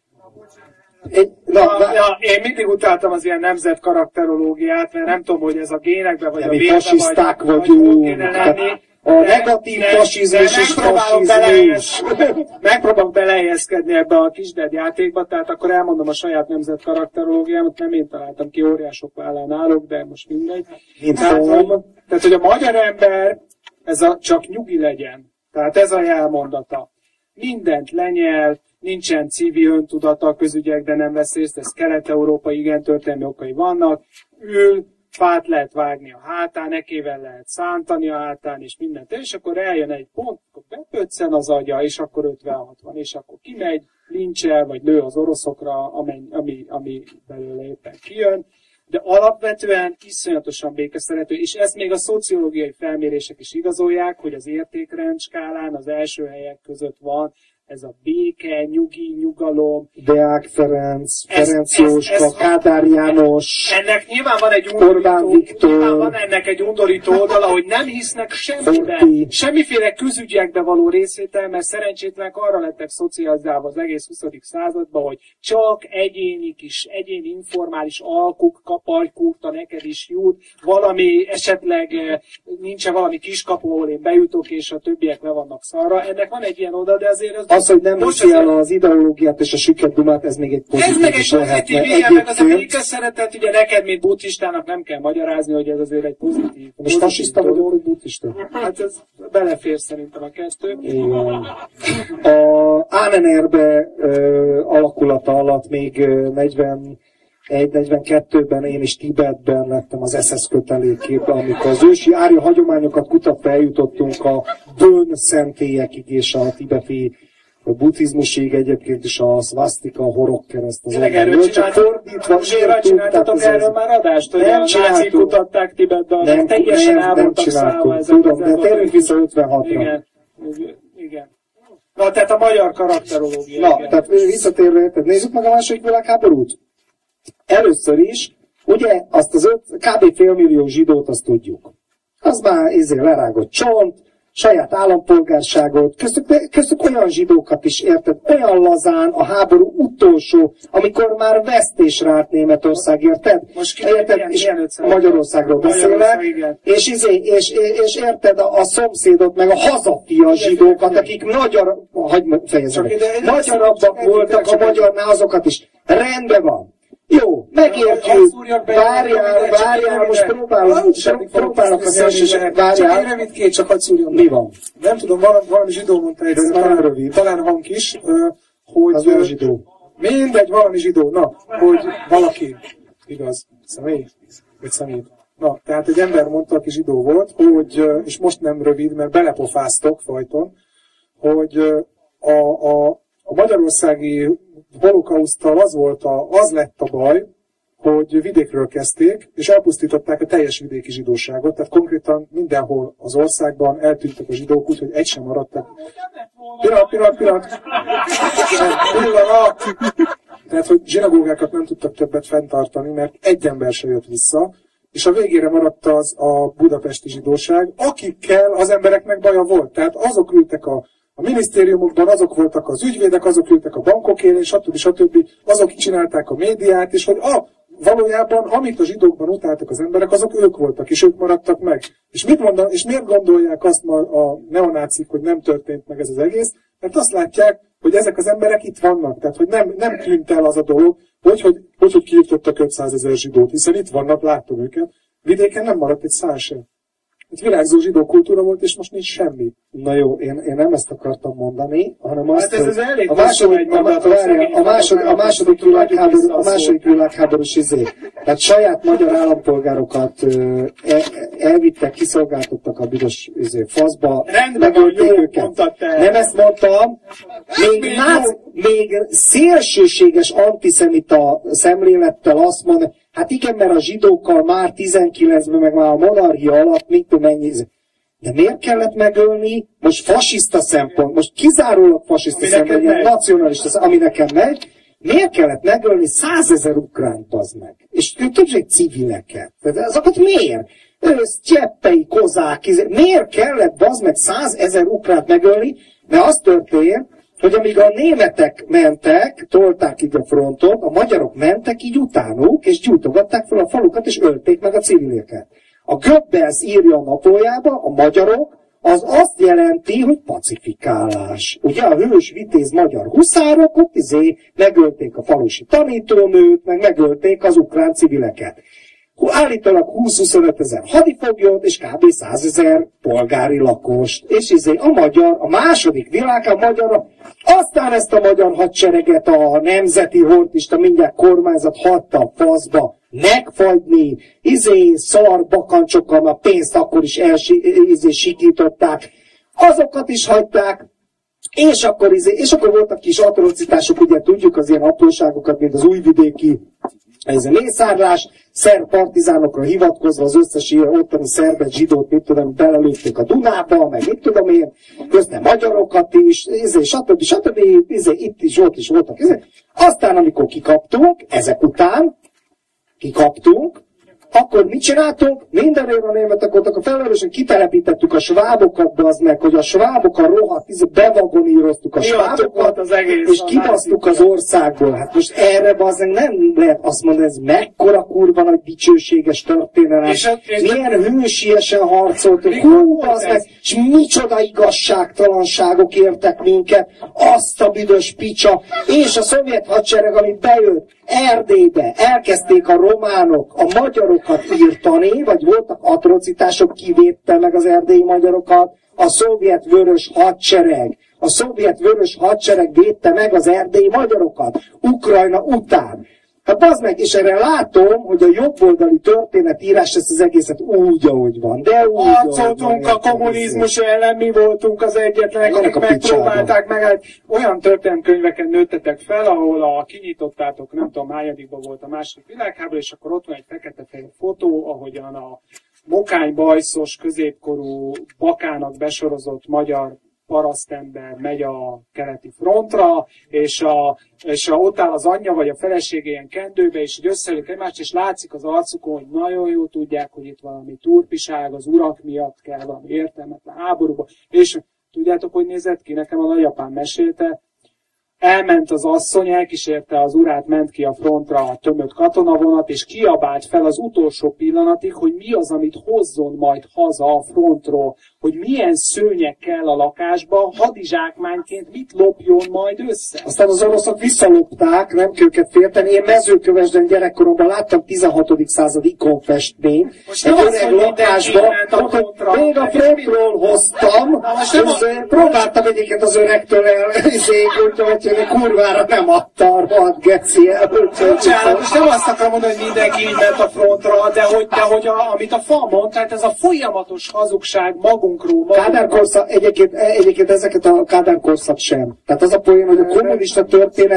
Én mindig utáltam az ilyen nemzetkarakterológiát, mert nem tudom, hogy ez a génekben vagy a vérben fasiszták vagyunk. A negatív fasizmus és fasizmus. Megpróbálok belehelyezkedni ebbe a kisded játékba, tehát akkor elmondom a saját nemzetkarakterológiámat, nem én találtam ki, óriások vállán állok, de most mindegy. Tehát, hogy a magyar ember, csak nyugi legyen. Tehát ez a jelmondata. Mindent lenyel, nincsen civil öntudata a közügyekben, nem vesz részt, ez kelet-európai, igen, történelmi okai vannak, ül, fát lehet vágni a hátán, ekével lehet szántani a hátán, és mindent, és akkor eljön egy pont, akkor bepöccen az agya, és akkor 50-60, és akkor kimegy, lincsel, vagy lő az oroszokra, ami belőle éppen kijön, de alapvetően iszonyatosan békeszerető, és ezt még a szociológiai felmérések is igazolják, hogy az értékrend skálán az első helyek között van, ez a béke, nyugi, nyugalom. Deák Ferenc, Ferenc Jóska, Kádár János, ennek nyilván van egy undorító oldala, hogy nem hisznek semmiben, semmiféle közügyekbe való részvétel, mert szerencsétlenek arra lettek szocializálva az egész 20. században, hogy csak egyéni informális alkuk, kaparykúrta neked is jut, valami esetleg nincsen valami kiskapu, ahol én bejutok, és a többiek le vannak szarra. Ennek van egy ilyen oldal, de azért az, hogy nem viszi el az ideológiát és a süket dumát, ez még egy pozitív is lehetne. Meg az a békeszeretet, ugye neked, mint buddhistának nem kell magyarázni, hogy ez azért egy pozitív. Most fasiszta vagyok, hogy buddhista? Hát ez belefér szerintem a kettő. A Ánenerbe alakulata alatt még 42-ben én is Tibetben lettem az SS kötelékképe, amikor az ősi árja hagyományokat kutatva eljutottunk a Bön szentélyekig és a tibeti buddhizmusig, egyébként is a szvasztika, a horogkereszt az oldalról. Csak fordítva csináltatok erről már adást, hogy a nácik kutatták Tibetben, nem teljesen el voltak szállva. Tudom, de térjünk vissza 56-ra. Igen. Na, tehát a magyar karakterológia. Na, tehát visszatérve, nézzük meg a második világháborút. Először is, ugye, azt az kb. félmillió zsidót, azt tudjuk. Az már lerágott csont, saját állampolgárságot, köztük olyan zsidókat is, érted, olyan lazán a háború utolsó, amikor már vesztésre állt Németország, érted? Érted? És Magyarországról beszélek, és érted a szomszédot, meg a hazafia zsidókat, akik magyarabbak voltak a magyarnál, azokat is. Rendben van. Jó, megértjük. Várjál, most próbálok a szerzéseket. Várjál. Csak rövid csak hadd szúrjon. Mi van? Nem tudom, valami zsidó mondta egyszer, talán Hank is, hogy... Az olyan zsidó. Mindegy, valami zsidó. Na, hogy valaki, igaz, személy? Vagy személy. Na, tehát egy ember mondta, aki zsidó volt, hogy, és most nem rövid, mert belepofáztok folyton, hogy a magyarországi holokauszttal az lett a baj, hogy vidékről kezdték, és elpusztították a teljes vidéki zsidóságot, tehát konkrétan mindenhol az országban eltűntek a zsidók, úgyhogy egy sem maradtak. Pillanat! Tehát, hogy zsinagógákat nem tudtak többet fenntartani, mert egy ember se jött vissza, és a végére maradt az a budapesti zsidóság, akikkel az embereknek baja volt. Tehát azok ültek a minisztériumokban, azok voltak az ügyvédek, azok ültek a bankok élén, stb. Azok csinálták a médiát, és hogy valójában, amit a zsidókban utáltak az emberek, azok ők voltak, és ők maradtak meg. És miért gondolják azt ma a neonácik, hogy nem történt meg ez az egész? Mert azt látják, hogy ezek az emberek itt vannak. Tehát, hogy nem tűnt el az a dolog, hogy kiirtottak 500 000 zsidót, hiszen itt vannak, látom őket. Vidéken nem maradt egy szál sem. Egy virágzó zsidó kultúra volt, és most nincs semmi. Na jó, én nem ezt akartam mondani, hanem azt, hát ez elég a második világháborús Tehát saját magyar állampolgárokat elvittek, kiszolgáltattak a büdös faszba. Rendben van, jó, mondtad te. Nem ezt mondtam. Még szélsőséges antiszemita szemlélettel azt mondja, hát igen, mert a zsidókkal már 19-ben, meg már a monarchia alatt, mit tudom mennyi. De miért kellett megölni? Most fasiszta szempont, most kizárólag fasiszta szempont, nacionalista, ami nekem megy. Miért kellett megölni 100 000 ukránt, bazd meg? És többség civileket. De azokat miért? Cseppei, kozák, miért kellett, bazd meg, 100 000 ukránt megölni? Mert az történt, hogy amíg a németek mentek, tolták így a frontot, a magyarok mentek így utánuk, és gyújtogatták fel a falukat, és ölték meg a civileket. A Goebbels írja a naplójába, a magyarok, az azt jelenti, hogy pacifikálás. Ugye a hős vitéz magyar huszárok, ott megölték a falusi tanítónőt, meg megölték az ukrán civileket. Állítólag 20-25 000 hadifoglyot, és kb. 100 000 polgári lakost. És a második világháború magyarra, aztán ezt a magyar hadsereget a nemzeti hordista mindjárt kormányzat hagyta a faszba megfagyni, szar bakancsokkal, már pénzt akkor is sikították, azokat is hagyták, és akkor voltak kis atrocitások, ugye tudjuk az ilyen apróságokat, mint az újvidéki mészárlás, szerb partizánokra hivatkozva az összes ilyen ottani szerbet, zsidót, mit tudom, belelőtték a Dunába, meg mit tudom én, közben magyarokat is, stb. Itt is, ott is voltak. Aztán, amikor ezek után kikaptunk, akkor mit csináltunk? Mindenért a németek voltak a felelősök, kitelepítettük a svábokat, az meg, hogy a svábokat rohadt, bevagoníroztuk a svábokat, és kibasztuk az országból. Hát most erre bazdmeg nem lehet azt mondani, ez mekkora kurva nagy dicsőséges történelem. Milyen hősiesen harcoltunk, és micsoda igazságtalanságok értek minket, azt a büdös picsa, és a szovjet hadsereg, ami bejött Erdélybe, elkezdték a románok, a magyarokat írtani, vagy voltak atrocitások, kivédte meg az erdélyi magyarokat, a szovjet vörös hadsereg védte meg az erdélyi magyarokat, Ukrajna után. Hát bazd meg, és erre látom, hogy a jobboldali történetírás ezt az egészet úgy, ahogy van. De úgy, harcoltunk a kommunizmus ellen, mi voltunk az egyetlenek, akik megpróbálták meg. Hát olyan történetkönyveken nőttetek fel, ahol kinyitottátok, nem tudom, hányadikban volt a második világháború, és akkor ott van egy fekete-fehér fotó, ahogyan a mokánybajszos, középkorú bakának besorozott magyar parasztember megy a keleti frontra, és ott áll az anyja vagy a felesége ilyen kendőbe, és így összeülök egymást, és látszik az arcukon, hogy nagyon jó tudják, hogy itt valami turpiság, az urak miatt kell valami értelmetlen háborúba. És tudjátok, hogy nézett ki? Nekem a nagyapám mesélte, elment az asszony, elkísérte az urát, ment ki a frontra a tömött katonavonat, és kiabált fel az utolsó pillanatig, hogy mi az, amit hozzon majd haza a frontról, hogy milyen szőnyeg kell a lakásba, hadizsákmányként mit lopjon majd össze. Aztán az oroszok visszalopták, nem kell őket félteni. Én Mezőkövesden gyerekkoromban láttam 16. század ikonfestményt. Most nem az, hogy lakásba, még a frontról hoztam, próbáltam egyiket az öregtől hogy kurvára nem adta a rohadt geci el. Most nem azt akarom mondani, hogy mindenki így ment a frontra, de hogy amit a fa mond, tehát ez a folyamatos hazugság magunkról. Kádárkorszak, egyébként ezeket a Kádárkorszak sem. Tehát az a poén, hogy a kommunista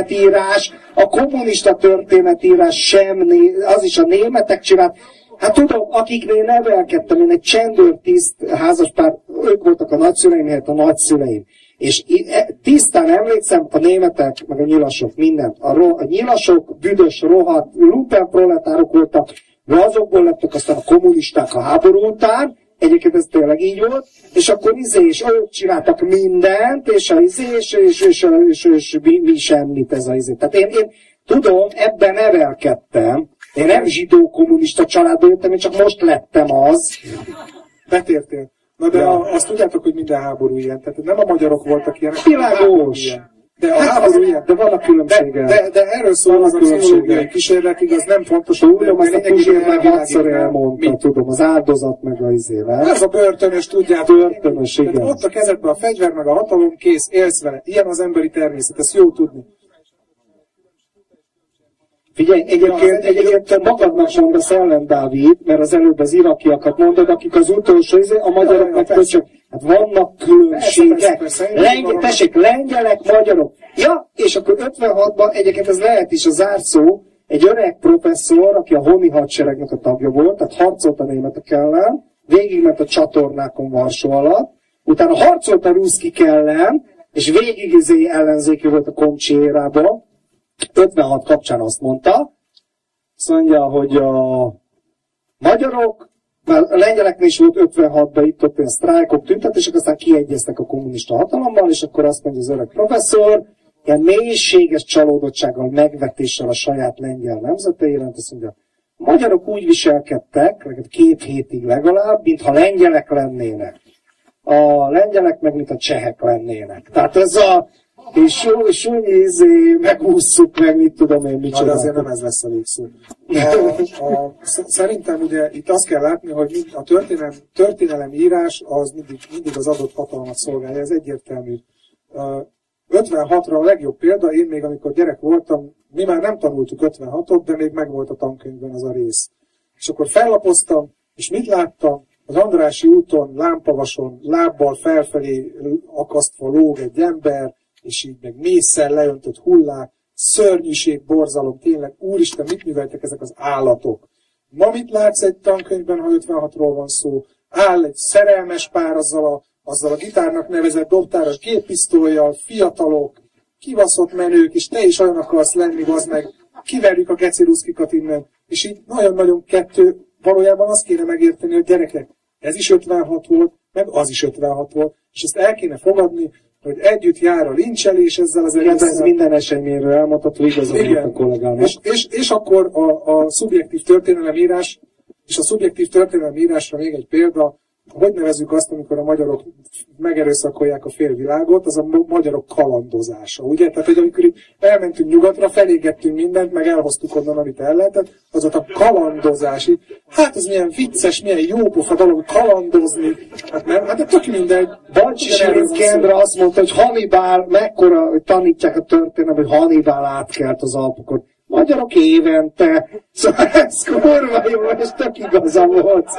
történetírás sem, az is a németek csinált. Hát tudom, akiknél nevelkedtem, én egy csendőrtiszt házaspár, ők voltak a nagyszüleim, helyett a nagyszüleim. És tisztán emlékszem, a németek, meg a nyilasok, mindent. A nyilasok büdös, rohadt, lumpenproletárok voltak, de azokból lettek aztán a kommunisták a háború után, egyébként ez tényleg így volt, és akkor és ők csináltak mindent, és mi semmit ez a Tehát én tudom, ebben nevelkedtem, én nem zsidó-kommunista családból jöttem, én csak most lettem az. Betértél. Na de azt tudjátok, hogy minden háború ilyen. Tehát nem a magyarok voltak ilyenek. Világos. De a háború ilyen. De van a különbsége. De erről szól az a pszichológiai kísérlet, igaz, nem fontos, hogy tudom, azt a Puzsér már 6-szor elmondta, tudom, az áldozat meg a izével. Ez a börtönös, tudjátok. Börtönös, igen. Ott a kezedben a fegyver, meg a hatalom, kész, élsz vele. Ilyen az emberi természet, ezt jó tudni. Figyelj, egyébként magadnak mondasz ellen, Dávid, mert az előbb az irakiakat mondod, akik az utolsó, a magyarok meg köcsök. Hát vannak különbségek. Tessék, lengyelek, magyarok. Ja, és akkor 56-ban, egyébként ez lehet is a zárszó, egy öreg professzor, aki a Honi hadseregnek a tagja volt, tehát harcolt a németek ellen, végigment a csatornákon Varsó alatt, utána harcolt a ruszkik ellen, és végig ellenzéki volt a Komcsi érában. 56 kapcsán azt mondta, hogy a magyarok, már a lengyeleknél is volt 56-ban itt ilyen sztrájkok, tüntetések, aztán kiegyeztek a kommunista hatalommal, és akkor azt mondja az öreg professzor, ilyen mélységes csalódottsággal, megvetéssel a saját lengyel nemzete iránt, azt mondja, a magyarok úgy viselkedtek, 2 hétig legalább, mintha lengyelek lennének. A lengyelek meg, mint a csehek lennének. Tehát ez a súnyi megússzuk meg, mit tudom én, mit csinálok. De azért nem ez lesz a végszó. Szerintem ugye itt azt kell látni, hogy a történelem írás az mindig az adott hatalmat szolgálja, ez egyértelmű. 56-ra a legjobb példa, én még amikor gyerek voltam, mi már nem tanultuk 56-ot, de még megvolt a tankönyvben az a rész. És akkor fellapoztam, és mit láttam? Az Andrássy úton, lámpavason, lábbal felfelé akasztva lóg egy ember, és így meg mészsel leöntött hullák, szörnyűség, borzalom, tényleg, úristen, mit műveltek ezek az állatok? Ma mit látsz egy tankönyvben, ha 56-ról van szó? Áll egy szerelmes pár azzal a gitárnak nevezett dobtáros géppisztollyal, fiatalok, kibaszott menők, és te is olyan akarsz lenni, bazd meg, kiverjük a geciruszkikat innen, és így nagyon-nagyon valójában azt kéne megérteni, hogy gyerekek, ez is 56 volt, meg az is 56 volt, és ezt el kéne fogadni, hogy együtt jár a lincselés ezzel az egészen. Ez minden eseményről elmondható, igazán a kollégának. És akkor a szubjektív történelemírás, és a szubjektív történelemírásra még egy példa, hogy nevezzük azt, amikor a magyarok megerőszakolják a félvilágot, az a magyarok kalandozása, ugye? Tehát, hogy amikor itt elmentünk nyugatra, felégettünk mindent, meg elhoztuk onnan, amit el lehetett, az ott a kalandozási. Hát ez milyen vicces, milyen jópofa dolog kalandozni. Hát nem, hát de tök mindegy. Bancsi Kendre azt mondta, hogy Hannibal, mekkora, hogy tanítják a történelmet, hogy Hannibal átkelt az Alpokon. Magyarok évente. Szóval ez kurva jó, és tök igaza volt.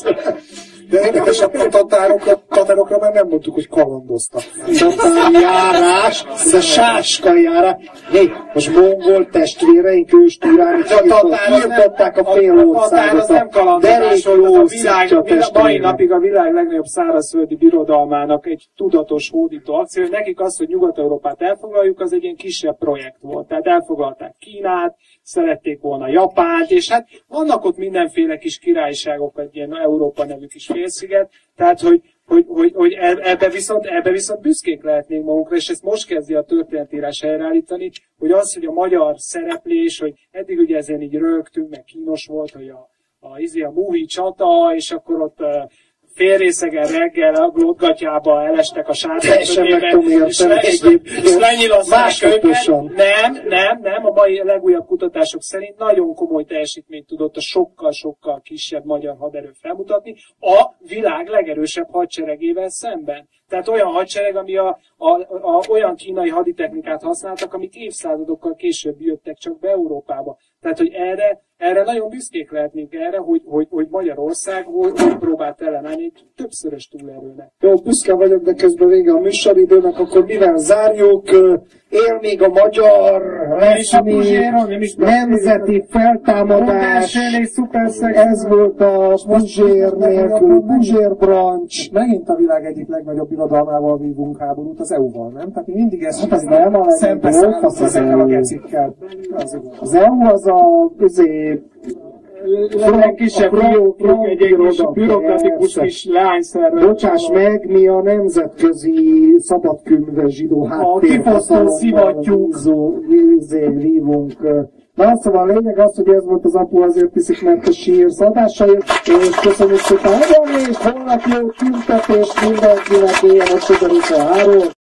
De érdekes, a tatárokra már nem mondtuk, hogy kalandoztak. Tatárjárás, ez a sáskanjárás. Hé, most mongol testvéreink őstúrán, írtották a fél országot. Az nem kalandozás, a mai napig a világ legnagyobb szárazföldi birodalmának egy tudatos hódító akció, hogy nekik az, hogy Nyugat-Európát elfoglaljuk, az egy ilyen kisebb projekt volt. Tehát elfoglalták Kínát, szerették volna Japánt, és hát vannak ott mindenféle kis királyságok, egy ilyen Európa nevű kis félsziget, tehát hogy ebbe viszont büszkék lehetnénk magunkra, és ezt most kezdi a történetírás helyreállítani, hogy az, hogy a magyar szereplés, hogy eddig ugye ezen így rögtünk, meg kínos volt, hogy a Múhi csata, és akkor ott félrészegen reggel a glótgatyába elestek a sárkány és lenyilazzák őket. Nem, a mai legújabb kutatások szerint nagyon komoly teljesítményt tudott a sokkal-sokkal kisebb magyar haderő felmutatni a világ legerősebb hadseregével szemben. Tehát olyan hadsereg, ami olyan kínai haditechnikát használtak, amik évszázadokkal később jöttek csak be Európába. Tehát, hogy erre nagyon büszkék lehetnénk erre, hogy Magyarország hogy próbált ellenállni egy többszörös túlerőnek. Jó, büszke vagyok, de közben vége a műsoridőnek, akkor mivel zárjuk? Él még a magyar nemzeti feltámadás. Ez volt a Puzsér nélkül, Puzsér brancs. Megint a világ egyik legnagyobb birodalmával vívunk háborút, az EU-val, nem? Tehát mi mindig ezt hát az nem a szembeszállunk ezekkel a gecikkel. Az EU az a legkisebb bürokratikus kis leányszervezet. Bocsáss meg, mi a nemzetközi szabadkőműves zsidó háttérhatalommal szivattyúk vívunk. Na, szóval a lényeg az, hogy ez volt az Apu azért viszik, mert a sírsz adásai, és köszönjük szépen, és holnap jó tüntetés mindenkinek, éljen a 23.